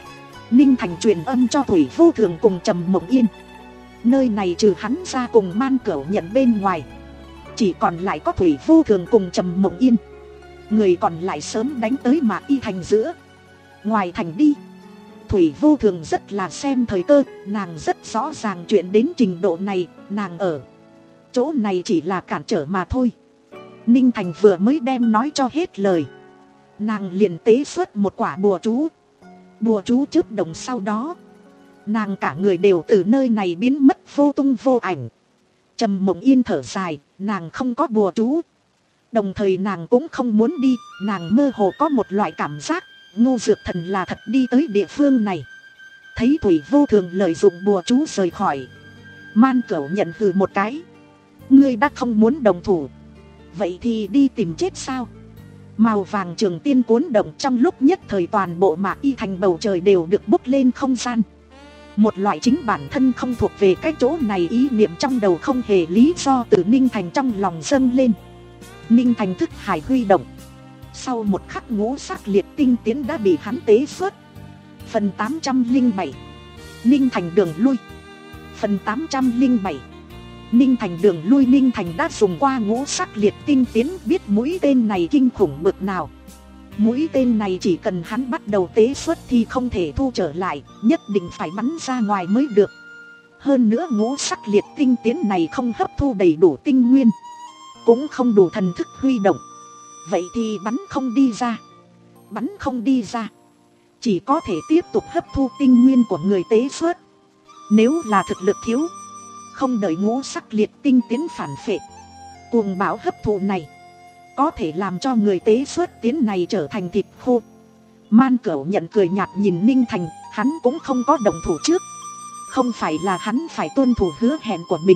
Ninh Thành truyền âm cho Thủy Vô Thường cùng Trầm Mộng Yên. Nơi này trừ hắn ra cùng Man Cửu Nhận bên ngoài, chỉ còn lại có Thủy Vô Thường cùng Trầm Mộng Yên. Người còn lại sớm đánh tới Mạc Y Thành giữa. Ngoài thành đi. Thủy Vô Thường rất là xem thời cơ. Nàng rất rõ ràng chuyện đến trình độ này. Nàng ở chỗ này chỉ là cản trở mà thôi. Ninh Thành vừa mới đem nói cho hết lời, nàng liền tế xuất một quả bùa chú. Bùa chú chớp động sau đó, nàng cả người đều từ nơi này biến mất vô tung vô ảnh. Trầm Mộng Yên thở dài, nàng không có bùa chú. Đồng thời nàng cũng không muốn đi. Nàng mơ hồ có một loại cảm giác Ngô Dược Thần là thật đi tới địa phương này. Thấy Thủy Vô Thường lợi dụng bùa chú rời khỏi, Man Cửu Nhận hừ một cái. Ngươi đã không muốn đồng thủ, vậy thì đi tìm chết sao? Màu vàng trường tiên cuốn động, trong lúc nhất thời toàn bộ Mạc Y Thành bầu trời đều được bốc lên không gian. Một loại chính bản thân không thuộc về cái chỗ này ý niệm trong đầu không hề lý do từ Ninh Thành trong lòng dâng lên. Ninh Thành thức hải huy động. Sau một khắc ngũ sắc liệt tinh tiến đã bị hắn tế xuất. Phần tám trăm linh bảy. Ninh Thành đường lui. Phần tám trăm linh bảy. Ninh Thành đường lui. Ninh Thành đã dùng qua ngũ sắc liệt tinh tiến, biết mũi tên này kinh khủng bực nào. Mũi tên này chỉ cần hắn bắt đầu tế xuất thì không thể thu trở lại, nhất định phải bắn ra ngoài mới được. Hơn nữa ngũ sắc liệt tinh tiến này không hấp thu đầy đủ tinh nguyên, cũng không đủ thần thức huy động. Vậy thì bắn không đi ra. Bắn không đi ra, chỉ có thể tiếp tục hấp thu tinh nguyên của người tế xuất. Nếu là thực lực thiếu, không đợi ngũ sắc liệt tinh tiến phản phệ, cuồng bão hấp thụ này có thể làm cho người tế xuất tiến này trở thành thịt khô. Man Cửu Nhận cười nhạt nhìn Ninh Thành, hắn cũng không có động thủ trước. Không phải là hắn phải tuân thủ hứa hẹn của mình,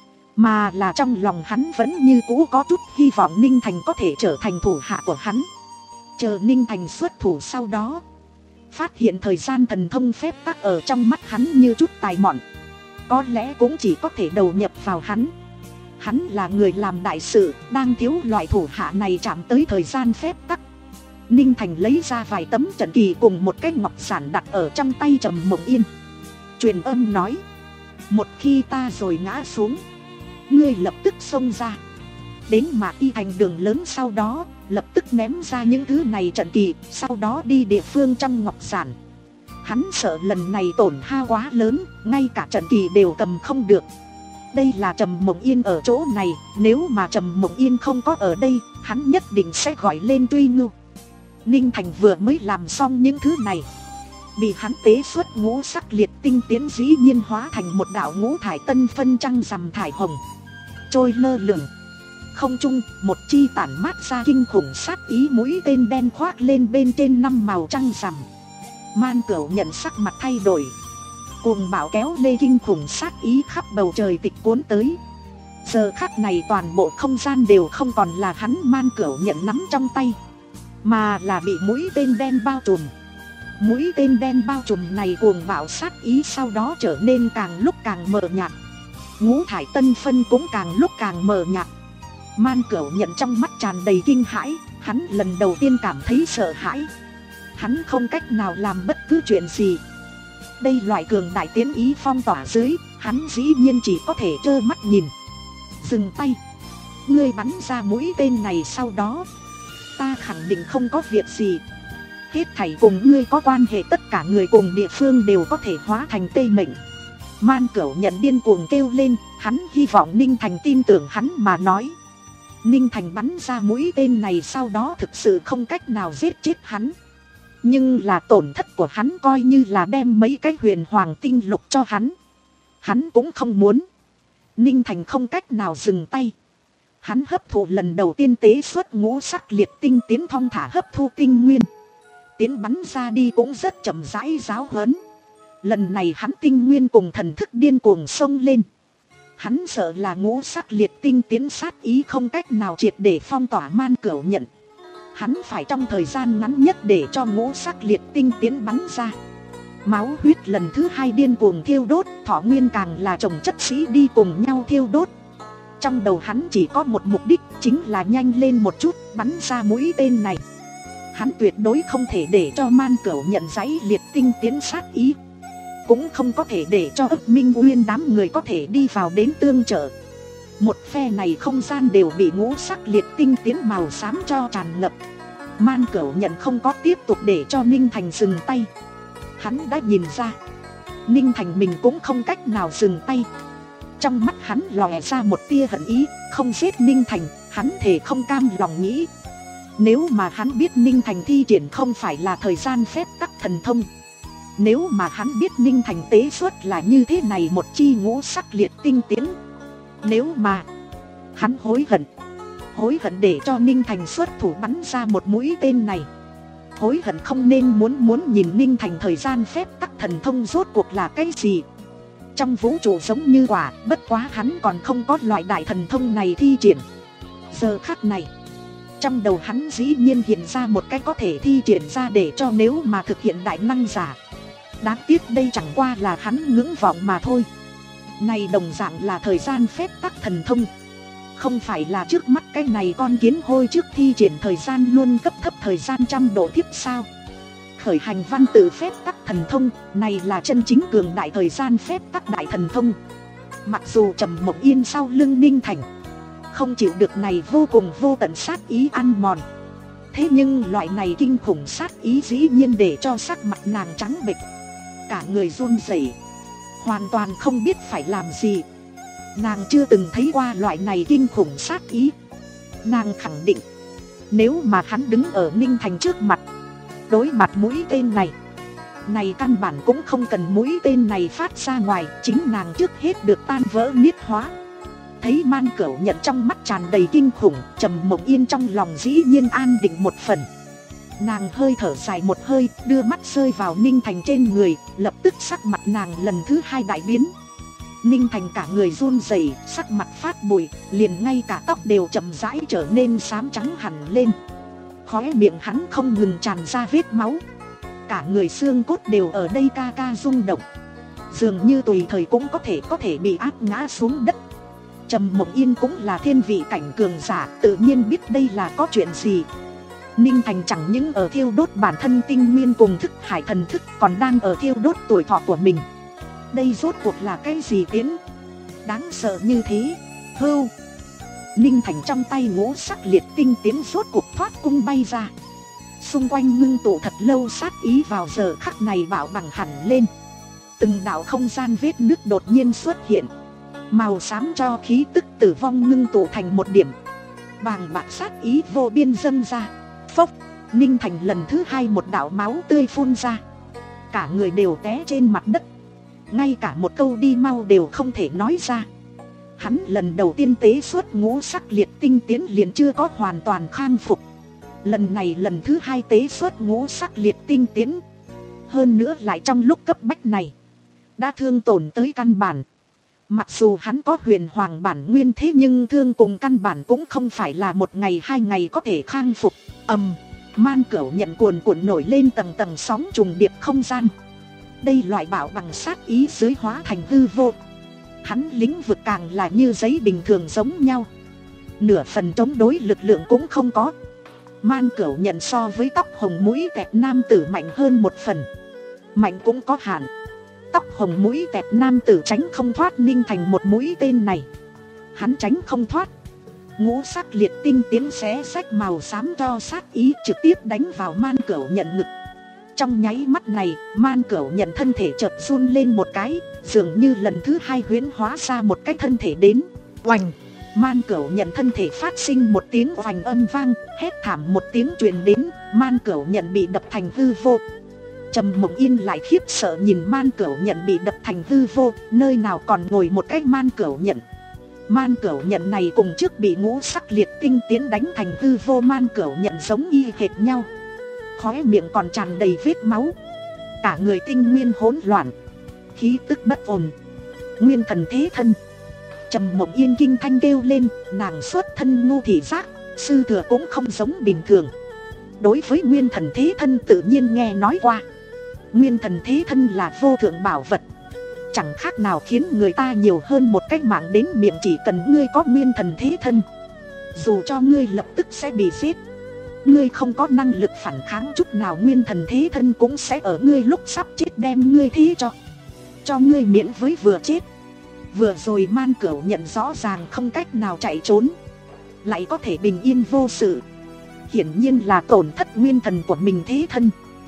mà là trong lòng hắn vẫn như cũ có chút hy vọng Ninh Thành có thể trở thành thủ hạ của hắn. Chờ Ninh Thành xuất thủ sau đó, phát hiện thời gian thần thông phép tắc ở trong mắt hắn như chút tài mọn, có lẽ cũng chỉ có thể đầu nhập vào hắn. Hắn là người làm đại sự, đang thiếu loại thủ hạ này chạm tới thời gian phép tắc. Ninh Thành lấy ra vài tấm trận kỳ cùng một cái ngọc giản đặt ở trong tay Trầm Mộng Yên. Truyền âm nói, một khi ta rồi ngã xuống, ngươi lập tức xông ra, đến Mạc Y Thành đường lớn, sau đó lập tức ném ra những thứ này trận kỳ, sau đó đi địa phương trong ngọc giản. Hắn sợ lần này tổn hao quá lớn, ngay cả trận kỳ đều cầm không được. Đây là Trầm Mộng Yên ở chỗ này, nếu mà Trầm Mộng Yên không có ở đây, hắn nhất định sẽ gọi lên truy ngưu. Ninh Thành vừa mới làm xong những thứ này, bị hắn tế xuất ngũ sắc liệt tinh tiến dĩ nhiên hóa thành một đạo ngũ thải tân phân trăng rằm thải hồng, trôi lơ lửng không trung. Một chi tản mát ra kinh khủng sát ý mũi tên đen khoác lên bên trên năm màu trăng rằm. Man Cửu Nhận sắc mặt thay đổi, cuồng bão kéo lê kinh khủng sát ý khắp bầu trời tịch cuốn tới. Giờ khắc này toàn bộ không gian đều không còn là hắn Man Cửu Nhận nắm trong tay, mà là bị mũi tên đen bao trùm. Mũi tên đen bao trùm này cuồng bão sát ý sau đó trở nên càng lúc càng mờ nhạt, ngũ thải tân phân cũng càng lúc càng mờ nhạt. Man Cửu Nhận trong mắt tràn đầy kinh hãi, hắn lần đầu tiên cảm thấy sợ hãi. Hắn không cách nào làm bất cứ chuyện gì. Đây loại cường đại tiến ý phong tỏa dưới, hắn dĩ nhiên chỉ có thể trơ mắt nhìn. Dừng tay, ngươi bắn ra mũi tên này sau đó, ta khẳng định không có việc gì. Hết thảy cùng ngươi có quan hệ tất cả người cùng địa phương đều có thể hóa thành tê mệnh. Man Cửu Nhận điên cuồng kêu lên, hắn hy vọng Ninh Thành tin tưởng hắn mà nói. Ninh Thành bắn ra mũi tên này sau đó thực sự không cách nào giết chết hắn, nhưng là tổn thất của hắn coi như là đem mấy cái huyền hoàng tinh lục cho hắn. Hắn cũng không muốn. Ninh Thành không cách nào dừng tay. Hắn hấp thụ lần đầu tiên tế xuất ngũ sắc liệt tinh tiến, thong thả hấp thu tinh nguyên. Tiến bắn ra đi cũng rất chậm rãi giáo huấn. Lần này hắn tinh nguyên cùng thần thức điên cuồng xông lên. Hắn sợ là ngũ sắc liệt tinh tiến sát ý không cách nào triệt để phong tỏa Man Cửu Nhận. Hắn phải trong thời gian ngắn nhất để cho ngũ sắc liệt tinh tiến bắn ra. Máu huyết lần thứ hai điên cuồng thiêu đốt, thọ nguyên càng là chồng chất sĩ đi cùng nhau thiêu đốt. Trong đầu hắn chỉ có một mục đích, chính là nhanh lên một chút bắn ra mũi tên này. Hắn tuyệt đối không thể để cho Man Cửu nhận dãy liệt tinh tiến sát ý, cũng không có thể để cho ức Minh Uyên đám người có thể đi vào đến tương trợ. Một phe này không gian đều bị ngũ sắc liệt tinh tiến màu xám cho tràn ngập. Man Cửu nhận không có tiếp tục để cho Ninh Thành dừng tay. Hắn đã nhìn ra Ninh Thành mình cũng không cách nào dừng tay. Trong mắt hắn lòe ra một tia hận ý, không giết Ninh Thành, hắn thề không cam lòng nghĩ. Nếu mà hắn biết Ninh Thành thi triển không phải là thời gian phép tắc thần thông, nếu mà hắn biết Ninh Thành tế xuất là như thế này một chi ngũ sắc liệt tinh tiến, nếu mà hắn hối hận, hối hận để cho Ninh Thành xuất thủ bắn ra một mũi tên này, hối hận không nên muốn muốn nhìn Ninh Thành thời gian phép tắc thần thông rốt cuộc là cái gì. Trong vũ trụ giống như quả, bất quá hắn còn không có loại đại thần thông này thi triển. Giờ khắc này trong đầu hắn dĩ nhiên hiện ra một cái có thể thi triển ra để cho nếu mà thực hiện đại năng giả. Đáng tiếc đây chẳng qua là hắn ngưỡng vọng mà thôi. Này đồng dạng là thời gian phép tắc thần thông, không phải là trước mắt cái này con kiến hôi trước thi triển thời gian luôn cấp thấp thời gian trăm độ thiếp sao. Khởi hành văn tự phép tắc thần thông này là chân chính cường đại thời gian phép tắc đại thần thông. Mặc dù Trầm Mộng Yên sau lưng Ninh Thành không chịu được này vô cùng vô tận sát ý ăn mòn, thế nhưng loại này kinh khủng sát ý dĩ nhiên để cho sắc mặt nàng trắng bệch, cả người run rẩy, hoàn toàn không biết phải làm gì. Nàng chưa từng thấy qua loại này kinh khủng sát ý. Nàng khẳng định nếu mà hắn đứng ở Ninh Thành trước mặt, đối mặt mũi tên này, này căn bản cũng không cần mũi tên này phát ra ngoài, chính nàng trước hết được tan vỡ niết hóa. Thấy Man Cửu nhận trong mắt tràn đầy kinh khủng, Trầm Mộng Yên trong lòng dĩ nhiên an định một phần. Nàng hơi thở dài một hơi, đưa mắt rơi vào Ninh Thành trên người, lập tức sắc mặt nàng lần thứ hai đại biến. Ninh Thành cả người run rẩy, sắc mặt phát bụi, liền ngay cả tóc đều chậm rãi trở nên xám trắng hẳn lên. Khóe miệng hắn không ngừng tràn ra vết máu, cả người xương cốt đều ở đây ca ca rung động, dường như tùy thời cũng có thể có thể bị áp ngã xuống đất. Trầm Mộng Yên cũng là thiên vị cảnh cường giả, tự nhiên biết đây là có chuyện gì. Ninh Thành chẳng những ở thiêu đốt bản thân tinh nguyên cùng thức hải thần thức, còn đang ở thiêu đốt tuổi thọ của mình. Đây rốt cuộc là cái gì tiến đáng sợ như thế? Hưu. Ninh Thành trong tay ngũ sắc liệt tinh tiến rốt cuộc thoát cung bay ra. Xung quanh ngưng tụ thật lâu sát ý vào giờ khắc này bạo bằng hẳn lên. Từng đạo không gian vết nứt đột nhiên xuất hiện, màu xám cho khí tức tử vong ngưng tụ thành một điểm, bàng bạc sát ý vô biên dâng ra. Phốc. Ninh Thành lần thứ hai một đạo máu tươi phun ra, cả người đều té trên mặt đất, ngay cả một câu đi mau đều không thể nói ra. Hắn lần đầu tiên tế xuất ngũ sắc liệt tinh tiến liền chưa có hoàn toàn khang phục, lần này lần thứ hai tế xuất ngũ sắc liệt tinh tiến, hơn nữa lại trong lúc cấp bách này đã thương tổn tới căn bản. Mặc dù hắn có huyền hoàng bản nguyên, thế nhưng thương cùng căn bản cũng không phải là một ngày hai ngày có thể khang phục. Ầm. Man Cửu nhận cuồn cuộn nổi lên tầng tầng sóng trùng điệp không gian. Đây loại bạo bằng sát ý dưới hóa thành hư vô. Hắn lĩnh vực càng là như giấy bình thường giống nhau, nửa phần chống đối lực lượng cũng không có. Man Cửu nhận so với tóc hồng mũi tẹt nam tử mạnh hơn một phần, mạnh cũng có hạn. Tóc hồng mũi tẹt nam tử tránh không thoát Ninh Thành một mũi tên này, hắn tránh không thoát. Ngũ sắc liệt tinh tiến xé sách màu xám cho sát ý trực tiếp đánh vào Man Cửu nhận ngực. Trong nháy mắt này, Man Cửu nhận thân thể chợt run lên một cái, dường như lần thứ hai huyễn hóa ra một cái thân thể đến. Oành. Man Cửu nhận thân thể phát sinh một tiếng oành âm vang, hét thảm một tiếng truyền đến, Man Cửu nhận bị đập thành hư vô. Trầm Mộng Yên lại khiếp sợ nhìn Man Cửu nhận bị đập thành hư vô, nơi nào còn ngồi một cái Man Cửu nhận. Man Cửu nhận này cùng trước bị ngũ sắc liệt tinh tiến đánh thành hư vô Man Cửu nhận giống y hệt nhau, khóe miệng còn tràn đầy vết máu, cả người tinh nguyên hỗn loạn, khí tức bất ổn. Nguyên thần thế thân. Trầm Mộng Yên kinh thanh kêu lên, nàng xuất thân ngu thị giác, sư thừa cũng không giống bình thường. Đối với nguyên thần thế thân tự nhiên nghe nói qua. Nguyên thần thế thân là vô thượng bảo vật, chẳng khác nào khiến người ta nhiều hơn một cách mạng đến miệng. Chỉ cần ngươi có nguyên thần thế thân, dù cho ngươi lập tức sẽ bị giết, Ngươi không có năng lực phản kháng chút nào, nguyên thần thế thân cũng sẽ ở ngươi lúc sắp chết đem ngươi thí cho Cho ngươi miễn với vừa chết. Vừa rồi Man Cửu nhận rõ ràng không cách nào chạy trốn, lại có thể bình yên vô sự, hiển nhiên là tổn thất nguyên thần của mình thế thân.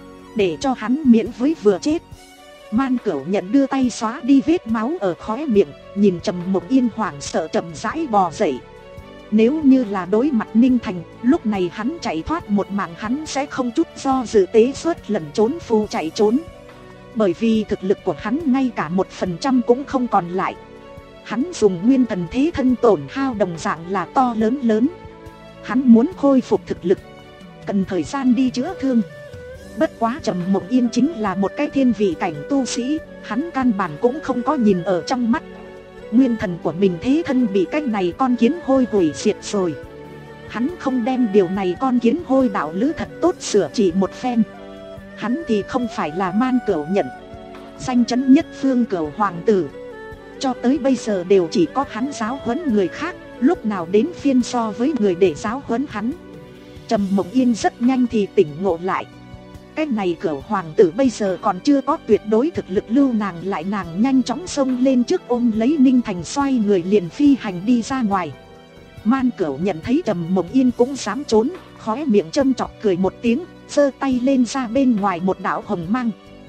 Để cho hắn miễn với vừa chết, Man Cửu nhận đưa tay xóa đi vết máu ở khóe miệng, nhìn Trầm Mộng Yên hoảng sợ chậm rãi bò dậy. Nếu như là đối mặt Ninh Thành, lúc này hắn chạy thoát một mạng hắn sẽ không chút do dự tế xuất lẩn trốn phù chạy trốn. Bởi vì thực lực của hắn ngay cả một phần trăm cũng không còn lại. Hắn dùng nguyên thần thế thân tổn hao đồng dạng là to lớn lớn. Hắn muốn khôi phục thực lực, cần thời gian đi chữa thương. Bất quá Trầm Mộng Yên chính là một cái thiên vị cảnh tu sĩ, hắn căn bản cũng không có nhìn ở trong mắt. Nguyên thần của mình thế thân bị cái này con kiến hôi hủy diệt rồi. Hắn không đem điều này con kiến hôi đạo lữ thật tốt sửa trị một phen. Hắn thì không phải là Man Cửu nhận, danh chấn nhất phương Cửu hoàng tử. Cho tới bây giờ đều chỉ có hắn giáo huấn người khác, lúc nào đến phiên so với người để giáo huấn hắn. Trầm Mộng Yên rất nhanh thì tỉnh ngộ lại. Cái này Cửu hoàng tử bây giờ còn chưa có tuyệt đối thực lực lưu nàng lại, nàng nhanh chóng xông lên trước ôm lấy Ninh Thành xoay người liền phi hành đi ra ngoài. Man Cửu nhận thấy Trầm Mộng Yên cũng dám trốn, khóe miệng châm chọc cười một tiếng, giơ tay lên ra bên ngoài một đạo hồng mang.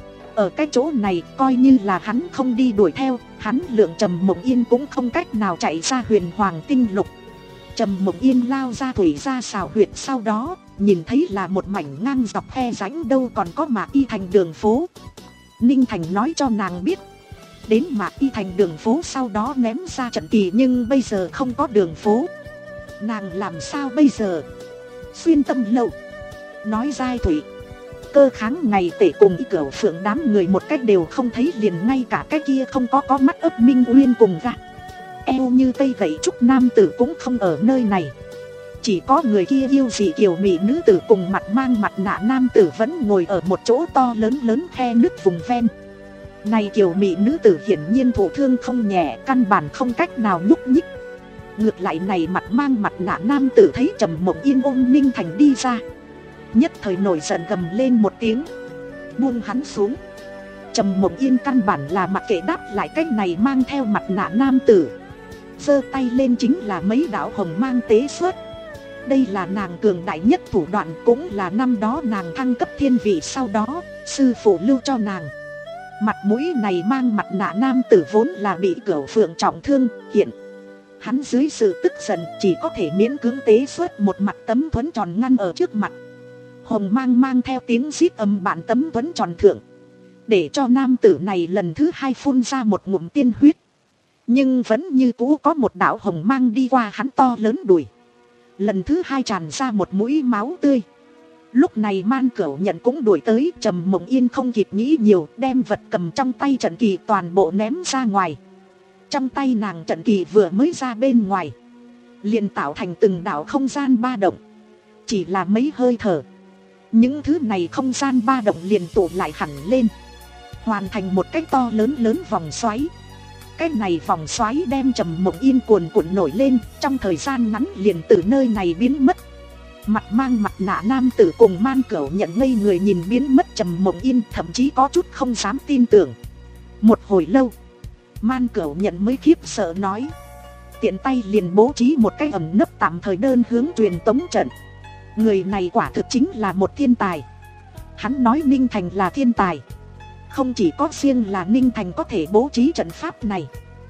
Ở cái chỗ này coi như là hắn không đi đuổi theo, hắn lượng Trầm Mộng Yên cũng không cách nào chạy ra huyền hoàng tinh lục. Trầm Mộng Yên lao ra thủy ra xào huyệt, sau đó nhìn thấy là một mảnh ngang dọc khe rãnh, đâu còn có Mạc Y Thành đường phố. Ninh Thành nói cho nàng biết, đến Mạc Y Thành đường phố sau đó ném ra trận kỳ, nhưng bây giờ không có đường phố. Nàng làm sao bây giờ? Xuyên Tâm Lâu, nói Giai Thủy, Cơ Kháng, Ngày Tể cùng Y Cửu Phượng đám người một cách đều không thấy, liền ngay cả cái kia không có có mắt ấp Minh Uyên cùng gạt eo như cây gậy trúc nam tử cũng không ở nơi này. Chỉ có người kia yêu dị kiều mỹ nữ tử cùng mặt mang mặt nạ nam tử vẫn ngồi ở một chỗ to lớn lớn khe nứt vùng ven. Này kiều mỹ nữ tử hiển nhiên thụ thương không nhẹ, căn bản không cách nào nhúc nhích. Ngược lại này mặt mang mặt nạ nam tử thấy Trầm Mộng Yên ôm Ninh Thành đi ra, nhất thời nổi giận gầm lên một tiếng, buông hắn xuống. Trầm Mộng Yên căn bản là mặc kệ đáp lại cách này mang theo mặt nạ nam tử, giơ tay lên chính là mấy đạo hồng mang tế xuất. Đây là nàng cường đại nhất thủ đoạn, cũng là năm đó nàng thăng cấp thiên vị sau đó sư phụ lưu cho nàng. Mặt mũi này mang mặt nạ nam tử vốn là bị Cửu Phượng trọng thương, hiện hắn dưới sự tức giận chỉ có thể miễn cưỡng tế xuất một mặt tấm thuẫn tròn ngăn ở trước mặt. Hồng mang mang theo tiếng rít âm bản tấm thuẫn tròn thượng, để cho nam tử này lần thứ hai phun ra một ngụm tiên huyết. Nhưng vẫn như cũ có một đạo hồng mang đi qua hắn to lớn đùi, lần thứ hai tràn ra một mũi máu tươi. Lúc này Man Cửu nhận cũng đuổi tới, Trầm Mộng Yên không kịp nghĩ nhiều, đem vật cầm trong tay trận kỳ toàn bộ ném ra ngoài. Trong tay nàng trận kỳ vừa mới ra bên ngoài, liền tạo thành từng đạo không gian ba động. Chỉ là mấy hơi thở, những thứ này không gian ba động liền tụ lại hẳn lên, hoàn thành một cái to lớn lớn vòng xoáy. Cái này vòng xoáy đem Trầm Mộng Yên cuồn cuộn nổi lên, trong thời gian ngắn liền từ nơi này biến mất. Mặt mang mặt nạ nam tử cùng Man Cửu nhận ngây người nhìn biến mất Trầm Mộng Yên, thậm chí có chút không dám tin tưởng. Một hồi lâu, Man Cửu nhận mới khiếp sợ nói, tiện tay liền bố trí một cái ẩn nấp tạm thời đơn hướng truyền tống trận. Người này quả thực chính là một thiên tài. Hắn nói Ninh Thành là thiên tài, không chỉ có riêng là Ninh Thành có thể bố trí trận pháp này,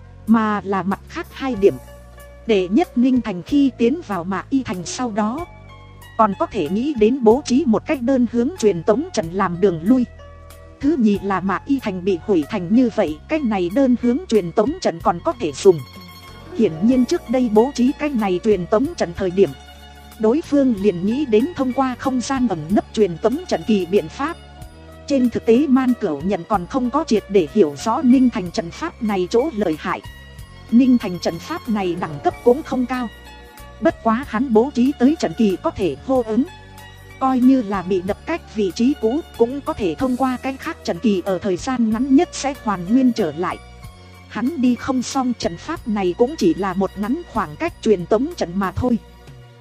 mà là mặt khác hai điểm. Đệ nhất, Ninh Thành khi tiến vào Mạc Y Thành sau đó còn có thể nghĩ đến bố trí một cách đơn hướng truyền tống trận làm đường lui. Thứ nhì là Mạc Y Thành bị hủy thành như vậy, cách này đơn hướng truyền tống trận còn có thể dùng. Hiển nhiên trước đây bố trí cách này truyền tống trận thời điểm, đối phương liền nghĩ đến thông qua không gian ẩn nấp truyền tống trận kỳ biện pháp. Trên thực tế Man Cửu nhận còn không có triệt để hiểu rõ Ninh Thành trận pháp này chỗ lợi hại. Ninh Thành trận pháp này đẳng cấp cũng không cao, bất quá hắn bố trí tới trận kỳ có thể hô ứng. Coi như là bị đập cách vị trí cũ, cũng có thể thông qua cách khác trận kỳ ở thời gian ngắn nhất sẽ hoàn nguyên trở lại. Hắn đi không xong trận pháp này cũng chỉ là một ngắn khoảng cách truyền tống trận mà thôi.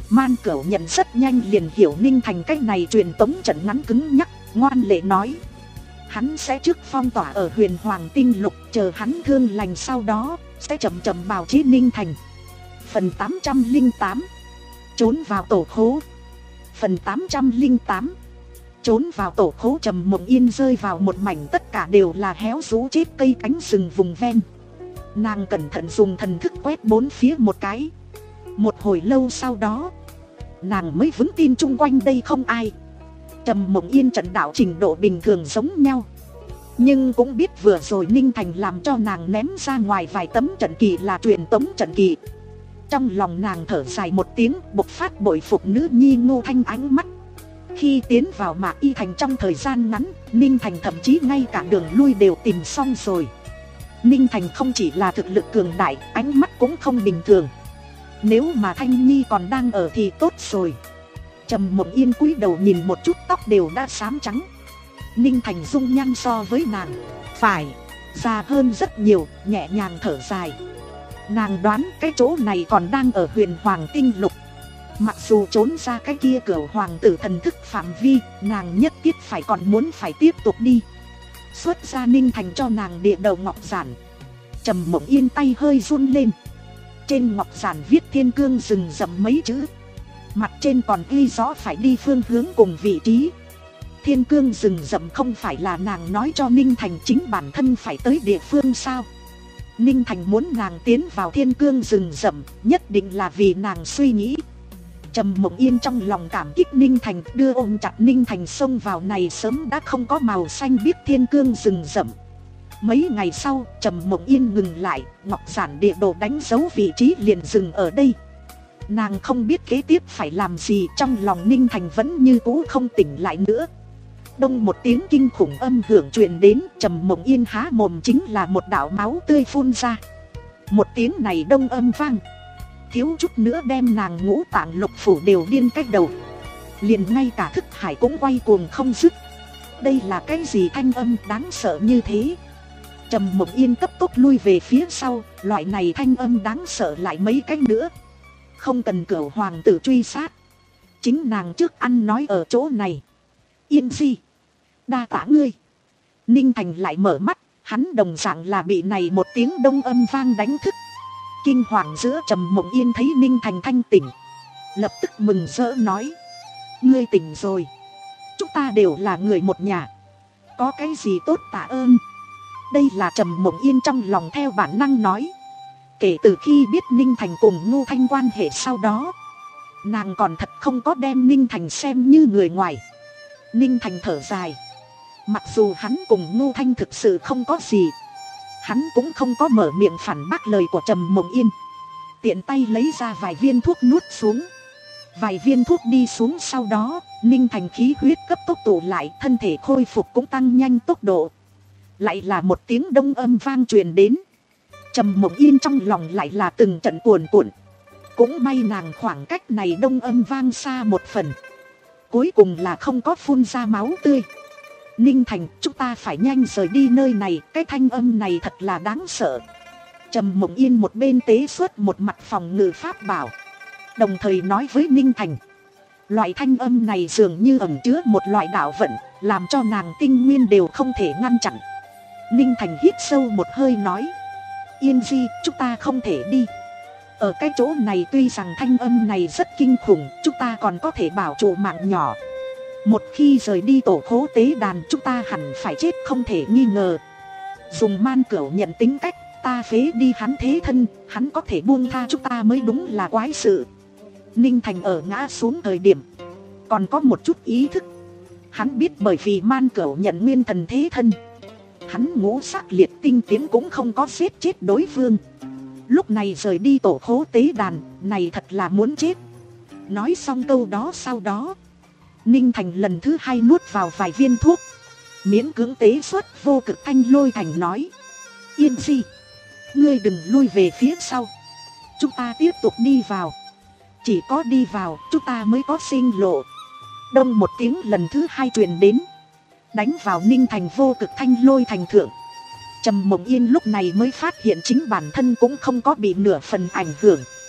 Man Cửu nhận rất nhanh liền hiểu Ninh Thành cách này truyền tống trận ngắn cứng nhắc, ngoan lệ nói. Hắn sẽ trước phong tỏa ở Huyền Hoàng Tinh Lục, chờ hắn thương lành sau đó, sẽ chậm chậm bào chế Ninh Thành. Phần tám trăm lẻ tám. Trốn vào tổ khố. Phần tám trăm lẻ tám. Trốn vào tổ khố. Trầm Mộng Yên rơi vào một mảnh tất cả đều là héo rũ chết cây cánh rừng vùng ven. Nàng cẩn thận dùng thần thức quét bốn phía một cái. Một hồi lâu sau đó, nàng mới vững tin chung quanh đây không ai. Trầm Mộng Yên trận đạo trình độ bình thường giống nhau, nhưng cũng biết vừa rồi Ninh Thành làm cho nàng ném ra ngoài vài tấm trận kỳ là truyền tống trận kỳ. Trong lòng nàng thở dài một tiếng, bộc phát bội phục nữ nhi Ngô Thanh ánh mắt. Khi tiến vào Mạc Y Thành trong thời gian ngắn, Ninh Thành thậm chí ngay cả đường lui đều tìm xong rồi. Ninh Thành không chỉ là thực lực cường đại, ánh mắt cũng không bình thường. Nếu mà Thanh Nhi còn đang ở thì tốt rồi. Trầm Mộng Yên cúi đầu nhìn một chút, tóc đều đã xám trắng. Ninh Thành dung nhan so với nàng phải già hơn rất nhiều, nhẹ nhàng thở dài. Nàng đoán cái chỗ này còn đang ở Huyền Hoàng Tinh Lục. Mặc dù trốn ra cái kia Cửu Hoàng tử thần thức phạm vi, nàng nhất thiết phải còn muốn phải tiếp tục đi. Xuất ra Ninh Thành cho nàng địa đầu ngọc giản. Trầm Mộng Yên tay hơi run lên. Trên ngọc giản viết Thiên Cương rừng rậm mấy chữ. Mặt trên còn ghi rõ phải đi phương hướng cùng vị trí. Thiên Cương rừng rậm không phải là nàng nói cho Ninh Thành chính bản thân phải tới địa phương sao? Ninh Thành muốn nàng tiến vào Thiên Cương rừng rậm, nhất định là vì nàng suy nghĩ. Trầm Mộng Yên trong lòng cảm kích Ninh Thành, đưa ôm chặt Ninh Thành xông vào này sớm đã không có màu xanh biếc Thiên Cương rừng rậm. Mấy ngày sau, Trầm Mộng Yên ngừng lại, ngọc giản địa đồ đánh dấu vị trí liền dừng ở đây. Nàng không biết kế tiếp phải làm gì, trong lòng Ninh Thành vẫn như cũ không tỉnh lại nữa. Đông một tiếng kinh khủng âm hưởng truyền đến, Trầm Mộng Yên há mồm chính là một đạo máu tươi phun ra. Một tiếng này đông âm vang, thiếu chút nữa đem nàng ngũ tạng lục phủ đều điên cách đầu. Liền ngay cả thức hải cũng quay cuồng không dứt. Đây là cái gì thanh âm đáng sợ như thế? Trầm Mộng Yên cấp tốc lui về phía sau, loại này thanh âm đáng sợ lại mấy cách nữa. Không cần Cửu Hoàng tử truy sát, chính nàng trước ăn nói ở chỗ này. Yên Phi, đa tạ ngươi. Ninh Thành lại mở mắt, hắn đồng dạng là bị này một tiếng đông âm vang đánh thức. Kinh hoàng giữa Trầm Mộng Yên thấy Ninh Thành thanh tỉnh, lập tức mừng rỡ nói: ngươi tỉnh rồi, chúng ta đều là người một nhà, có cái gì tốt tạ ơn. Đây là Trầm Mộng Yên trong lòng theo bản năng nói. Kể từ khi biết Ninh Thành cùng Ngô Thanh quan hệ sau đó, nàng còn thật không có đem Ninh Thành xem như người ngoài. Ninh Thành thở dài, mặc dù hắn cùng Ngô Thanh thực sự không có gì, hắn cũng không có mở miệng phản bác lời của Trầm Mộng Yên. Tiện tay lấy ra vài viên thuốc nuốt xuống. Vài viên thuốc đi xuống sau đó, Ninh Thành khí huyết cấp tốc tụ lại, thân thể khôi phục cũng tăng nhanh tốc độ. Lại là một tiếng đông âm vang truyền đến. Trầm Mộng Yên trong lòng lại là từng trận cuồn cuộn. Cũng may nàng khoảng cách này đông âm vang xa một phần, cuối cùng là không có phun ra máu tươi. Ninh Thành, chúng ta phải nhanh rời đi nơi này, cái thanh âm này thật là đáng sợ. Trầm Mộng Yên một bên tế xuất một mặt phòng ngự pháp bảo, đồng thời nói với Ninh Thành. Loại thanh âm này dường như ẩn chứa một loại đạo vận, làm cho nàng tinh nguyên đều không thể ngăn chặn. Ninh Thành hít sâu một hơi nói: Yên Di, chúng ta không thể đi. Ở cái chỗ này tuy rằng thanh âm này rất kinh khủng, chúng ta còn có thể bảo trụ mạng nhỏ. Một khi rời đi tổ khố tế đàn, chúng ta hẳn phải chết không thể nghi ngờ. Dùng Man Cửu nhận tính cách, ta phế đi hắn thế thân, hắn có thể buông tha chúng ta mới đúng là quái sự. Ninh Thành ở ngã xuống thời điểm còn có một chút ý thức. Hắn biết bởi vì Man Cửu nhận nguyên thần thế thân, hắn ngũ sắc liệt tinh tiến cũng không có giết chết đối phương. Lúc này rời đi tổ khố tế đàn, này thật là muốn chết. Nói xong câu đó sau đó, Ninh Thành lần thứ hai nuốt vào vài viên thuốc, miễn cưỡng tế xuất vô cực thanh lôi thành nói: Yên Di, ngươi đừng lui về phía sau, chúng ta tiếp tục đi vào. Chỉ có đi vào, chúng ta mới có sinh lộ. Đông một tiếng lần thứ hai truyền đến, đánh vào Ninh Thành vô cực thanh lôi thành thượng. Trầm Mộng Yên lúc này mới phát hiện chính bản thân cũng không có bị nửa phần ảnh hưởng.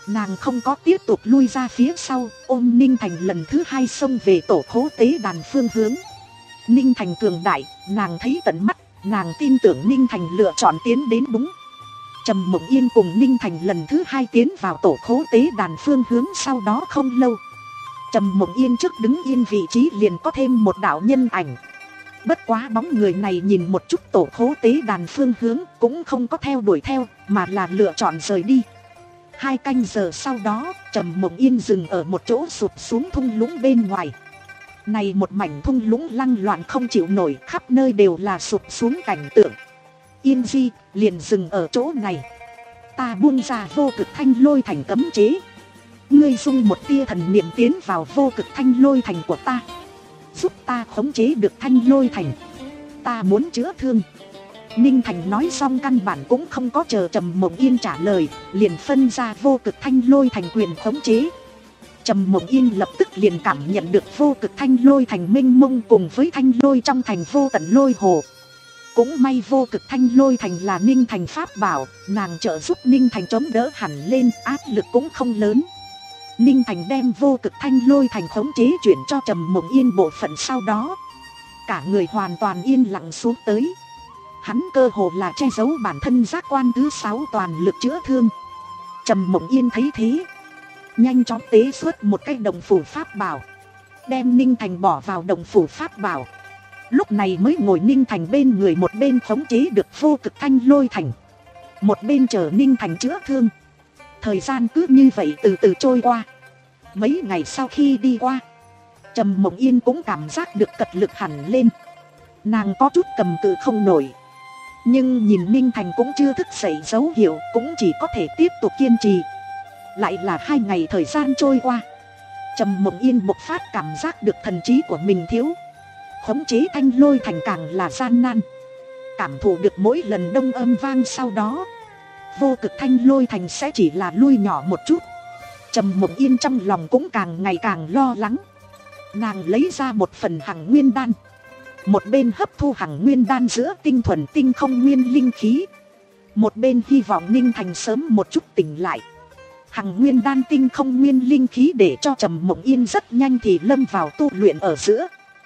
Nàng không có tiếp tục lui ra phía sau, ôm Ninh Thành lần thứ hai xông về tổ khố tế đàn phương hướng. Ninh Thành cường đại, nàng thấy tận mắt, nàng tin tưởng Ninh Thành lựa chọn tiến đến đúng. Trầm Mộng Yên cùng Ninh Thành lần thứ hai tiến vào tổ khố tế đàn phương hướng. Sau đó không lâu, Trầm Mộng Yên trước đứng yên vị trí liền có thêm một đạo nhân ảnh. Bất quá bóng người này nhìn một chút tổ khố tế đàn phương hướng, cũng không có theo đuổi theo, mà là lựa chọn rời đi. Hai canh giờ sau đó, Trầm Mộng Yên dừng ở một chỗ sụp xuống thung lũng bên ngoài. Này một mảnh thung lũng lăng loạn không chịu nổi, khắp nơi đều là sụp xuống cảnh tượng. Yên Di liền dừng ở chỗ này. Ta buông ra vô cực thanh lôi thành cấm chế. Ngươi dung một tia thần niệm tiến vào vô cực thanh lôi thành của ta, giúp ta khống chế được thanh lôi thành. Ta muốn chữa thương. Ninh Thành nói xong căn bản cũng không có chờ Trầm Mộng Yên trả lời, liền phân ra vô cực thanh lôi thành quyền khống chế. Trầm Mộng Yên lập tức liền cảm nhận được vô cực thanh lôi thành mênh mông cùng với thanh lôi trong thành vô tận lôi hồ. Cũng may vô cực thanh lôi thành là Ninh Thành pháp bảo, nàng trợ giúp Ninh Thành chống đỡ hẳn lên, áp lực cũng không lớn. Ninh Thành đem vô cực thanh lôi thành khống chế chuyển cho Trầm Mộng Yên bộ phận sau đó, cả người hoàn toàn yên lặng xuống tới. Hắn cơ hồ là che giấu bản thân giác quan thứ sáu toàn lực chữa thương. Trầm Mộng Yên thấy thế, nhanh chóng tế xuất một cái đồng phủ pháp bảo, đem Ninh Thành bỏ vào đồng phủ pháp bảo. Lúc này mới ngồi Ninh Thành bên người, một bên khống chế được vô cực thanh lôi thành, một bên chờ Ninh Thành chữa thương. Thời gian cứ như vậy từ từ trôi qua. Mấy ngày sau khi đi qua, Trầm Mộng Yên cũng cảm giác được cật lực hẳn lên. Nàng có chút cầm cự không nổi, nhưng nhìn Ninh Thành cũng chưa thức dậy dấu hiệu, cũng chỉ có thể tiếp tục kiên trì. Lại là hai ngày thời gian trôi qua, Trầm Mộng Yên bộc phát cảm giác được thần trí của mình thiếu. Khống chế thanh lôi thành càng là gian nan. Cảm thụ được mỗi lần đông âm vang sau đó, vô cực thanh lôi thành sẽ chỉ là lui nhỏ một chút. Trầm Mộng Yên trong lòng cũng càng ngày càng lo lắng. Nàng lấy ra một phần hằng nguyên đan, một bên hấp thu hằng nguyên đan giữa tinh thuần tinh không nguyên linh khí, một bên hy vọng Ninh Thành sớm một chút tỉnh lại. Hằng nguyên đan tinh không nguyên linh khí để cho Trầm Mộng Yên rất nhanh thì lâm vào tu luyện ở giữa.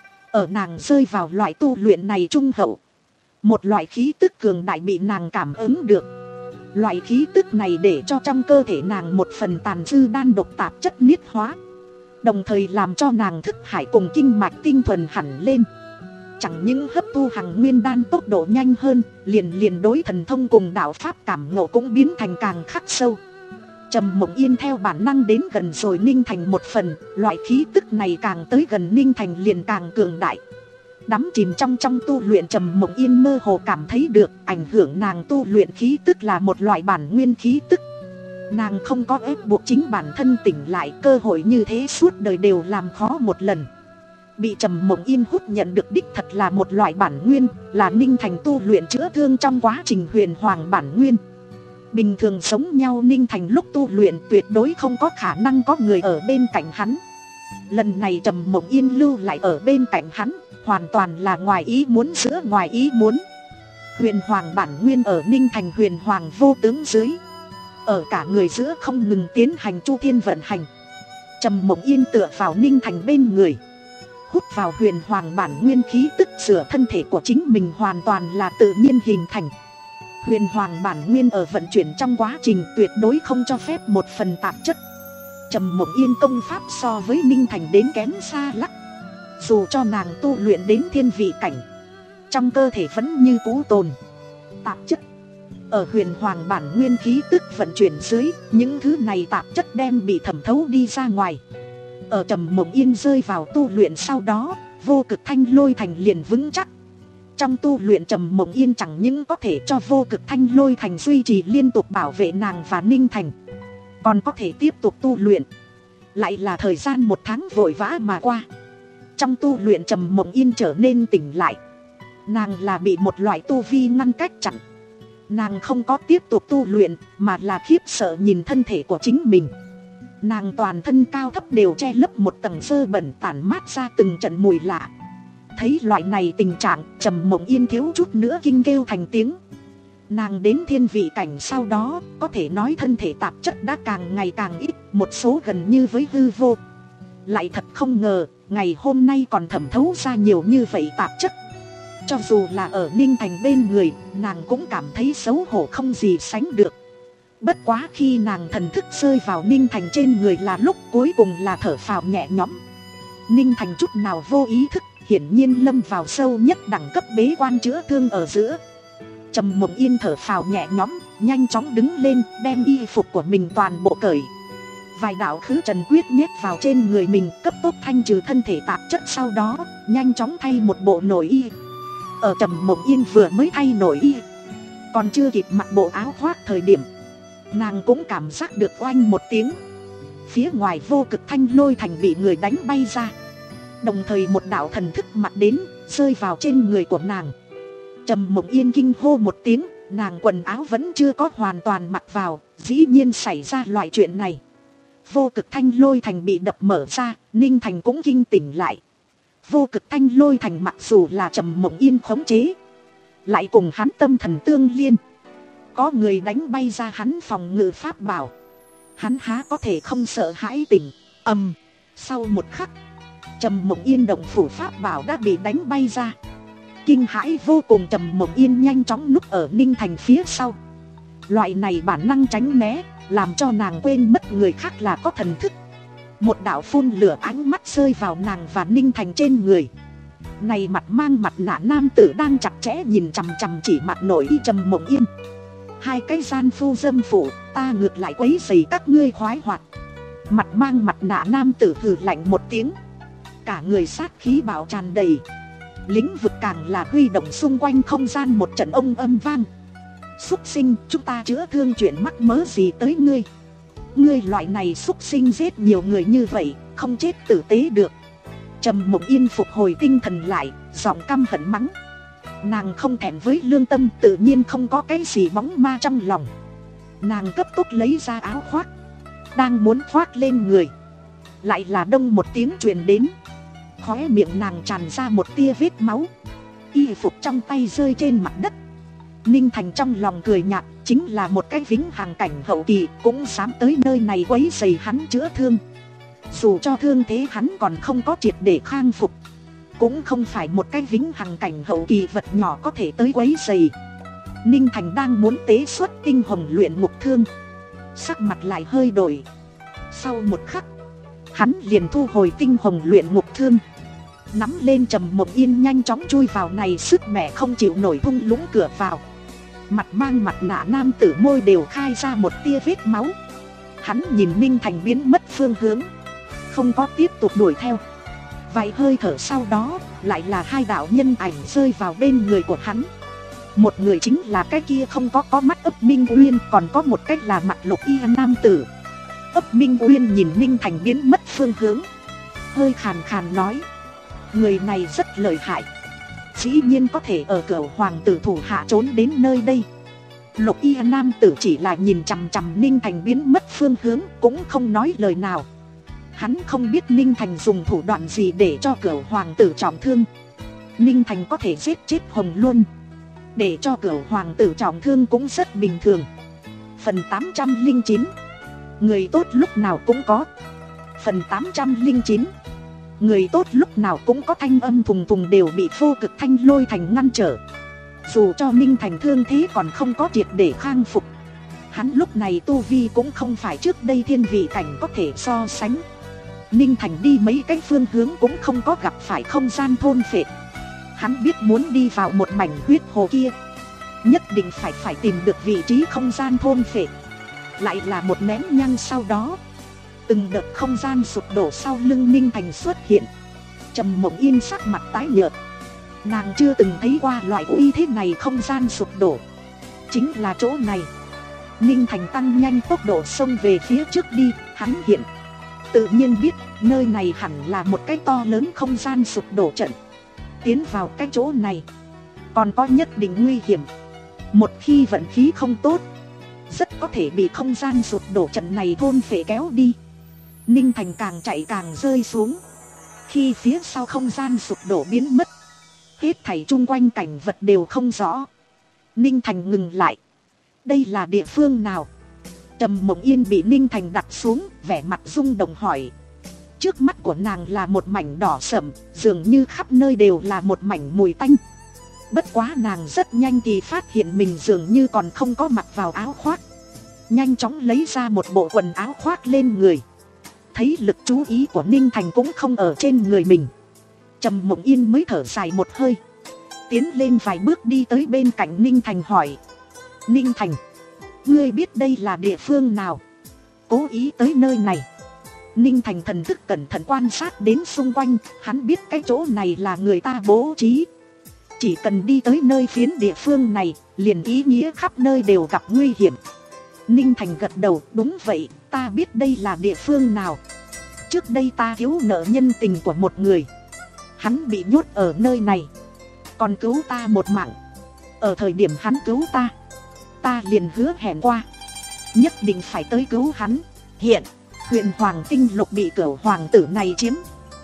Ở nàng rơi vào loại tu luyện này trung hậu, một loại khí tức cường đại bị nàng cảm ứng được. Loại khí tức này để cho trong cơ thể nàng một phần tàn dư đan độc tạp chất niết hóa, đồng thời làm cho nàng thức hải cùng kinh mạch tinh thuần hẳn lên. Chẳng những hấp thu hằng nguyên đan tốc độ nhanh hơn, liền liền đối thần thông cùng đạo pháp cảm ngộ cũng biến thành càng khắc sâu. Trầm Mộng Yên theo bản năng đến gần rồi Ninh Thành một phần, loại khí tức này càng tới gần Ninh Thành liền càng cường đại. Đắm chìm trong trong tu luyện, Trầm Mộng Yên mơ hồ cảm thấy được ảnh hưởng nàng tu luyện khí tức là một loại bản nguyên khí tức. Nàng không có ép buộc chính bản thân tỉnh lại, cơ hội như thế suốt đời đều làm khó một lần. Bị Trầm Mộng Yên hút nhận được đích thật là một loại bản nguyên, là Ninh Thành tu luyện chữa thương trong quá trình huyền hoàng bản nguyên. Bình thường sống nhau Ninh Thành lúc tu luyện tuyệt đối không có khả năng có người ở bên cạnh hắn. Lần này Trầm Mộng Yên lưu lại ở bên cạnh hắn, hoàn toàn là ngoài ý muốn giữa ngoài ý muốn. Huyền hoàng bản nguyên ở Ninh Thành huyền hoàng vô tướng dưới, ở cả người giữa không ngừng tiến hành chu thiên vận hành. Trầm Mộng Yên tựa vào Ninh Thành bên người, hút vào huyền hoàng bản nguyên khí tức sửa thân thể của chính mình hoàn toàn là tự nhiên hình thành. Huyền hoàng bản nguyên ở vận chuyển trong quá trình tuyệt đối không cho phép một phần tạp chất. Trầm Mộng Yên công pháp so với Ninh Thành đến kém xa lắc. Dù cho nàng tu luyện đến thiên vị cảnh, trong cơ thể vẫn như cũ tồn tạp chất. Ở huyền hoàng bản nguyên khí tức vận chuyển dưới, những thứ này tạp chất đem bị thẩm thấu đi ra ngoài. Ở Trầm Mộng Yên rơi vào tu luyện sau đó, vô cực thanh lôi thành liền vững chắc. Trong tu luyện, Trầm Mộng Yên chẳng những có thể cho vô cực thanh lôi thành duy trì liên tục bảo vệ nàng và Ninh Thành, còn có thể tiếp tục tu luyện. Lại là thời gian một tháng vội vã mà qua. Trong tu luyện, Trầm Mộng Yên trở nên tỉnh lại. Nàng là bị một loại tu vi ngăn cách chặn. Nàng không có tiếp tục tu luyện, mà là khiếp sợ nhìn thân thể của chính mình. Nàng toàn thân cao thấp đều che lấp một tầng dơ bẩn, tản mát ra từng trận mùi lạ. Thấy loại này tình trạng, Trầm Mộng Yên thiếu chút nữa kinh kêu thành tiếng. Nàng đến thiên vị cảnh sau đó, có thể nói thân thể tạp chất đã càng ngày càng ít, một số gần như với hư vô. Lại thật không ngờ, ngày hôm nay còn thẩm thấu ra nhiều như vậy tạp chất. Cho dù là ở Ninh Thành bên người, nàng cũng cảm thấy xấu hổ không gì sánh được. Bất quá khi nàng thần thức rơi vào Ninh Thành trên người là lúc cuối cùng là thở phào nhẹ nhõm. Ninh Thành chút nào vô ý thức, hiển nhiên lâm vào sâu nhất đẳng cấp bế quan chữa thương ở giữa. Trầm Mộng Yên thở phào nhẹ nhõm, nhanh chóng đứng lên, đem y phục của mình toàn bộ cởi. Vài đạo khứ trần quyết nhét vào trên người mình, cấp tốc thanh trừ thân thể tạp chất, sau đó nhanh chóng thay một bộ nội y. Ở Trầm Mộng Yên vừa mới thay nội y, còn chưa kịp mặc bộ áo khoác thời điểm, nàng cũng cảm giác được oanh một tiếng. Phía ngoài Vô Cực Thanh Lôi Thành bị người đánh bay ra. Đồng thời một đạo thần thức mặt đến, rơi vào trên người của nàng. Trầm Mộng Yên kinh hô một tiếng, nàng quần áo vẫn chưa có hoàn toàn mặc vào, dĩ nhiên xảy ra loại chuyện này. Vô Cực Thanh Lôi Thành bị đập mở ra, Ninh Thành cũng kinh tỉnh lại. Vô Cực Thanh Lôi Thành mặc dù là Trầm Mộng Yên khống chế, lại cùng hắn tâm thần tương liên. Có người đánh bay ra hắn phòng ngự pháp bảo, hắn há có thể không sợ hãi tỉnh. Ầm, sau một khắc, Trầm Mộng Yên động phủ pháp bảo đã bị đánh bay ra. Kinh hãi vô cùng, Trầm Mộng Yên nhanh chóng núp ở Ninh Thành phía sau. Loại này bản năng tránh né, làm cho nàng quên mất người khác là có thần thức. Một đạo phun lửa ánh mắt rơi vào nàng và Ninh Thành trên người. Này mặt mang mặt nạ nam tử đang chặt chẽ nhìn chằm chằm chỉ mặt nội y Trầm Mộng Yên. Hai cái gian phu dâm phụ, ta ngược lại quấy rầy các ngươi khoái hoạt. Mặt mang mặt nạ nam tử hừ lạnh một tiếng, cả người sát khí bạo tràn đầy. Lĩnh vực càng là huy động xung quanh không gian một trận ông âm vang. Xúc sinh, chúng ta chữa thương chuyện mắc mớ gì tới ngươi? Ngươi loại này xúc sinh giết nhiều người như vậy, không chết tử tế được. Trầm Mộng Yên phục hồi tinh thần lại, giọng căm hận mắng. Nàng không thèm với lương tâm, tự nhiên không có cái gì bóng ma trong lòng. Nàng cấp tốc lấy ra áo khoác, đang muốn khoác lên người, lại là đông một tiếng truyền đến. Khóe miệng nàng tràn ra một tia vết máu, y phục trong tay rơi trên mặt đất. Ninh Thành trong lòng cười nhạt, chính là một cái vĩnh hằng cảnh hậu kỳ cũng dám tới nơi này quấy rầy hắn chữa thương. Dù cho thương thế hắn còn không có triệt để khang phục, cũng không phải một cái vĩnh hằng cảnh hậu kỳ vật nhỏ có thể tới quấy rầy. Ninh Thành đang muốn tế xuất tinh hồng luyện ngục thương, sắc mặt lại hơi đổi. Sau một khắc, hắn liền thu hồi tinh hồng luyện ngục thương, nắm lên Trầm Mộng Yên nhanh chóng chui vào này sức mẹ không chịu nổi thung lũng cửa vào. Mặt mang mặt nạ nam tử môi đều khai ra một tia vết máu. Hắn nhìn Ninh Thành biến mất phương hướng, không có tiếp tục đuổi theo. Vài hơi thở sau đó, lại là hai đạo nhân ảnh rơi vào bên người của hắn. Một người chính là cái kia không có có mắt Ấp Minh Uyên, còn có một cách là mặt lục y nam tử. Ấp Minh Uyên nhìn Ninh Thành biến mất phương hướng, hơi khàn khàn nói: người này rất lợi hại, dĩ nhiên có thể ở cửa hoàng tử thủ hạ trốn đến nơi đây. Lục y nam tử chỉ là nhìn chằm chằm Ninh Thành biến mất phương hướng, cũng không nói lời nào. Hắn không biết Ninh Thành dùng thủ đoạn gì để cho cửa hoàng tử trọng thương. Ninh Thành có thể giết chết Hồng Luân, để cho cửa hoàng tử trọng thương cũng rất bình thường. Phần tám trăm lẻ chín, người tốt lúc nào cũng có. Phần tám trăm lẻ chín, người tốt lúc nào cũng có. Thanh âm thùng thùng đều bị Vô Cực Thanh Lôi Thành ngăn trở. Dù cho Ninh Thành thương thế còn không có triệt để khang phục, hắn lúc này tu vi cũng không phải trước đây thiên vị cảnh có thể so sánh. Ninh Thành đi mấy cái phương hướng cũng không có gặp phải không gian thôn phệ. Hắn biết muốn đi vào một mảnh huyết hồ kia, nhất định phải phải tìm được vị trí không gian thôn phệ. Lại là một nén nhang sau đó, từng đợt không gian sụp đổ sau lưng Ninh Thành xuất hiện. Trầm Mộng Yên sắc mặt tái nhợt, nàng chưa từng thấy qua loại uy thế này không gian sụp đổ. Chính là chỗ này. Ninh Thành tăng nhanh tốc độ xông về phía trước đi. Hắn hiện tự nhiên biết nơi này hẳn là một cái to lớn không gian sụp đổ trận. Tiến vào cái chỗ này còn có nhất định nguy hiểm. Một khi vận khí không tốt, rất có thể bị không gian sụp đổ trận này thôn phệ kéo đi. Ninh Thành càng chạy càng rơi xuống. Khi phía sau không gian sụp đổ biến mất, hết thảy chung quanh cảnh vật đều không rõ. Ninh Thành ngừng lại. Đây là địa phương nào? Trầm Mộng Yên bị Ninh Thành đặt xuống, vẻ mặt rung động hỏi. Trước mắt của nàng là một mảnh đỏ sẫm, dường như khắp nơi đều là một mảnh mùi tanh. Bất quá nàng rất nhanh thì phát hiện mình dường như còn không có mặc vào áo khoác. Nhanh chóng lấy ra một bộ quần áo khoác lên người. Thấy lực chú ý của Ninh Thành cũng không ở trên người mình, Trầm Mộng Yên mới thở dài một hơi, tiến lên vài bước đi tới bên cạnh Ninh Thành hỏi. Ninh Thành, ngươi biết đây là địa phương nào? Cố ý tới nơi này. Ninh Thành thần thức cẩn thận quan sát đến xung quanh, hắn biết cái chỗ này là người ta bố trí. Chỉ cần đi tới nơi phiến địa phương này, liền ý nghĩa khắp nơi đều gặp nguy hiểm. Ninh Thành gật đầu, đúng vậy, ta biết đây là địa phương nào. Trước đây ta thiếu nợ nhân tình của một người, hắn bị nhốt ở nơi này, còn cứu ta một mạng. Ở thời điểm hắn cứu ta, ta liền hứa hẹn qua, nhất định phải tới cứu hắn. Hiện, huyền Hoàng Tinh Lục bị Cửu Hoàng tử này chiếm.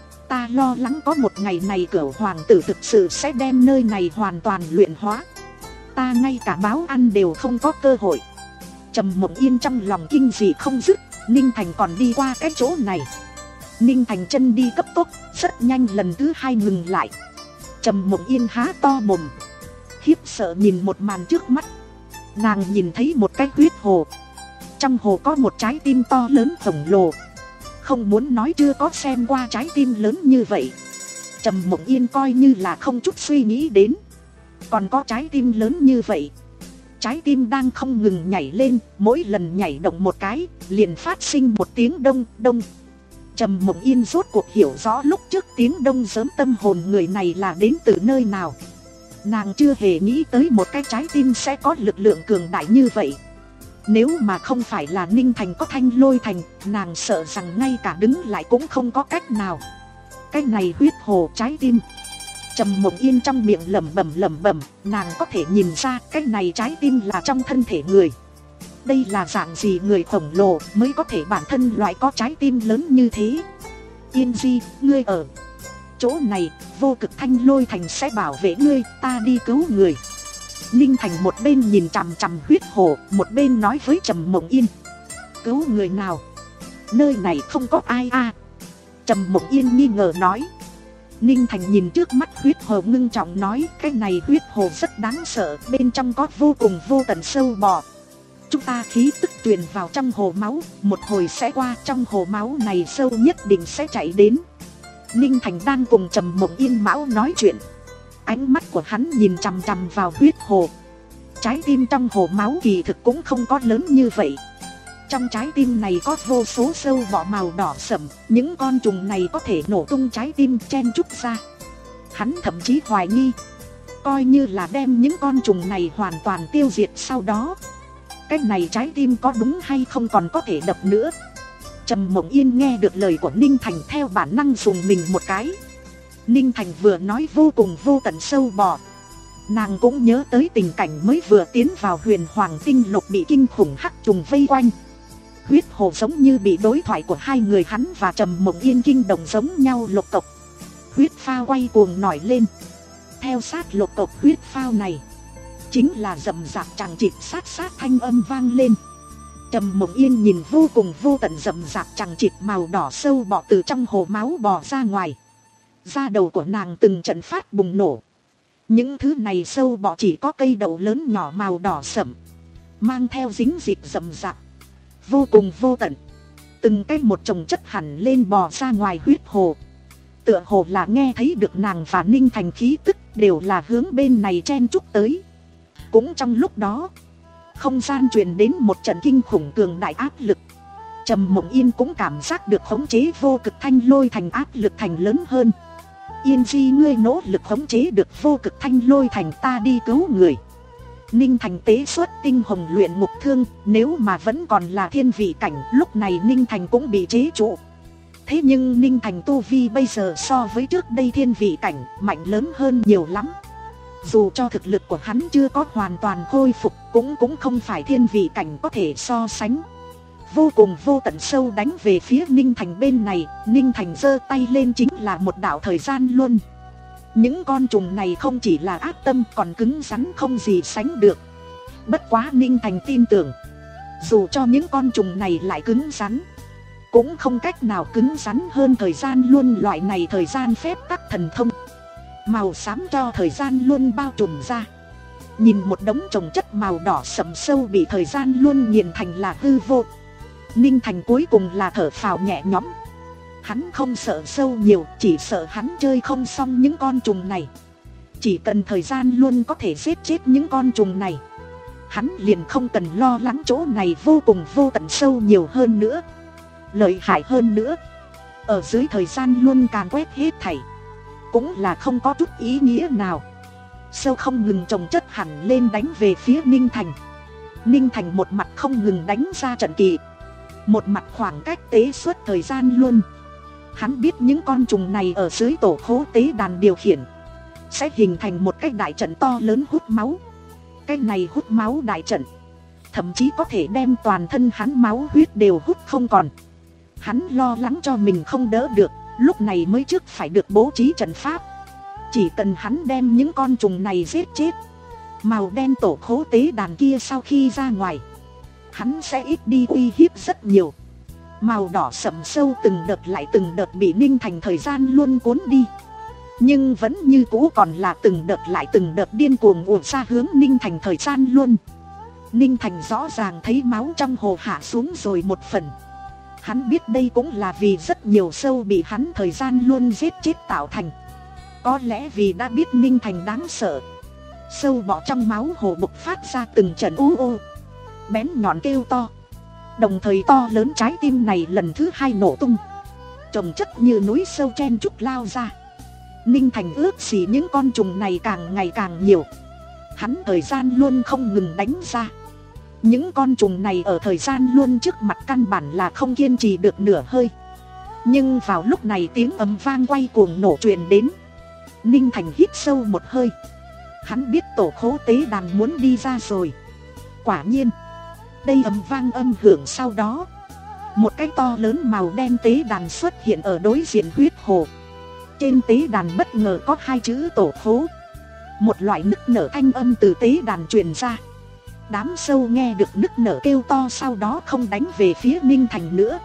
Ta lo lắng có một ngày này Cửu Hoàng tử thực sự sẽ đem nơi này hoàn toàn luyện hóa. Ta ngay cả báo ăn đều không có cơ hội. Trầm Mộng Yên trong lòng kinh dị không dứt. Ninh Thành còn đi qua cái chỗ này. Ninh Thành chân đi cấp tốc, rất nhanh lần thứ hai ngừng lại. Trầm Mộng Yên há to mồm, khiếp sợ nhìn một màn trước mắt. Nàng nhìn thấy một cái huyết hồ, trong hồ có một trái tim to lớn khổng lồ. Không muốn nói chưa có xem qua trái tim lớn như vậy. Trầm Mộng Yên coi như là không chút suy nghĩ đến, còn có trái tim lớn như vậy. Trái tim đang không ngừng nhảy lên, mỗi lần nhảy động một cái, liền phát sinh một tiếng đông đông. Trầm Mộng Yên rốt cuộc hiểu rõ lúc trước tiếng đông sớm tâm hồn người này là đến từ nơi nào. Nàng chưa hề nghĩ tới một cái trái tim sẽ có lực lượng cường đại như vậy. Nếu mà không phải là Ninh Thành có Thanh Lôi Thành, nàng sợ rằng ngay cả đứng lại cũng không có cách nào. Cái này huyết hồ trái tim. Trầm Mộng Yên trong miệng lẩm bẩm lẩm bẩm, nàng có thể nhìn ra cái này trái tim là trong thân thể người. Đây là dạng gì người khổng lồ mới có thể bản thân loại có trái tim lớn như thế. Yên Di, ngươi ở chỗ này, Vô Cực Thanh Lôi Thành sẽ bảo vệ ngươi, ta đi cứu người. Ninh Thành một bên nhìn chằm chằm huyết hồ, một bên nói với Trầm Mộng Yên. Cứu người nào? Nơi này không có ai à? Trầm Mộng Yên nghi ngờ nói. Ninh Thành nhìn trước mắt huyết hồ ngưng trọng nói, cái này huyết hồ rất đáng sợ, bên trong có vô cùng vô tận sâu bò. Chúng ta khí tức truyền vào trong hồ máu, một hồi sẽ qua, trong hồ máu này sâu nhất định sẽ chạy đến. Ninh Thành đang cùng Trầm Mộng Yên Mão nói chuyện, ánh mắt của hắn nhìn chằm chằm vào huyết hồ. Trái tim trong hồ máu kỳ thực cũng không có lớn như vậy. Trong trái tim này có vô số sâu bọ màu đỏ sẫm, những con trùng này có thể nổ tung trái tim chen chúc ra. Hắn thậm chí hoài nghi, coi như là đem những con trùng này hoàn toàn tiêu diệt sau đó, cái này trái tim có đúng hay không còn có thể đập nữa. Trầm Mộng Yên nghe được lời của Ninh Thành theo bản năng dùng mình một cái. Ninh Thành vừa nói vô cùng vô tận sâu bò, nàng cũng nhớ tới tình cảnh mới vừa tiến vào huyền Hoàng Tinh Lục bị kinh khủng hắc trùng vây quanh. Huyết hồ giống như bị đối thoại của hai người hắn và Trầm Mộng Yên kinh động giống nhau lục cộc. Huyết phao quay cuồng nổi lên. Theo sát lục cộc huyết phao này, chính là rầm rạp chằng chịt sát sát thanh âm vang lên. Trầm Mộng Yên nhìn vô cùng vô tận rầm rạp chằng chịt màu đỏ sâu bọ từ trong hồ máu bò ra ngoài. Da đầu của nàng từng trận phát bùng nổ. Những thứ này sâu bọ chỉ có cây đậu lớn nhỏ màu đỏ sẫm, mang theo dính dịt rầm rạp, vô cùng vô tận. Từng cái một chồng chất hẳn lên bò ra ngoài huyết hồ. Tựa hồ là nghe thấy được nàng và Ninh Thành khí tức đều là hướng bên này chen chúc tới. Cũng trong lúc đó, không gian truyền đến một trận kinh khủng cường đại áp lực. Trầm Mộng Yên cũng cảm giác được khống chế Vô Cực Thanh Lôi Thành áp lực thành lớn hơn. Yên Di, ngươi nỗ lực khống chế được Vô Cực Thanh Lôi Thành, ta đi cứu người. Ninh Thành tế xuất tinh hồng luyện ngục thương, nếu mà vẫn còn là thiên vị cảnh, lúc này Ninh Thành cũng bị chế trụ. Thế nhưng Ninh Thành tu vi bây giờ so với trước đây thiên vị cảnh mạnh lớn hơn nhiều lắm. Dù cho thực lực của hắn chưa có hoàn toàn khôi phục, cũng cũng không phải thiên vị cảnh có thể so sánh. Vô cùng vô tận sâu đánh về phía Ninh Thành bên này, Ninh Thành giơ tay lên chính là một đạo thời gian luân. Những con trùng này không chỉ là ác tâm còn cứng rắn không gì sánh được. Bất quá Ninh Thành tin tưởng, dù cho những con trùng này lại cứng rắn, cũng không cách nào cứng rắn hơn thời gian luân loại này. Thời gian phép tắc thần thông, màu xám cho thời gian luân bao trùm ra. Nhìn một đống trồng chất màu đỏ sẫm sâu bị thời gian luân nghiền thành là hư vô, Ninh Thành cuối cùng là thở phào nhẹ nhõm. Hắn không sợ sâu nhiều, chỉ sợ hắn chơi không xong những con trùng này. Chỉ cần thời gian luôn có thể giết chết những con trùng này, hắn liền không cần lo lắng chỗ này vô cùng vô tận sâu nhiều hơn nữa, lợi hại hơn nữa. Ở dưới thời gian luôn càn quét hết thảy, cũng là không có chút ý nghĩa nào. Sâu không ngừng trồng chất hẳn lên đánh về phía Ninh Thành. Ninh Thành một mặt không ngừng đánh ra trận kỳ, một mặt khoảng cách tế suốt thời gian luôn. Hắn biết những con trùng này ở dưới tổ khố tế đàn điều khiển sẽ hình thành một cái đại trận to lớn hút máu. Cái này hút máu đại trận thậm chí có thể đem toàn thân hắn máu huyết đều hút không còn. Hắn lo lắng cho mình không đỡ được, lúc này mới trước phải được bố trí trận pháp. Chỉ cần hắn đem những con trùng này giết chết, màu đen tổ khố tế đàn kia sau khi ra ngoài, hắn sẽ ít đi uy hiếp rất nhiều. Màu đỏ sẫm sâu từng đợt lại từng đợt bị Ninh Thành thời gian luôn cuốn đi, nhưng vẫn như cũ còn là từng đợt lại từng đợt điên cuồng ùa ra hướng Ninh Thành thời gian luôn. Ninh Thành rõ ràng thấy máu trong hồ hạ xuống rồi một phần. Hắn biết đây cũng là vì rất nhiều sâu bị hắn thời gian luôn giết chết tạo thành. Có lẽ vì đã biết Ninh Thành đáng sợ, sâu bọ trong máu hồ bộc phát ra từng trận u ô bén nhọn kêu to. Đồng thời to lớn trái tim này lần thứ hai nổ tung, chồng chất như núi sâu chen chúc lao ra. Ninh Thành ước gì những con trùng này càng ngày càng nhiều. Hắn thời gian luôn không ngừng đánh ra. Những con trùng này ở thời gian luôn trước mặt căn bản là không kiên trì được nửa hơi. Nhưng vào lúc này tiếng ầm vang quay cuồng nổ truyền đến. Ninh Thành hít sâu một hơi. Hắn biết tổ khố tế đàn muốn đi ra rồi. Quả nhiên, đây ầm vang âm hưởng sau đó, một cái to lớn màu đen tế đàn xuất hiện ở đối diện huyết hồ. Trên tế đàn bất ngờ có hai chữ tổ khố. Một loại nức nở thanh âm từ tế đàn truyền ra. Đám sâu nghe được nức nở kêu to sau đó không đánh về phía Ninh Thành nữa,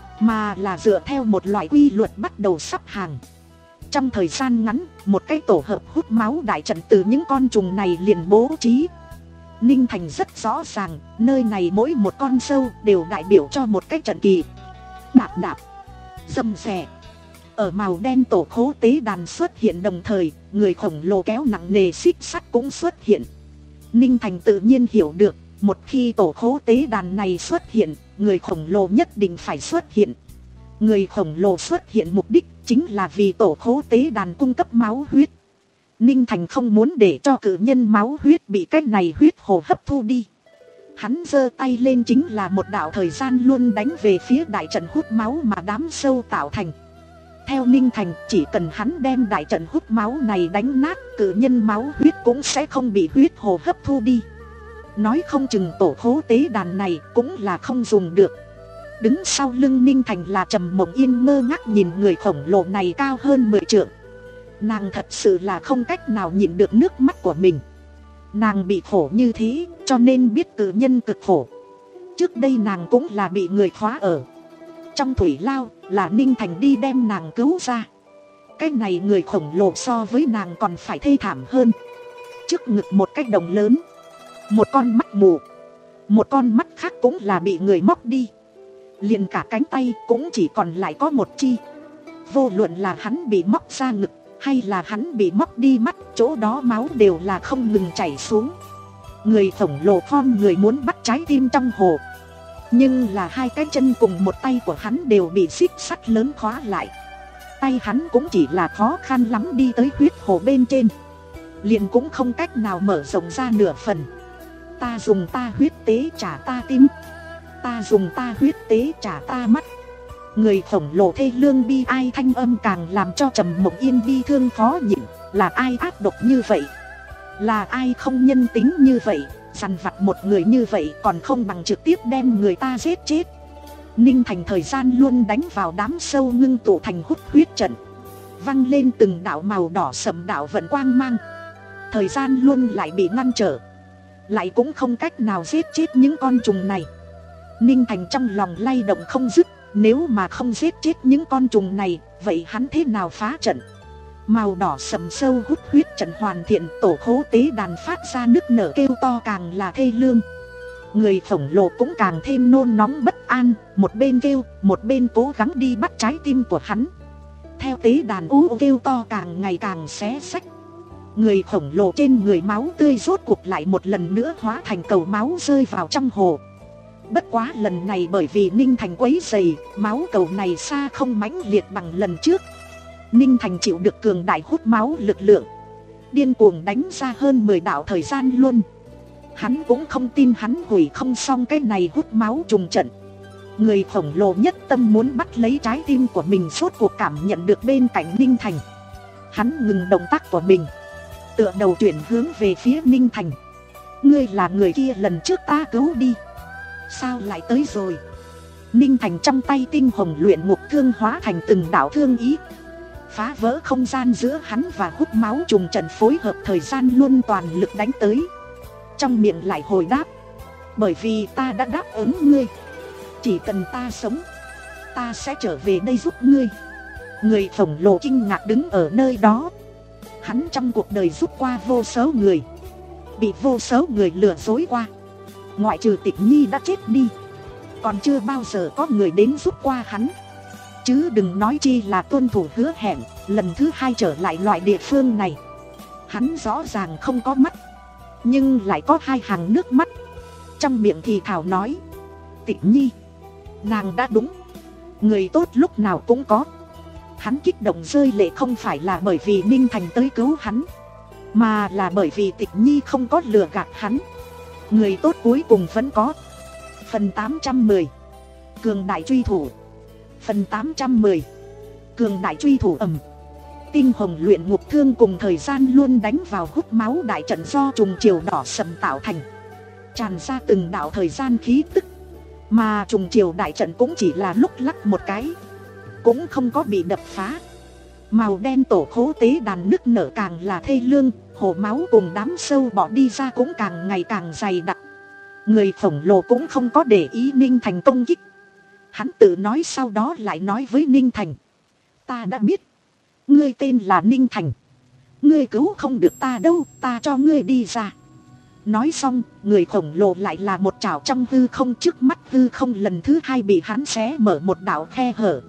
mà là dựa theo một loại quy luật bắt đầu sắp hàng. Trong thời gian ngắn, một cái tổ hợp hút máu đại trận từ những con trùng này liền bố trí. Ninh Thành rất rõ ràng, nơi này mỗi một con sâu đều đại biểu cho một cái trận kỳ. Đạp đạp, dầm xè. Ở màu đen tổ khố tế đàn xuất hiện đồng thời, người khổng lồ kéo nặng nề xích sắt cũng xuất hiện. Ninh Thành tự nhiên hiểu được, một khi tổ khố tế đàn này xuất hiện, người khổng lồ nhất định phải xuất hiện. Người khổng lồ xuất hiện mục đích chính là vì tổ khố tế đàn cung cấp máu huyết. Ninh Thành không muốn để cho cự nhân máu huyết bị cái này huyết hồ hấp thu đi. Hắn giơ tay lên chính là một đạo thời gian luôn đánh về phía đại trận hút máu mà đám sâu tạo thành. Theo Ninh Thành, chỉ cần hắn đem đại trận hút máu này đánh nát, cự nhân máu huyết cũng sẽ không bị huyết hồ hấp thu đi. Nói không chừng tổ khố tế đàn này cũng là không dùng được. Đứng sau lưng Ninh Thành là Trầm Mộng Yên ngơ ngác nhìn người khổng lồ này cao hơn mười trượng. Nàng thật sự là không cách nào nhịn được nước mắt của mình. Nàng bị khổ như thế, cho nên biết cự nhân cực khổ. Trước đây nàng cũng là bị người khóa ở trong thủy lao, là Ninh Thành đi đem nàng cứu ra. Cái này người khổng lồ so với nàng còn phải thê thảm hơn. Trước ngực một cái đồng lớn, một con mắt mù, một con mắt khác cũng là bị người móc đi. Liền cả cánh tay cũng chỉ còn lại có một chi. Vô luận là hắn bị móc ra ngực hay là hắn bị móc đi mắt, chỗ đó máu đều là không ngừng chảy xuống. Người khổng lồ khom người muốn bắt trái tim trong hồ, nhưng là hai cái chân cùng một tay của hắn đều bị xích sắt lớn khóa lại. Tay hắn cũng chỉ là khó khăn lắm đi tới huyết hồ bên trên, liền cũng không cách nào mở rộng ra nửa phần. Ta dùng ta huyết tế trả ta tim, ta dùng ta huyết tế trả ta mắt. Người khổng lồ thê lương bi ai thanh âm càng làm cho Trầm Mộng Yên bi thương khó nhịn. Là ai ác độc như vậy? Là ai không nhân tính như vậy? Dằn vặt một người như vậy còn không bằng trực tiếp đem người ta giết chết. Ninh Thành thời gian luôn đánh vào đám sâu ngưng tụ thành hút huyết trận. văng lên từng đạo màu đỏ sẫm đạo vận quang mang. Thời gian luôn lại bị ngăn trở, lại cũng không cách nào giết chết những con trùng này. Ninh Thành trong lòng lay động không dứt, nếu mà không giết chết những con trùng này, vậy hắn thế nào phá trận? Màu đỏ sẫm sâu hút huyết trận hoàn thiện, tổ khố tế đàn phát ra nức nở kêu to càng là thê lương. Người khổng lồ cũng càng thêm nôn nóng bất an, một bên kêu, một bên cố gắng đi bắt trái tim của hắn. Theo tế đàn ú kêu to càng ngày càng xé xách. Người khổng lồ trên người máu tươi rốt cuộc lại một lần nữa hóa thành cầu máu rơi vào trong hồ. Bất quá lần này bởi vì Ninh Thành quấy dày, máu cầu này xa không mãnh liệt bằng lần trước. Ninh Thành chịu được cường đại hút máu lực lượng, điên cuồng đánh ra hơn mười đạo thời gian luôn. Hắn cũng không tin hắn hủy không xong cái này hút máu trùng trận. Người khổng lồ nhất tâm muốn bắt lấy trái tim của mình rốt cuộc cảm nhận được bên cạnh Ninh Thành. Hắn ngừng động tác của mình, tựa đầu chuyển hướng về phía Ninh Thành. Ngươi là người kia lần trước ta cứu đi, sao lại tới rồi? Ninh Thành trong tay tinh hồng luyện ngục thương hóa thành từng đạo thương ý, phá vỡ không gian giữa hắn và hút máu trùng trận, phối hợp thời gian luôn toàn lực đánh tới. Trong miệng lại hồi đáp, bởi vì ta đã đáp ứng ngươi, chỉ cần ta sống, ta sẽ trở về đây giúp ngươi. Người khổng lồ kinh ngạc đứng ở nơi đó. Hắn trong cuộc đời giúp qua vô số người, bị vô số người lừa dối qua, ngoại trừ Tịch Nhi đã chết đi, còn chưa bao giờ có người đến giúp qua hắn. Chứ đừng nói chi là tuân thủ hứa hẹn, lần thứ hai trở lại loại địa phương này. Hắn rõ ràng không có mắt, nhưng lại có hai hàng nước mắt. Trong miệng thì thảo nói, Tịch Nhi, nàng đã đúng, người tốt lúc nào cũng có. Hắn kích động rơi lệ không phải là bởi vì Ninh Thành tới cứu hắn, mà là bởi vì Tịch Nhi không có lừa gạt hắn. Người tốt cuối cùng vẫn có. Phần tám trăm mười, Cường đại truy thủ. Phần tám trăm mười, Cường đại truy thủ. Ầm. Tinh hồng luyện ngục thương cùng thời gian luôn đánh vào hút máu đại trận do trùng chiều đỏ sầm tạo thành, tràn ra từng đạo thời gian khí tức. Mà trùng chiều đại trận cũng chỉ là lúc lắc một cái, cũng không có bị đập phá. Màu đen tổ khố tế đàn nức nở càng là thê lương, hồ máu cùng đám sâu bọ đi ra cũng càng ngày càng dày đặc. Người khổng lồ cũng không có để ý Ninh Thành công kích. Hắn tự nói sau đó lại nói với Ninh Thành, ta đã biết, ngươi tên là Ninh Thành, ngươi cứu không được ta đâu, ta cho ngươi đi ra. Nói xong, người khổng lồ lại là một chảo trong hư không, trước mắt hư không lần thứ hai bị hắn xé mở một đạo khe hở.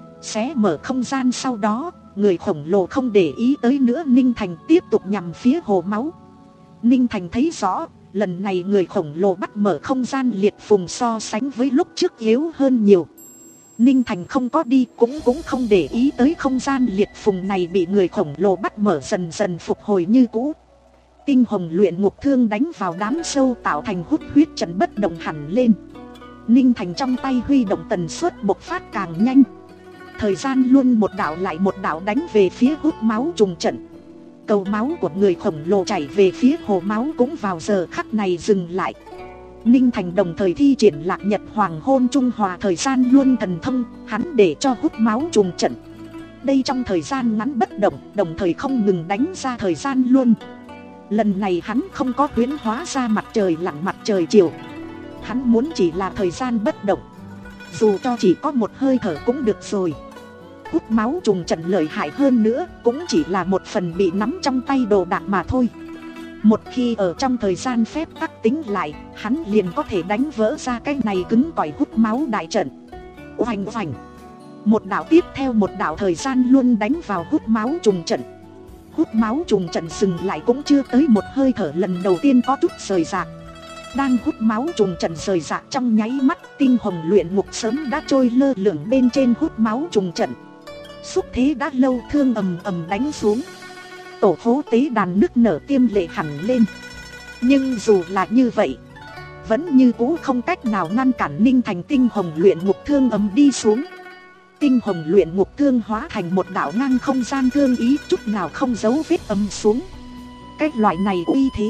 Xé mở không gian sau đó, người khổng lồ không để ý tới nữa Ninh Thành, tiếp tục nhằm phía hồ máu. Ninh Thành thấy rõ, lần này người khổng lồ bắt mở không gian liệt phùng so sánh với lúc trước yếu hơn nhiều. Ninh Thành không có đi, cũng cũng không để ý tới không gian liệt phùng này bị người khổng lồ bắt mở dần dần phục hồi như cũ. Tinh hồng luyện ngục thương đánh vào đám sâu tạo thành hút huyết trận bất động hẳn lên. Ninh Thành trong tay huy động tần suất bộc phát càng nhanh. Thời gian luôn một đạo lại một đạo đánh về phía hút máu trùng trận. Cầu máu của người khổng lồ chảy về phía hồ máu cũng vào giờ khắc này dừng lại. Ninh Thành đồng thời thi triển Lạc Nhật Hoàng Hôn Trung Hòa thời gian luôn thần thông, hắn để cho hút máu trùng trận. Đây trong thời gian ngắn bất động, đồng thời không ngừng đánh ra thời gian luôn. Lần này hắn không có huyễn hóa ra mặt trời lặn mặt trời chiều. Hắn muốn chỉ là thời gian bất động, dù cho chỉ có một hơi thở cũng được rồi. Hút máu trùng trận lợi hại hơn nữa, cũng chỉ là một phần bị nắm trong tay đồ đạc mà thôi. Một khi ở trong thời gian phép tắc tính lại, hắn liền có thể đánh vỡ ra cái này cứng cỏi hút máu đại trận. Oanh oanh, một đạo tiếp theo một đạo thời gian luôn đánh vào hút máu trùng trận. Hút máu trùng trận dừng lại cũng chưa tới một hơi thở, lần đầu tiên có chút rời rạc. Đang hút máu trùng trận rời rạc trong nháy mắt, tinh hồng luyện ngục sớm đã trôi lơ lửng bên trên hút máu trùng trận. Xúc thế đã lâu, thương ầm ầm đánh xuống. Tổ khố tế đàn nức nở tiêm lệ hẳn lên. Nhưng dù là như vậy, vẫn như cũ không cách nào ngăn cản Ninh Thành tinh hồng luyện ngục thương ầm đi xuống. Tinh hồng luyện ngục thương hóa thành một đạo ngang không gian thương ý, chút nào không giấu vết ầm xuống. Cái loại này uy thế,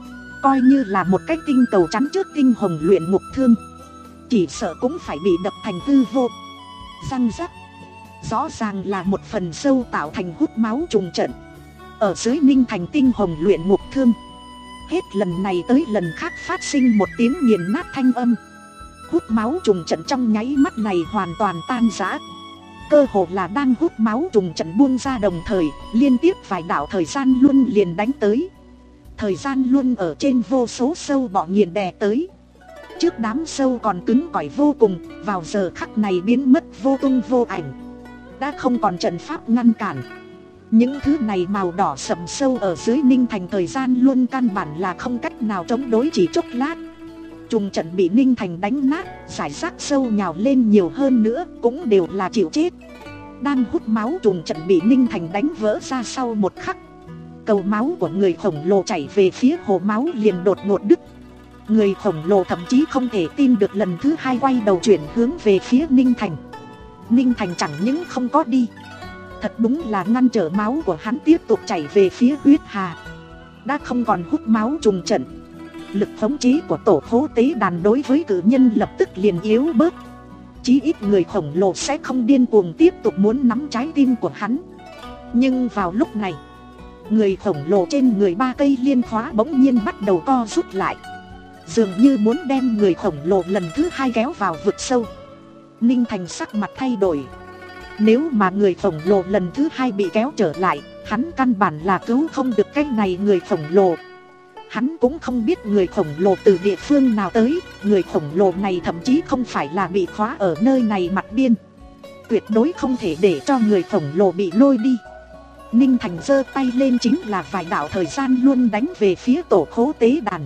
coi như là một cái tinh cầu chắn trước tinh hồng luyện ngục thương, chỉ sợ cũng phải bị đập thành hư vô. Răng rắc, Rõ ràng là một phần sâu tạo thành hút máu trùng trận. Ở dưới Ninh Thành tinh hồng luyện ngục thương, hết lần này tới lần khác phát sinh một tiếng nghiền nát thanh âm. Hút máu trùng trận trong nháy mắt này hoàn toàn tan rã. Cơ hồ là đang hút máu trùng trận buông ra đồng thời, liên tiếp vài đạo thời gian luân liền đánh tới. Thời gian luân ở trên vô số sâu bọ nghiền đè tới. Trước đám sâu còn cứng cỏi vô cùng, vào giờ khắc này biến mất vô tung vô ảnh. Đã không còn trận pháp ngăn cản. Những thứ này màu đỏ sậm sâu ở dưới Ninh Thành thời gian luân căn bản là không cách nào chống đối chỉ chốc lát. Trùng trận bị Ninh Thành đánh nát, giải rác sâu nhào lên nhiều hơn nữa cũng đều là chịu chết. Đang hút máu trùng trận bị Ninh Thành đánh vỡ ra sau một khắc. Cầu máu của người khổng lồ chảy về phía hồ máu liền đột ngột đứt. Người khổng lồ thậm chí không thể tin được lần thứ hai quay đầu chuyển hướng về phía Ninh Thành. Ninh Thành chẳng những không có đi, thật đúng là ngăn trở máu của hắn tiếp tục chảy về phía huyết hà. Đã không còn hút máu trùng trận, lực khống chế của tổ khố tế đàn đối với cử nhân lập tức liền yếu bớt. Chí ít người khổng lồ sẽ không điên cuồng tiếp tục muốn nắm trái tim của hắn. Nhưng vào lúc này, người khổng lồ trên người ba cây liên khóa bỗng nhiên bắt đầu co rút lại, dường như muốn đem người khổng lồ lần thứ hai kéo vào vực sâu. Ninh Thành sắc mặt thay đổi. Nếu mà người khổng lồ lần thứ hai bị kéo trở lại, hắn căn bản là cứu không được cái này người khổng lồ. Hắn cũng không biết người khổng lồ từ địa phương nào tới. Người khổng lồ này thậm chí không phải là bị khóa ở nơi này mặt biên. Tuyệt đối không thể để cho người khổng lồ bị lôi đi. Ninh Thành giơ tay lên chính là vài đạo thời gian luôn đánh về phía tổ khố tế đàn.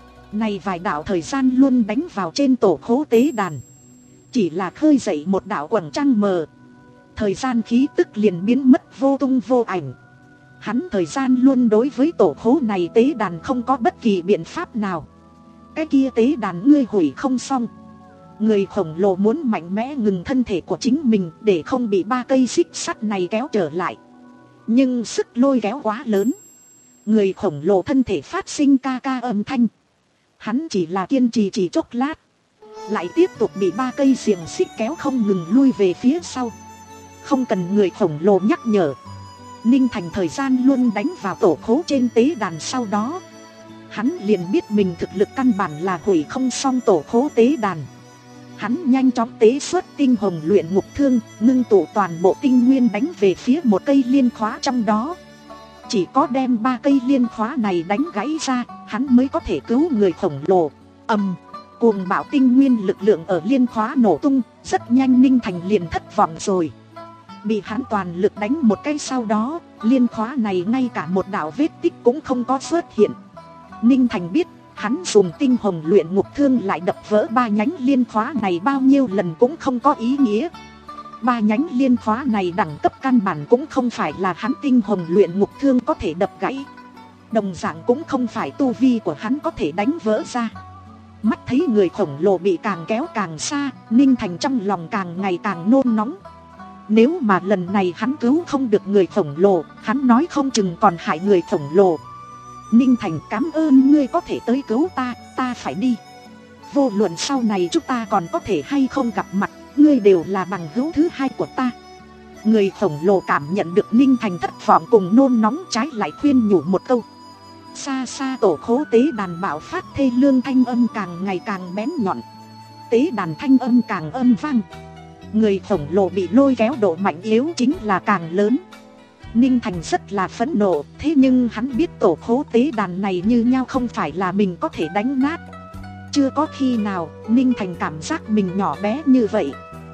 Này vài đạo thời gian luôn đánh vào trên tổ khố tế đàn, chỉ là khơi dậy một đạo quầng trăng mờ. Thời gian khí tức liền biến mất vô tung vô ảnh. Hắn thời gian luôn đối với tổ khố này tế đàn không có bất kỳ biện pháp nào. Cái kia tế đàn ngươi hủy không xong. Người khổng lồ muốn mạnh mẽ ngừng thân thể của chính mình để không bị ba cây xích sắt này kéo trở lại. Nhưng sức lôi kéo quá lớn. Người khổng lồ thân thể phát sinh ca ca âm thanh. Hắn chỉ là kiên trì chỉ chốc lát, lại tiếp tục bị ba cây xiềng xích kéo không ngừng lui về phía sau. Không cần người khổng lồ nhắc nhở, Ninh Thành thời gian luôn đánh vào tổ khố trên tế đàn. Sau đó hắn liền biết mình thực lực căn bản là hủy không xong tổ khố tế đàn. Hắn nhanh chóng tế xuất tinh hồng luyện ngục thương, ngưng tụ toàn bộ tinh nguyên đánh về phía một cây liên khóa trong đó. Chỉ có đem ba cây liên khóa này đánh gãy ra, hắn mới có thể cứu người khổng lồ. Ầm, cuồng bạo tinh nguyên lực lượng ở liên khóa nổ tung, rất nhanh Ninh Thành liền thất vọng rồi. Bị hắn toàn lực đánh một cái sau đó, liên khóa này ngay cả một đạo vết tích cũng không có xuất hiện. Ninh Thành biết, hắn dùng tinh hồng luyện ngục thương lại đập vỡ ba nhánh liên khóa này bao nhiêu lần cũng không có ý nghĩa. Ba nhánh liên khóa này đẳng cấp căn bản cũng không phải là hắn tinh hồng luyện ngục thương có thể đập gãy. Đồng dạng cũng không phải tu vi của hắn có thể đánh vỡ ra. Mắt thấy người khổng lồ bị càng kéo càng xa, Ninh Thành trong lòng càng ngày càng nôn nóng. Nếu mà lần này hắn cứu không được người khổng lồ, hắn nói không chừng còn hại người khổng lồ. Ninh Thành, cảm ơn ngươi có thể tới cứu ta, ta phải đi. Vô luận sau này chúng ta còn có thể hay không gặp mặt, ngươi đều là bằng hữu thứ hai của ta. Người khổng lồ cảm nhận được Ninh Thành thất vọng cùng nôn nóng, trái lại khuyên nhủ một câu. Xa xa tổ khố tế đàn bạo phát thê lương, thanh âm càng ngày càng bén nhọn. Tế đàn thanh âm càng âm vang. Người khổng lồ bị lôi kéo độ mạnh yếu chính là càng lớn. Ninh Thành rất là phẫn nộ, thế nhưng hắn biết tổ khố tế đàn này như nhau không phải là mình có thể đánh nát. Chưa có khi nào Ninh Thành cảm giác mình nhỏ bé như vậy.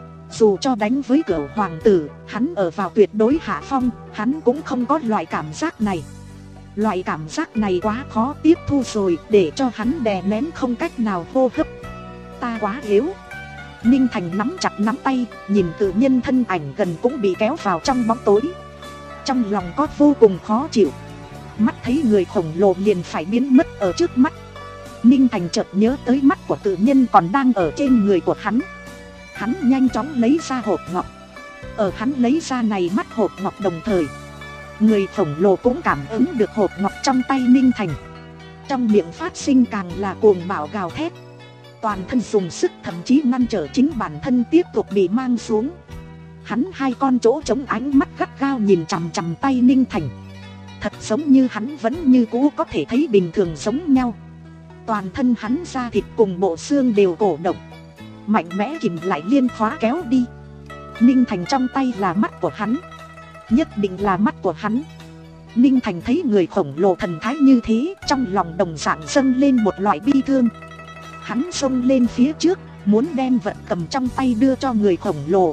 Dù cho đánh với Cửu hoàng tử, hắn ở vào tuyệt đối hạ phong, hắn cũng không có loại cảm giác này. Loại cảm giác này quá khó tiếp thu rồi, để cho hắn đè nén không cách nào hô hấp. Ta quá yếu. Ninh Thành nắm chặt nắm tay, nhìn tự nhân thân ảnh gần cũng bị kéo vào trong bóng tối. Trong lòng có vô cùng khó chịu. Mắt thấy người khổng lồ liền phải biến mất ở trước mắt. Ninh Thành chợt nhớ tới mắt của tự nhân còn đang ở trên người của hắn. Hắn nhanh chóng lấy ra hộp ngọc. Ở hắn lấy ra này mắt hộp ngọc đồng thời, người khổng lồ cũng cảm ứng được hộp ngọc trong tay Ninh Thành. Trong miệng phát sinh càng là cuồng bạo gào thét. Toàn thân dùng sức, thậm chí ngăn trở chính bản thân tiếp tục bị mang xuống. Hắn hai con chỗ trống ánh mắt gắt gao nhìn chằm chằm tay Ninh Thành. Thật giống như hắn vẫn như cũ có thể thấy bình thường giống nhau. Toàn thân hắn da thịt cùng bộ xương đều cổ động, mạnh mẽ kìm lại liên khóa kéo đi. Ninh Thành trong tay là mắt của hắn, nhất định là mắt của hắn. Ninh Thành thấy người khổng lồ thần thái như thế, trong lòng đồng dạng dâng lên một loại bi thương. Hắn xông lên phía trước, muốn đem vật cầm trong tay đưa cho người khổng lồ.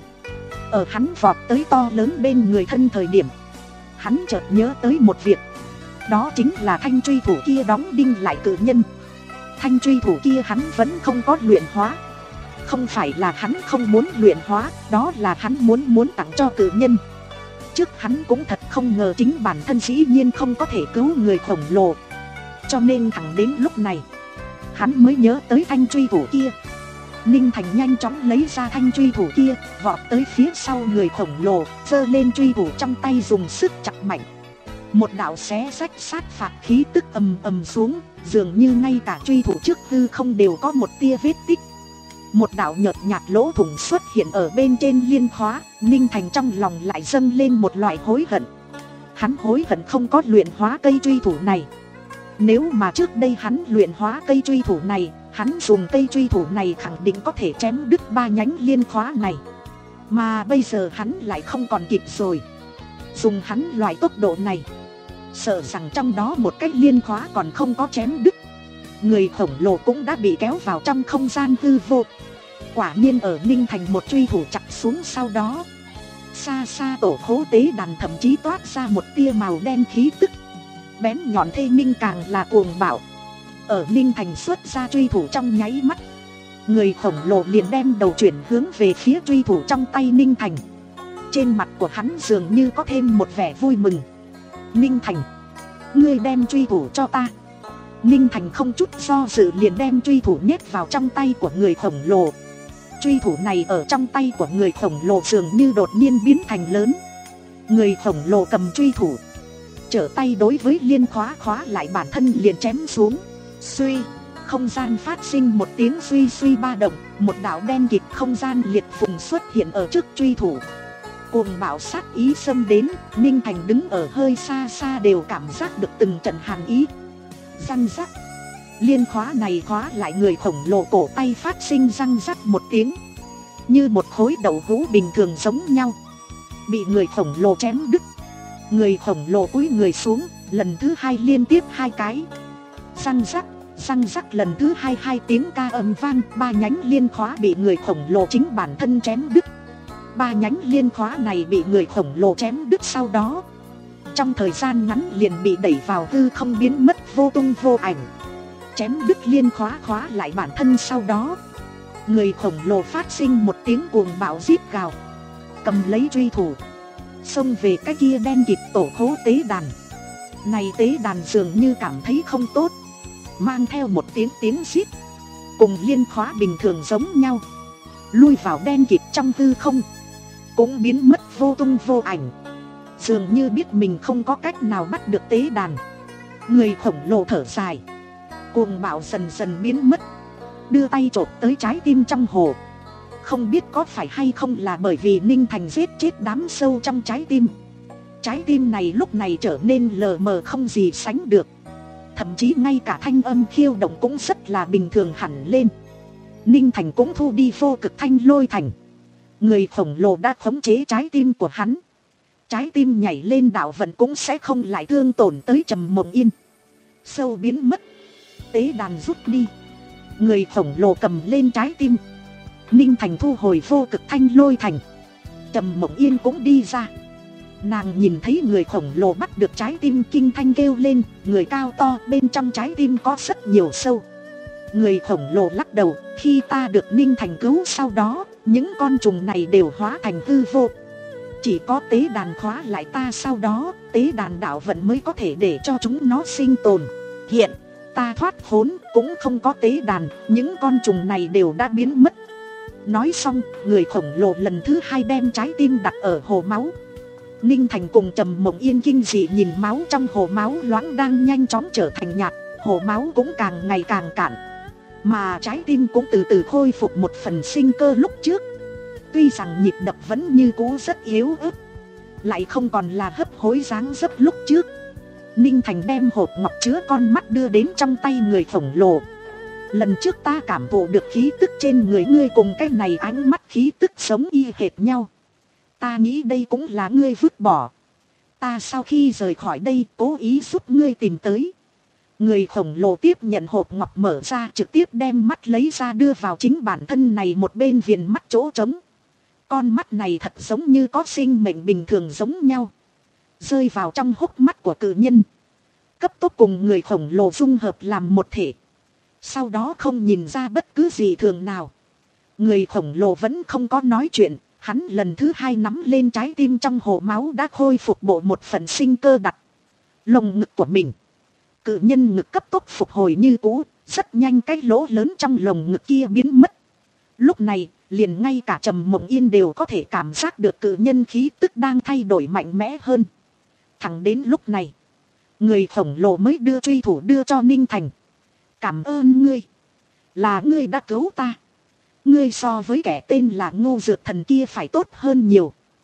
Ở hắn vọt tới to lớn bên người thân thời điểm, hắn chợt nhớ tới một việc. Đó chính là thanh truy thủ kia đóng đinh lại cự nhân. Thanh truy thủ kia hắn vẫn không có luyện hóa. Không phải là hắn không muốn luyện hóa, đó là hắn muốn muốn tặng cho cự nhân. Trước hắn cũng thật không ngờ chính bản thân dĩ nhiên không có thể cứu người khổng lồ. Cho nên thẳng đến lúc này, hắn mới nhớ tới thanh truy thủ kia. Ninh Thành nhanh chóng lấy ra thanh truy thủ kia, vọt tới phía sau người khổng lồ, giơ lên truy thủ trong tay dùng sức chặt mạnh. Một đạo xé rách sát phạt khí tức ầm ầm xuống, dường như ngay cả truy thủ trước hư không đều có một tia vết tích. Một đạo nhợt nhạt lỗ thủng xuất hiện ở bên trên liên khóa. Ninh Thành trong lòng lại dâng lên một loại hối hận. Hắn hối hận không có luyện hóa cây truy thủ này. Nếu mà trước đây hắn luyện hóa cây truy thủ này, hắn dùng cây truy thủ này khẳng định có thể chém đứt ba nhánh liên khóa này. Mà bây giờ hắn lại không còn kịp rồi. Dùng hắn loại tốc độ này, sợ rằng trong đó một cái liên khóa còn không có chém đứt, người khổng lồ cũng đã bị kéo vào trong không gian hư vô. Quả nhiên ở Ninh Thành một truy thủ chặt xuống sau đó, xa xa tổ khố tế đàn thậm chí toát ra một tia màu đen khí tức, bén nhọn thê minh càng là cuồng bạo. Ở Ninh Thành xuất ra truy thủ trong nháy mắt, người khổng lồ liền đem đầu chuyển hướng về phía truy thủ trong tay Ninh Thành. Trên mặt của hắn dường như có thêm một vẻ vui mừng. Ninh Thành, ngươi đem truy thủ cho ta. Ninh Thành không chút do dự liền đem truy thủ nhét vào trong tay của người khổng lồ. Truy thủ này ở trong tay của người khổng lồ dường như đột nhiên biến thành lớn. Người khổng lồ cầm truy thủ, trở tay đối với liên khóa khóa lại bản thân liền chém xuống. Suy, không gian phát sinh một tiếng suy suy ba động, một đạo đen kịt không gian liệt phùng xuất hiện ở trước truy thủ. Cuồng bạo sát ý xâm đến, Ninh Thành đứng ở hơi xa xa đều cảm giác được từng trận hàn ý. Răng rắc, liên khóa này khóa lại người khổng lồ cổ tay phát sinh răng rắc một tiếng, như một khối đậu hũ bình thường giống nhau, bị người khổng lồ chém đứt. Người khổng lồ cúi người xuống, lần thứ hai liên tiếp hai cái. Răng rắc, răng rắc lần thứ hai hai tiếng ca âm vang, ba nhánh liên khóa bị người khổng lồ chính bản thân chém đứt. Ba nhánh liên khóa này bị người khổng lồ chém đứt sau đó, trong thời gian ngắn liền bị đẩy vào hư không biến mất vô tung vô ảnh. Chém đứt liên khóa khóa lại bản thân sau đó, người khổng lồ phát sinh một tiếng cuồng bạo rít gào, cầm lấy truy thủ xông về cái kia đen kịt tổ khố tế đàn. Này tế đàn dường như cảm thấy không tốt, mang theo một tiếng tiếng rít, cùng liên khóa bình thường giống nhau, lui vào đen kịt trong hư không, cũng biến mất vô tung vô ảnh. Dường như biết mình không có cách nào bắt được tế đàn, người khổng lồ thở dài, cuồng bạo dần dần biến mất, đưa tay chộp tới trái tim trong hồ. Không biết có phải hay không là bởi vì Ninh Thành giết chết đám sâu trong trái tim, trái tim này lúc này trở nên lờ mờ không gì sánh được. Thậm chí ngay cả thanh âm khiêu động cũng rất là bình thường hẳn lên. Ninh Thành cũng thu đi vô cực thanh lôi thành. Người khổng lồ đã khống chế trái tim của hắn, trái tim nhảy lên đạo vận cũng sẽ không lại thương tổn tới Trầm Mộng Yên. Sâu biến mất, tế đàn rút đi, người khổng lồ cầm lên trái tim. Ninh Thành thu hồi vô cực thanh lôi thành, Trầm Mộng Yên cũng đi ra. Nàng nhìn thấy người khổng lồ bắt được trái tim, kinh thanh kêu lên, người cao to bên trong trái tim có rất nhiều sâu. Người khổng lồ lắc đầu, khi ta được Ninh Thành cứu sau đó, những con trùng này đều hóa thành hư vô. Chỉ có tế đàn khóa lại ta sau đó, tế đàn đạo vận mới có thể để cho chúng nó sinh tồn. Hiện, ta thoát khốn cũng không có tế đàn, những con trùng này đều đã biến mất. Nói xong, người khổng lồ lần thứ hai đem trái tim đặt ở hồ máu. Ninh Thành cùng Trầm Mộng Yên kinh dị nhìn máu trong hồ máu loãng đang nhanh chóng trở thành nhạt, hồ máu cũng càng ngày càng cạn, mà trái tim cũng từ từ khôi phục một phần sinh cơ lúc trước. Tuy rằng nhịp đập vẫn như cũ rất yếu ớt, lại không còn là hấp hối dáng dấp lúc trước. Ninh Thành đem hộp ngọc chứa con mắt đưa đến trong tay người khổng lồ. Lần trước ta cảm thụ được khí tức trên người ngươi cùng cái này ánh mắt khí tức sống y hệt nhau. Ta nghĩ đây cũng là ngươi vứt bỏ. Ta sau khi rời khỏi đây cố ý giúp ngươi tìm tới. Người khổng lồ tiếp nhận hộp ngọc mở ra, trực tiếp đem mắt lấy ra đưa vào chính bản thân này một bên viền mắt chỗ trống. Con mắt này thật giống như có sinh mệnh bình thường giống nhau. Rơi vào trong hốc mắt của cự nhân. Cấp tốc cùng người khổng lồ dung hợp làm một thể. Sau đó không nhìn ra bất cứ gì thường nào. Người khổng lồ vẫn không có nói chuyện. Hắn lần thứ hai nắm lên trái tim trong hồ máu đã khôi phục bộ một phần sinh cơ đặt lồng ngực của mình. Cự nhân ngực cấp tốc phục hồi như cũ. Rất nhanh cái lỗ lớn trong lồng ngực kia biến mất. Lúc này liền ngay cả Trầm Mộng Yên đều có thể cảm giác được cự nhân khí tức đang thay đổi mạnh mẽ hơn. Thẳng đến lúc này, người khổng lồ mới đưa truy thủ đưa cho Ninh Thành. Cảm ơn ngươi. Là ngươi đã cứu ta. Ngươi so với kẻ tên là Ngô Dược Thần kia phải tốt hơn nhiều.